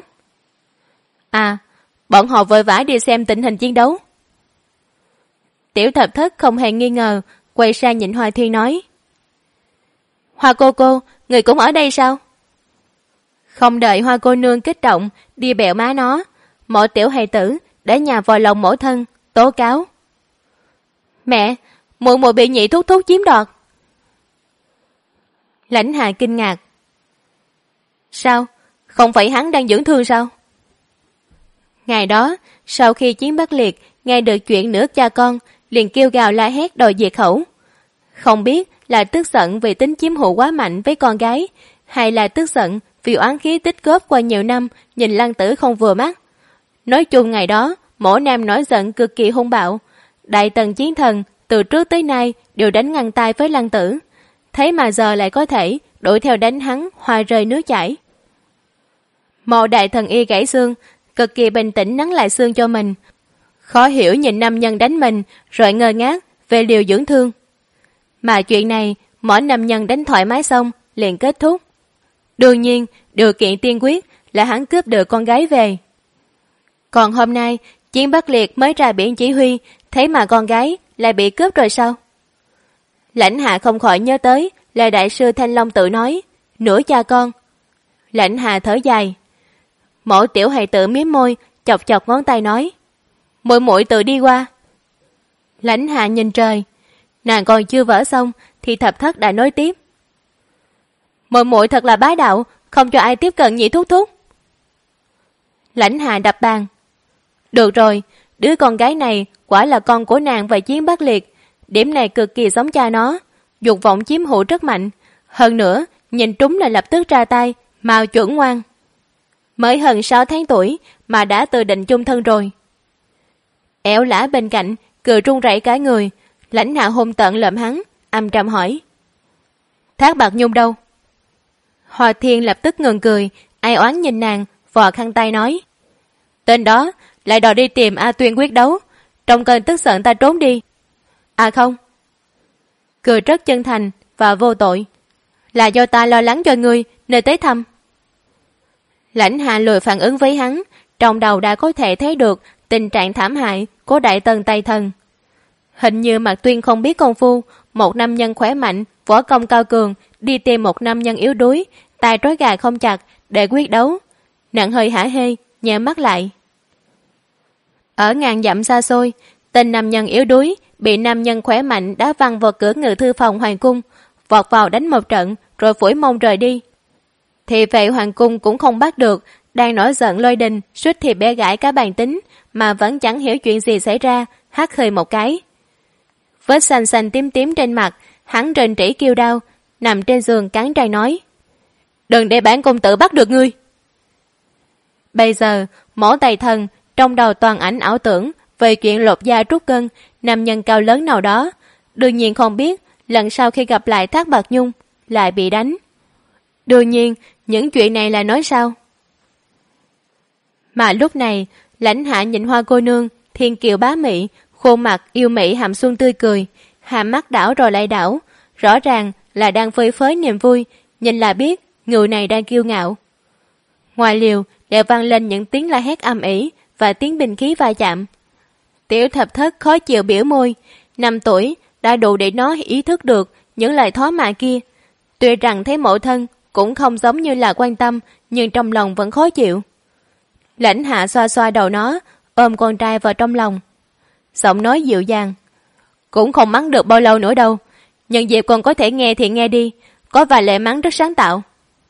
Bọn họ vội vã đi xem tình hình chiến đấu. Tiểu Thập Thất không hề nghi ngờ, quay sang nhìn Hoa Thiên nói. Hoa cô, người cũng ở đây sao? Không đợi Hoa cô nương kích động, đi bẹo má nó, mộ tiểu hài tử để nhà vào lòng mẫu thân, tố cáo. Mẹ, muội bị nhị thúc thúc chiếm đoạt. Lãnh hạ kinh ngạc. Sao? Không phải hắn đang dưỡng thương sao? Ngày đó, sau khi Chiến Bắc Liệt nghe được chuyện nửa cha con, liền kêu gào la hét đòi diệt khẩu. Không biết là tức giận vì tính chiếm hữu quá mạnh với con gái, hay là tức giận vì oán khí tích góp qua nhiều năm nhìn Lăng Tử không vừa mắt. Nói chung ngày đó, mỗ nam nổi giận cực kỳ hung bạo. Đại tần chiến thần từ trước tới nay đều đánh ngang tay với Lăng Tử. Thế mà giờ lại có thể đuổi theo đánh hắn hoa rơi nước chảy. Mộ đại thần y gãy xương, cực kỳ bình tĩnh nắn lại xương cho mình. Khó hiểu nhìn nam nhân đánh mình, rồi ngơ ngác về liều dưỡng thương. Mà chuyện này, mỗi nam nhân đánh thoải mái xong, liền kết thúc. Đương nhiên, điều kiện tiên quyết là hắn cướp được con gái về. Còn hôm nay, Chiến Bắc Liệt mới ra biển chỉ huy, thế mà con gái lại bị cướp rồi sao? Lãnh hạ không khỏi nhớ tới lời đại sư Thanh Long tự nói, nửa cha con. Lãnh hạ thở dài. Mẫu tiểu hài tử miếm môi, chọc ngón tay nói. Muội tự đi qua. Lãnh hạ nhìn trời. Nàng còn chưa vỡ xong thì Thập Thất đã nói tiếp. Muội thật là bá đạo, không cho ai tiếp cận nhị thúc thúc. Lãnh hạ đập bàn. Được rồi, đứa con gái này quả là con của nàng và Chiến Bắc Liệt. Điểm này cực kỳ giống cha nó, dục vọng chiếm hữu rất mạnh. Hơn nữa, nhìn trúng là lập tức ra tay, mau chuẩn ngoan. Mới hơn 6 tháng tuổi mà đã tự định chung thân rồi. Ẻo lã bên cạnh, cười run rẩy cả người. Lãnh hạ hung tợn lợm hắn, âm trầm hỏi. Thác Bạc Nhung đâu? Hoa Thiên lập tức ngừng cười, ai oán nhìn nàng, vò khăn tay nói. Tên đó lại đòi đi tìm A Tuyên quyết đấu, trong cơn tức giận ta trốn đi. À không. Cười rất chân thành và vô tội. Là do ta lo lắng cho ngươi nên tới thăm. Lãnh hạ lười phản ứng với hắn, trong đầu đã có thể thấy được tình trạng thảm hại của Đại Tần Tây Thần. Hình như Mạc Tuyên không biết công phu, một nam nhân khỏe mạnh, võ công cao cường, đi tìm một nam nhân yếu đuối, tay trói gà không chặt để quyết đấu. Nàng hơi hả hê, nhẹ mắt lại. Ở ngàn dặm xa xôi, tên nam nhân yếu đuối bị nam nhân khỏe mạnh đá văng vào cửa ngự thư phòng hoàng cung, vọt vào đánh một trận rồi phủi mông rời đi. Thì vệ hoàng cung cũng không bắt được, đang nổi giận lôi đình, suýt thì bẻ gãy cả bàn tính, mà vẫn chẳng hiểu chuyện gì xảy ra, hắt hơi một cái. Vết xanh xanh tím tím trên mặt, hắn rên rỉ kêu đau, nằm trên giường cắn răng nói: "Đừng để bản công tử bắt được ngươi." Bây giờ, Mỗ Tây Thần trong đầu toàn ảnh ảo tưởng về chuyện lột da trút gân, nam nhân cao lớn nào đó, đương nhiên không biết lần sau khi gặp lại Thác Bạt Nhung lại bị đánh. Đương nhiên, những chuyện này là nói sao? Mà lúc này, Lãnh Hạ nhìn Hoa cô nương, thiên kiều bá mị, khuôn mặt yêu mỹ hàm xuân tươi cười, hàm mắt đảo rồi lại đảo, rõ ràng là đang phơi phới niềm vui, nhìn là biết người này đang kiêu ngạo. Ngoài liều đều vang lên những tiếng la hét âm ỉ và tiếng binh khí va chạm. Tiểu Thập Thất khó chịu biểu môi, 5 tuổi đã đủ để nó ý thức được những lời thó mạ kia. Tuy rằng thấy mộ thân cũng không giống như là quan tâm, nhưng trong lòng vẫn khó chịu. Lãnh Hạ xoa xoa đầu nó, ôm con trai vào trong lòng. Giọng nói dịu dàng: "Cũng không mắng được bao lâu nữa đâu. Nhân dịp còn có thể nghe thì nghe đi, có vài lời mắng rất sáng tạo."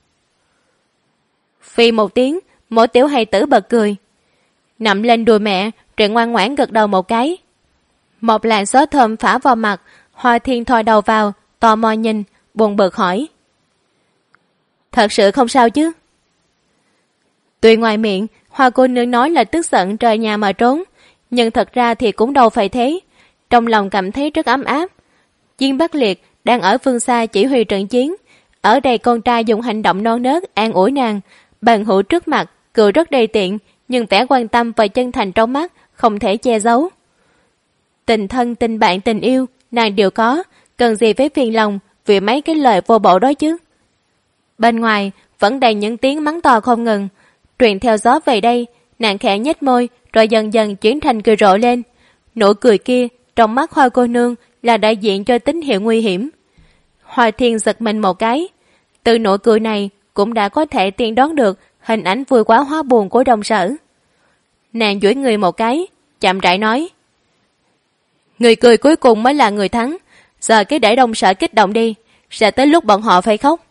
Phi một tiếng, Mộ Tiểu Hài Tử bật cười, nằm lên đùi mẹ rồi ngoan ngoãn gật đầu một cái. Một làn gió thơm phả vào mặt, Hoa Thiên thò đầu vào, tò mò nhìn, buồn bực hỏi: "Thật sự không sao chứ?" Tuy ngoài miệng Hoa cô nương nói là tức giận trời nhà mà trốn, nhưng thật ra thì cũng đâu phải thế. Trong lòng cảm thấy rất ấm áp. Diên Bắc Liệt đang ở phương xa chỉ huy trận chiến, ở đây con trai dùng hành động non nớt an ủi nàng, bằng hữu trước mặt cười rất đầy tiện, nhưng vẻ quan tâm và chân thành trong mắt không thể che giấu. Tình thân, tình bạn, tình yêu nàng đều có, cần gì phải phiền lòng vì mấy cái lời vô bổ đó chứ. Bên ngoài vẫn đầy những tiếng mắng to không ngừng, truyền theo gió về đây. Nàng khẽ nhếch môi rồi dần dần chuyển thành cười rộ lên. Nụ cười kia trong mắt Hoa cô nương là đại diện cho tín hiệu nguy hiểm. Hoa Thiên giật mình một cái, từ nụ cười này cũng đã có thể tiên đoán được hình ảnh vui quá hóa buồn của Đông Sở. Nàng duỗi người một cái, chậm rãi nói: "Người cười cuối cùng mới là người thắng, giờ cứ để Đông Sở kích động đi, sẽ tới lúc bọn họ phải khóc."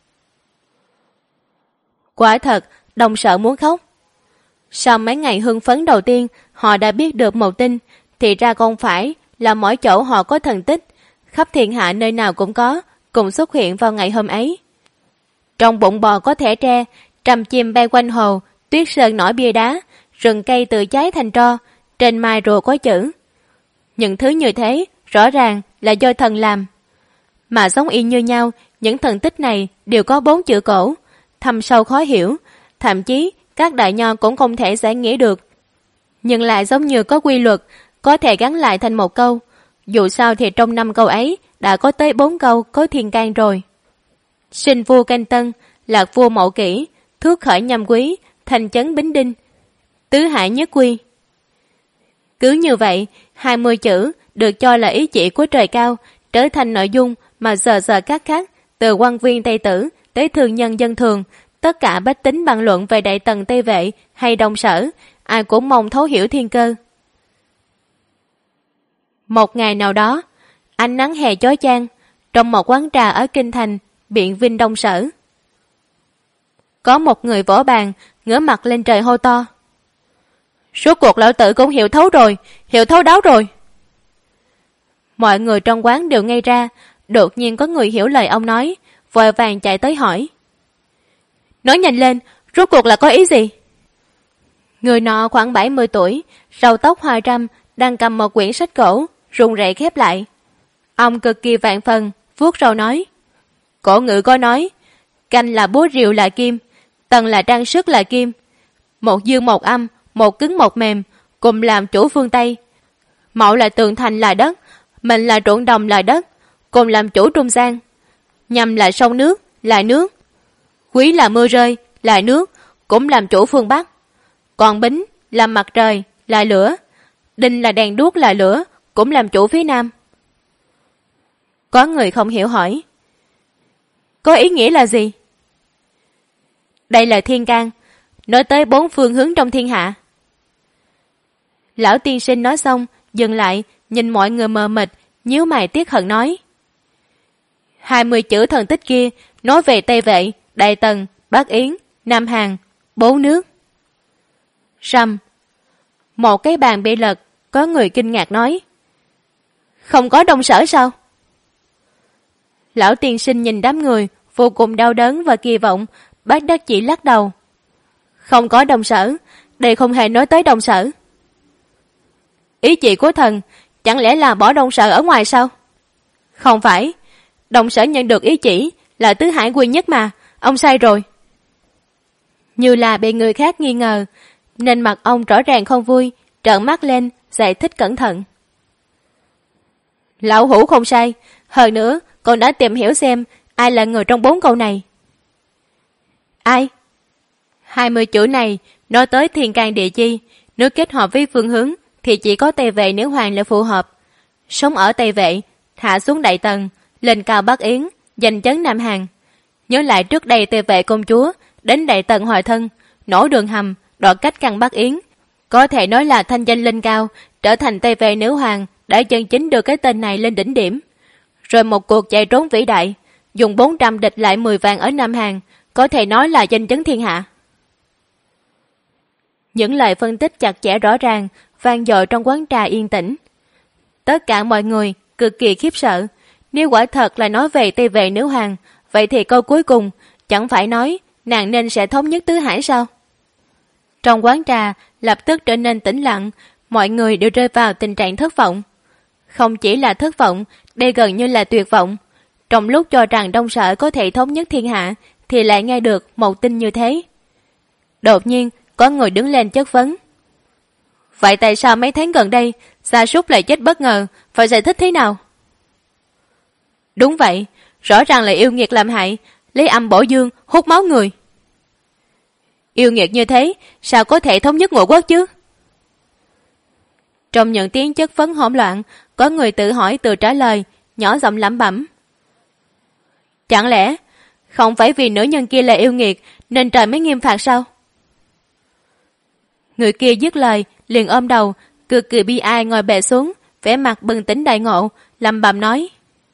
Quả thật, Đông Sở muốn khóc. Sau mấy ngày hưng phấn đầu tiên, họ đã biết được một tin, thì ra không phải là mỗi chỗ họ có thần tích, khắp thiên hạ nơi nào cũng có, cùng xuất hiện vào ngày hôm ấy. Trong bụng bò có thẻ tre, trầm chim bay quanh hồ, tuyết sơn nổi bia đá, rừng cây tự cháy thành tro, trên mai rùa có chữ. Những thứ như thế rõ ràng là do thần làm. Mà giống y như nhau, những thần tích này đều có 4 chữ cổ, thâm sâu khó hiểu, thậm chí các đại nho cũng không thể giải nghĩa được. Nhưng lại giống như có quy luật, có thể gắn lại thành một câu. Dù sao thì trong 5 câu ấy đã có tới 4 câu có thiên can rồi. Sinh vua canh tân, lạc vua mậu kỷ, thước khởi nhâm quý, thành chấn bính đinh, tứ hải nhất quy. Cứ như vậy, 20 chữ được cho là ý chỉ của trời cao, trở thành nội dung mà giờ giờ các khác, từ quan viên Tây Tử tới thường nhân dân thường, tất cả bách tính bàn luận về Đại Tần Tây Vệ hay Đông Sở, ai cũng mong thấu hiểu thiên cơ. Một ngày nào đó, ánh nắng hè chói chang, trong một quán trà ở Kinh Thành, biện Vinh Đông Sở. Có một người vỗ bàn, ngửa mặt lên trời hô to: "Rốt cuộc lão tử cũng hiểu thấu rồi, hiểu thấu đáo rồi." Mọi người trong quán đều ngây ra, đột nhiên có người hiểu lời ông nói, vội vàng chạy tới hỏi: "Nói nhanh lên, rốt cuộc là có ý gì?" Người nọ khoảng 70 tuổi, râu tóc hoa râm, đang cầm một quyển sách cổ, run rẩy khép lại. Ông cực kỳ vạn phần, vuốt râu nói: "Cổ ngữ có nói, canh là búa rìu là kim, tần là trang sức là kim, một dương một âm, một cứng một mềm, cùng làm chủ phương Tây. Mậu là tường thành là đất, mình là ruộng đồng là đất, cùng làm chủ trung gian. Nhâm là sông nước, là nước. Quý là mưa rơi, là nước, cũng làm chủ phương Bắc. Còn Bính là mặt trời, là lửa. Đinh là đèn đuốc là lửa, cũng làm chủ phía Nam." Có người không hiểu hỏi: "Có ý nghĩa là gì?" "Đây là thiên can, nói tới 4 phương hướng trong thiên hạ." Lão tiên sinh nói xong, dừng lại, nhìn mọi người mờ mịt, nhíu mày tiếc hận nói: 20 chữ thần tích kia nói về Tây Vệ, Đại Tần, Bắc Yến, Nam Hàn, 4 nước. Rầm. Một cái bàn bị lật, có người kinh ngạc nói. Không có Đông Sở sao? Lão tiên sinh nhìn đám người, vô cùng đau đớn và kỳ vọng, bác đắc chỉ lắc đầu. Không có Đông Sở, đây không hề nói tới Đông Sở. Ý chị của thần, chẳng lẽ là bỏ Đông Sở ở ngoài sao? Không phải, Đông Sở nhận được ý chỉ là tứ hải quy nhất mà, ông sai rồi. Như là bị người khác nghi ngờ, nên mặt ông rõ ràng không vui, trợn mắt lên, giải thích cẩn thận. Lão hủ không sai, hơn nữa con đã tìm hiểu xem ai là người trong 4 câu này. Ai? 20 chữ này nói tới thiên can địa chi, nếu kết hợp với phương hướng thì chỉ có Tây Vệ Nữ Hoàng là phù hợp. Sống ở Tây Vệ, hạ xuống Đại Tần, lên cao Bắc Yến, giành chấn Nam Hàn. Nhớ lại trước đây Tây Vệ công chúa đến Đại Tần hòa thân, nổ đường hầm, đoạt cách căn Bắc Yến. Có thể nói là thanh danh lên cao, trở thành Tây Vệ Nữ Hoàng đã chân chính đưa cái tên này lên đỉnh điểm. Rồi một cuộc chạy trốn vĩ đại, dùng 400 địch lại 10 vạn ở Nam Hàn, có thể nói là danh chấn thiên hạ. Những lời phân tích chặt chẽ rõ ràng vang dội trong quán trà yên tĩnh. Tất cả mọi người cực kỳ khiếp sợ. Nếu quả thật là nói về Tây Vệ Nữ Hoàng, vậy thì câu cuối cùng chẳng phải nói nàng nên sẽ thống nhất tứ hải sao? Trong quán trà lập tức trở nên tĩnh lặng, mọi người đều rơi vào tình trạng thất vọng. Không chỉ là thất vọng, đây gần như là tuyệt vọng. Trong lúc cho rằng Đông Sở có thể thống nhất thiên hạ, thì lại nghe được một tin như thế. Đột nhiên, có người đứng lên chất vấn. Vậy tại sao mấy tháng gần đây, Gia Súc lại chết bất ngờ, phải giải thích thế nào? Đúng vậy, rõ ràng là yêu nghiệt làm hại, lấy âm bổ dương, hút máu người. Yêu nghiệt như thế, sao có thể thống nhất ngũ quốc chứ? Trong những tiếng chất vấn hỗn loạn, có người tự hỏi tự trả lời, nhỏ giọng lẩm bẩm. Chẳng lẽ không phải vì nữ nhân kia là yêu nghiệt nên trời mới nghiêm phạt sao? Người kia dứt lời liền ôm đầu, cực kỳ bi ai ngồi bệt xuống, vẻ mặt bừng tỉnh đại ngộ, lẩm bẩm nói.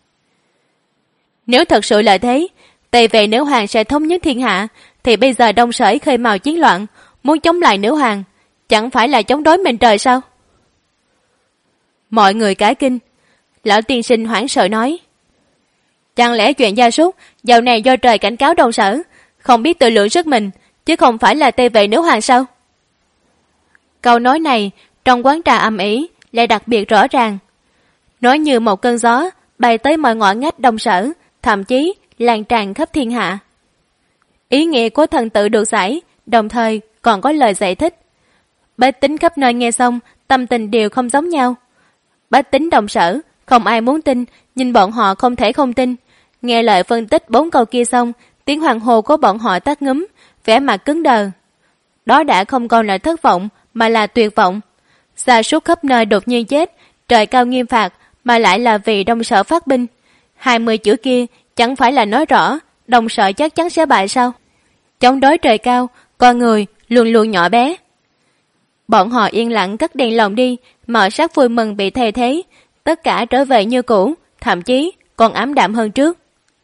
Nếu thật sự là thế, Tây Vệ Nữ Hoàng sẽ thống nhất thiên hạ, thì bây giờ Đông Sở khơi mào chiến loạn, muốn chống lại Nữ Hoàng, chẳng phải là chống đối mệnh trời sao? Mọi người cả kinh. Lão tiên sinh hoảng sợ nói. Chẳng lẽ chuyện Gia Súc dạo này do trời cảnh cáo Đông Sở, không biết tự lượng sức mình, chứ không phải là Tây Vệ Nữ Hoàng sao? Câu nói này trong quán trà âm ỉ lại đặc biệt rõ ràng, nói như một cơn gió bay tới mọi ngõ ngách Đông Sở, thậm chí lan tràn khắp thiên hạ. Ý nghĩa của thần tự được giải, đồng thời còn có lời giải thích. Bách tính khắp nơi nghe xong, tâm tình đều không giống nhau. Bách tính Đông Sở không ai muốn tin, nhìn bọn họ không thể không tin. Nghe lời phân tích 4 câu kia xong, tiếng hoàng hô của bọn họ tắt ngúm, vẻ mặt cứng đờ. Đó đã không còn là thất vọng mà là tuyệt vọng. Gia súc khắp nơi đột nhiên chết, trời cao nghiêm phạt mà lại là vì Đông Sở phát binh. 20 chữ kia chẳng phải là nói rõ Đông Sở chắc chắn sẽ bại sao? Chống đối trời cao, con người luôn luôn nhỏ bé. Bọn họ yên lặng cất đèn lồng đi, mở sắc vui mừng bị thay thế, tất cả trở về như cũ, thậm chí còn ám đạm hơn trước.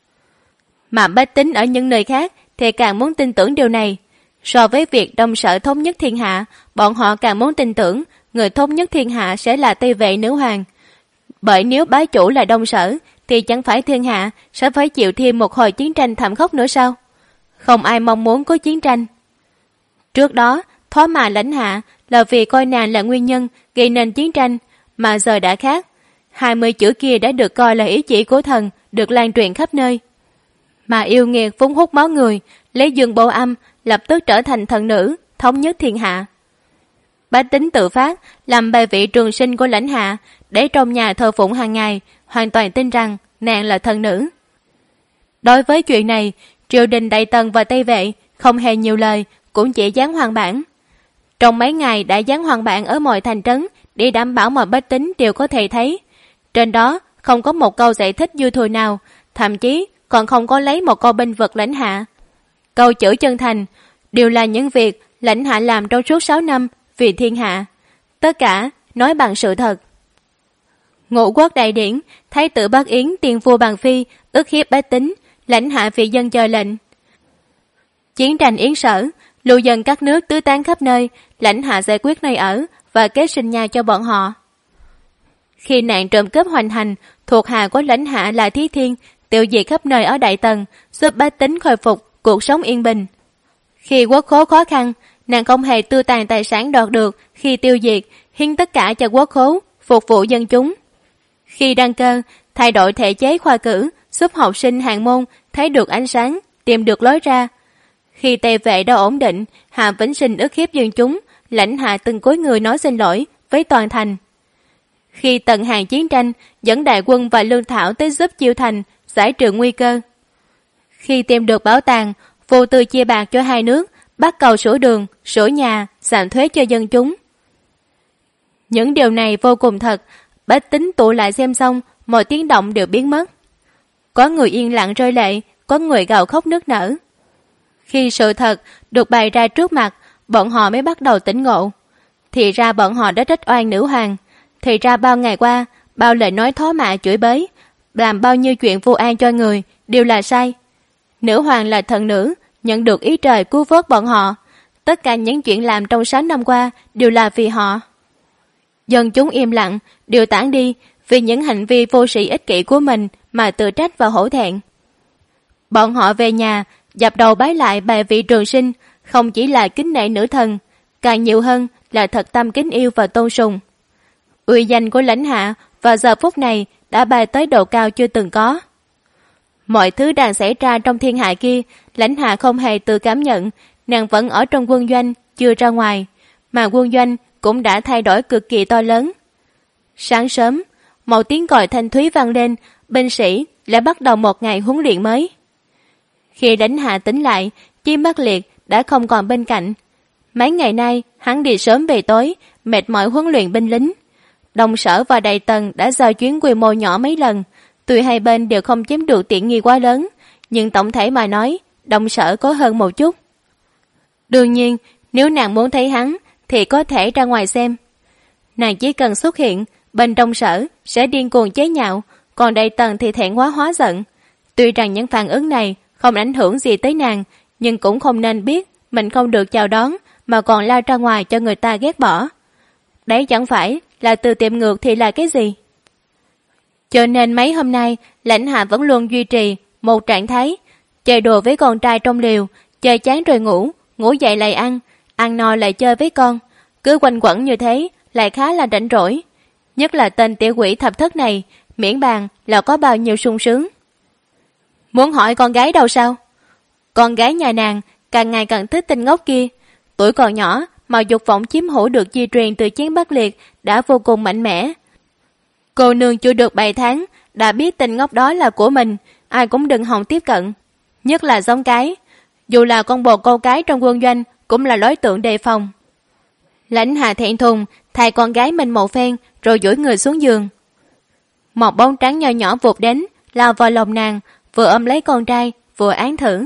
Mà bách tính ở những nơi khác thì càng muốn tin tưởng điều này. So với việc Đông Sở thống nhất thiên hạ, bọn họ càng muốn tin tưởng người thống nhất thiên hạ sẽ là Tây Vệ Nữ Hoàng. Bởi nếu bá chủ là Đông Sở thì chẳng phải thiên hạ sẽ phải chịu thêm một hồi chiến tranh thảm khốc nữa sao? Không ai mong muốn có chiến tranh. Trước đó, Thoá Mà lãnh hạ là vì coi nàng là nguyên nhân gây nên chiến tranh, mà giờ đã khác. 20 chữ kia đã được coi là ý chỉ của thần, được lan truyền khắp nơi. Mà yêu nghiệt vốn hút máu người, lấy dương bổ âm, lập tức trở thành thần nữ, thống nhất thiên hạ. Bá tính tự phát, làm bài vị trường sinh của lãnh hạ, để trong nhà thờ phụng hàng ngày, hoàn toàn tin rằng nàng là thần nữ. Đối với chuyện này, triều đình Đại Tần và Tây Vệ không hề nhiều lời, cũng chỉ dán hoàng bản. Trong mấy ngày đã dán hoàng bản ở mọi thành trấn để đảm bảo mọi bách tính đều có thể thấy. Trên đó không có một câu giải thích dư thừa nào, thậm chí còn không có lấy một câu bênh vực lãnh hạ. Câu chữ chân thành đều là những việc lãnh hạ làm trong suốt 6 năm vì thiên hạ. Tất cả nói bằng sự thật. Ngũ quốc đại điển, thái tử Bắc Yến tiền vua Bằng Phi ức hiếp bách tính, lãnh hạ vì dân chờ lệnh. Chiến tranh Yến Sở, Lưu dân các nước tứ tán khắp nơi, lãnh hạ giải quyết nơi ở và kế sinh nhà cho bọn họ. Khi nạn trộm cướp hoành hành, thuộc hạ của lãnh hạ là Thí Thiên tiêu diệt khắp nơi ở Đại Tần, giúp bách tính khôi phục cuộc sống yên bình. Khi quốc khố khó khăn, nàng không hề tiêu tàn tài sản đoạt được khi tiêu diệt, hiến tất cả cho quốc khố, phục vụ dân chúng. Khi đăng cơ, thay đổi thể chế khoa cử, giúp học sinh hàng môn thấy được ánh sáng, tìm được lối ra. Khi Tề Vệ đã ổn định, Hạ Vĩnh Sinh ức hiếp dân chúng, lãnh hạ từng cúi người nói xin lỗi với toàn thành. Khi Tần Hàn chiến tranh, dẫn đại quân và lương thảo tới giúp Chiêu Thành giải trừ nguy cơ. Khi tìm được bảo tàng, vô tư chia bạc cho hai nước, bắt cầu sửa đường, sửa nhà, giảm thuế cho dân chúng. Những điều này vô cùng thật, bách tính tụ lại xem xong, mọi tiếng động đều biến mất. Có người yên lặng rơi lệ, có người gào khóc nức nở. Khi sự thật được bày ra trước mặt, bọn họ mới bắt đầu tỉnh ngộ. Thì ra bọn họ đã trách oan nữ hoàng. Thì ra bao ngày qua, bao lời nói thó mạ chửi bới, làm bao nhiêu chuyện vô an cho người, đều là sai. Nữ hoàng là thần nữ, nhận được ý trời cứu vớt bọn họ. Tất cả những chuyện làm trong 6 năm qua đều là vì họ. Dân chúng im lặng, đều tản đi vì những hành vi vô sĩ ích kỷ của mình mà tự trách và hổ thẹn. Bọn họ về nhà, dập đầu bái lại bài vị Trường Sinh, không chỉ là kính nể nữ thần, càng nhiều hơn là thật tâm kính yêu và tôn sùng. Uy danh của lãnh hạ vào giờ phút này đã bay tới độ cao chưa từng có. Mọi thứ đang xảy ra trong thiên hạ kia, lãnh hạ không hề tự cảm nhận, nàng vẫn ở trong quân doanh, chưa ra ngoài, mà quân doanh cũng đã thay đổi cực kỳ to lớn. Sáng sớm, một tiếng còi thanh thúy vang lên, binh sĩ lại bắt đầu một ngày huấn luyện mới. Khi lãnh hạ tỉnh lại, Chim Bắc Liệt đã không còn bên cạnh. Mấy ngày nay, hắn đi sớm về tối, mệt mỏi huấn luyện binh lính. Đông Sở và Đại Tần đã giao chuyến quy mô nhỏ mấy lần, tuy hai bên đều không chiếm được tiện nghi quá lớn, nhưng tổng thể mà nói, Đông Sở có hơn một chút. Đương nhiên, nếu nàng muốn thấy hắn, thì có thể ra ngoài xem. Nàng chỉ cần xuất hiện, bên Đông Sở sẽ điên cuồng chế nhạo, còn Đại Tần thì thẹn quá hóa giận. Tuy rằng những phản ứng này không ảnh hưởng gì tới nàng, nhưng cũng không nên biết mình không được chào đón mà còn lao ra ngoài cho người ta ghét bỏ. Đấy chẳng phải là từ tiệm ngược thì là cái gì? Cho nên mấy hôm nay, lãnh hạ vẫn luôn duy trì một trạng thái chơi đùa với con trai trong liều, chơi chán rồi ngủ, ngủ dậy lại ăn no lại chơi với con. Cứ quanh quẩn như thế lại khá là rảnh rỗi. Nhất là tên tiểu quỷ Thập Thất này, miễn bàn là có bao nhiêu sung sướng. Muốn hỏi con gái đâu sao? Con gái nhà nàng càng ngày càng thích tên ngốc kia. Tuổi còn nhỏ mà dục vọng chiếm hữu được di truyền từ Chiến Bắc Liệt đã vô cùng mạnh mẽ. Cô nương chưa được 7 tháng đã biết tên ngốc đó là của mình, ai cũng đừng hòng tiếp cận. Nhất là giống cái, dù là con bồ câu cái trong quân doanh cũng là đối tượng đề phòng. Lãnh hạ thẹn thùng thay con gái mình một phen rồi duỗi người xuống giường. Một bóng trắng nhỏ nhỏ vụt đến, lao vào lòng nàng, vừa ôm lấy con trai vừa án thử.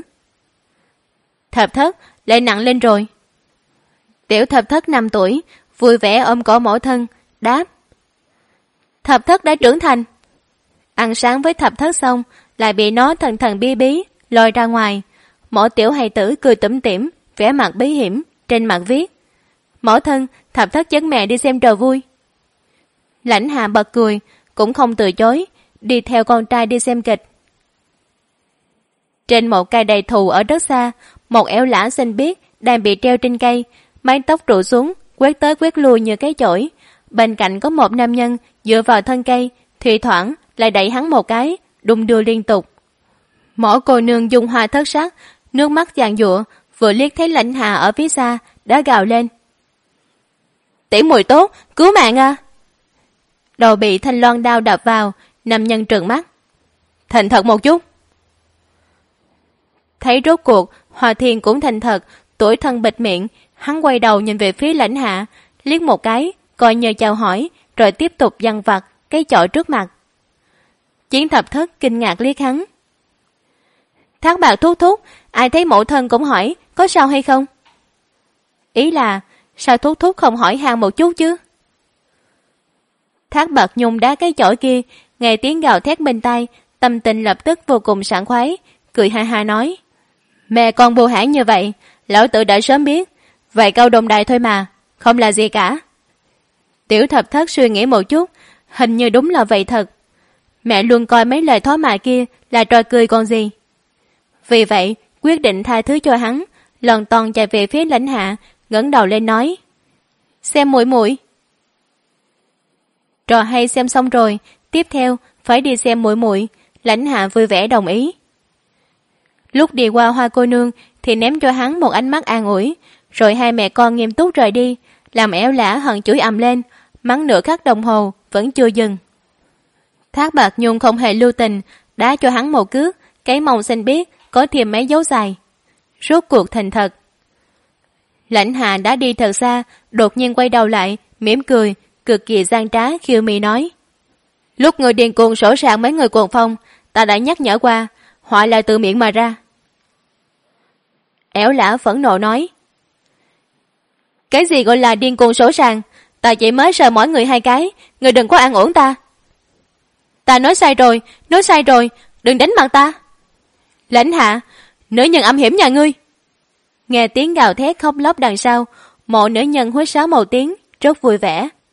Thập Thất lại nặng lên rồi. Tiểu Thập Thất 5 tuổi vui vẻ ôm cổ mẫu thân, đáp: Thập Thất đã trưởng thành. Ăn sáng với Thập Thất xong lại bị nó thần thần bí bí lôi ra ngoài. Mẫu tiểu hài tử cười tủm tỉm, vẻ mặt bí hiểm, trên mặt viết: Mẫu thân, Thập Thất dẫn mẹ đi xem trò vui. Lãnh hạ bật cười, cũng không từ chối, đi theo con trai đi xem kịch. Trên một cây đầy thù ở đất xa, một ẻo lã xinh biếc đang bị treo trên cây, mái tóc trụ xuống, quét tới quét lui như cái chổi. Bên cạnh có một nam nhân dựa vào thân cây, thì thoảng lại đẩy hắn một cái, đung đưa liên tục. Mỗi cô nương dung hoa thất sắc, nước mắt giàn giụa, vừa liếc thấy lãnh hạ ở phía xa đã gào lên: Tỷ muội tốt, cứu mạng à! Đầu bị thanh loan đao đập vào, nam nhân trừng mắt: Thành thật một chút. Thấy rốt cuộc Hòa Thiên cũng thành thật, tuổi thân bịt miệng, hắn quay đầu nhìn về phía lãnh hạ, liếc một cái, coi như chào hỏi, rồi tiếp tục dằn vặt cái chổi trước mặt. Chiến Thập Thất kinh ngạc liếc hắn: Thác Bạc thúc thúc, ai thấy mẫu thân cũng hỏi có sao hay không? Ý là sao thúc thúc không hỏi han một chút chứ? Thác Bạc Nhung đá cái chổi kia, nghe tiếng gào thét bên tai, tâm tình lập tức vô cùng sảng khoái, cười ha ha nói: Mẹ con bưu hãn như vậy, lão tử đã sớm biết. Vậy câu đồn đại thôi mà, không là gì cả. Tiểu Thập Thất suy nghĩ một chút, hình như đúng là vậy thật. Mẹ luôn coi mấy lời thói mạ kia là trò cười còn gì. Vì vậy, quyết định tha thứ cho hắn, lòn ton chạy về phía Lãnh Hạ, ngẩng đầu lên nói: Xem muội muội. Trò hay xem xong rồi, tiếp theo phải đi xem muội muội. Lãnh Hạ vui vẻ đồng ý. Lúc đi qua Hoa cô nương thì ném cho hắn một ánh mắt an ủi, rồi hai mẹ con nghiêm túc rời đi, làm Éo Lã hận chửi ầm lên, mắng nửa khắc đồng hồ vẫn chưa dừng. Thác Bạt Nhung không hề lưu tình, đá cho hắn một cước, cái mông xanh biếc có thêm mấy dấu dài. Rốt cuộc thành thật. Lãnh Hạ đã đi thật xa, đột nhiên quay đầu lại, mỉm cười, cực kỳ gian trá khiêu mi nói: Lúc người điên cuồng sổ sàng mấy người cuồng phong, ta đã nhắc nhở qua, họa là từ miệng mà ra. Éo Lã phẫn nộ nói: Cái gì gọi là điên cuồng sổ sàng? Ta chỉ mới sờ mỏi người 2 cái, người đừng có an ủi ta. Ta nói sai rồi, đừng đánh mặt ta. Lãnh Hạ, nữ nhân âm hiểm nhà ngươi. Nghe tiếng gào thét khóc lóc đằng sau, một nữ nhân huýt sáo một tiếng, rất vui vẻ.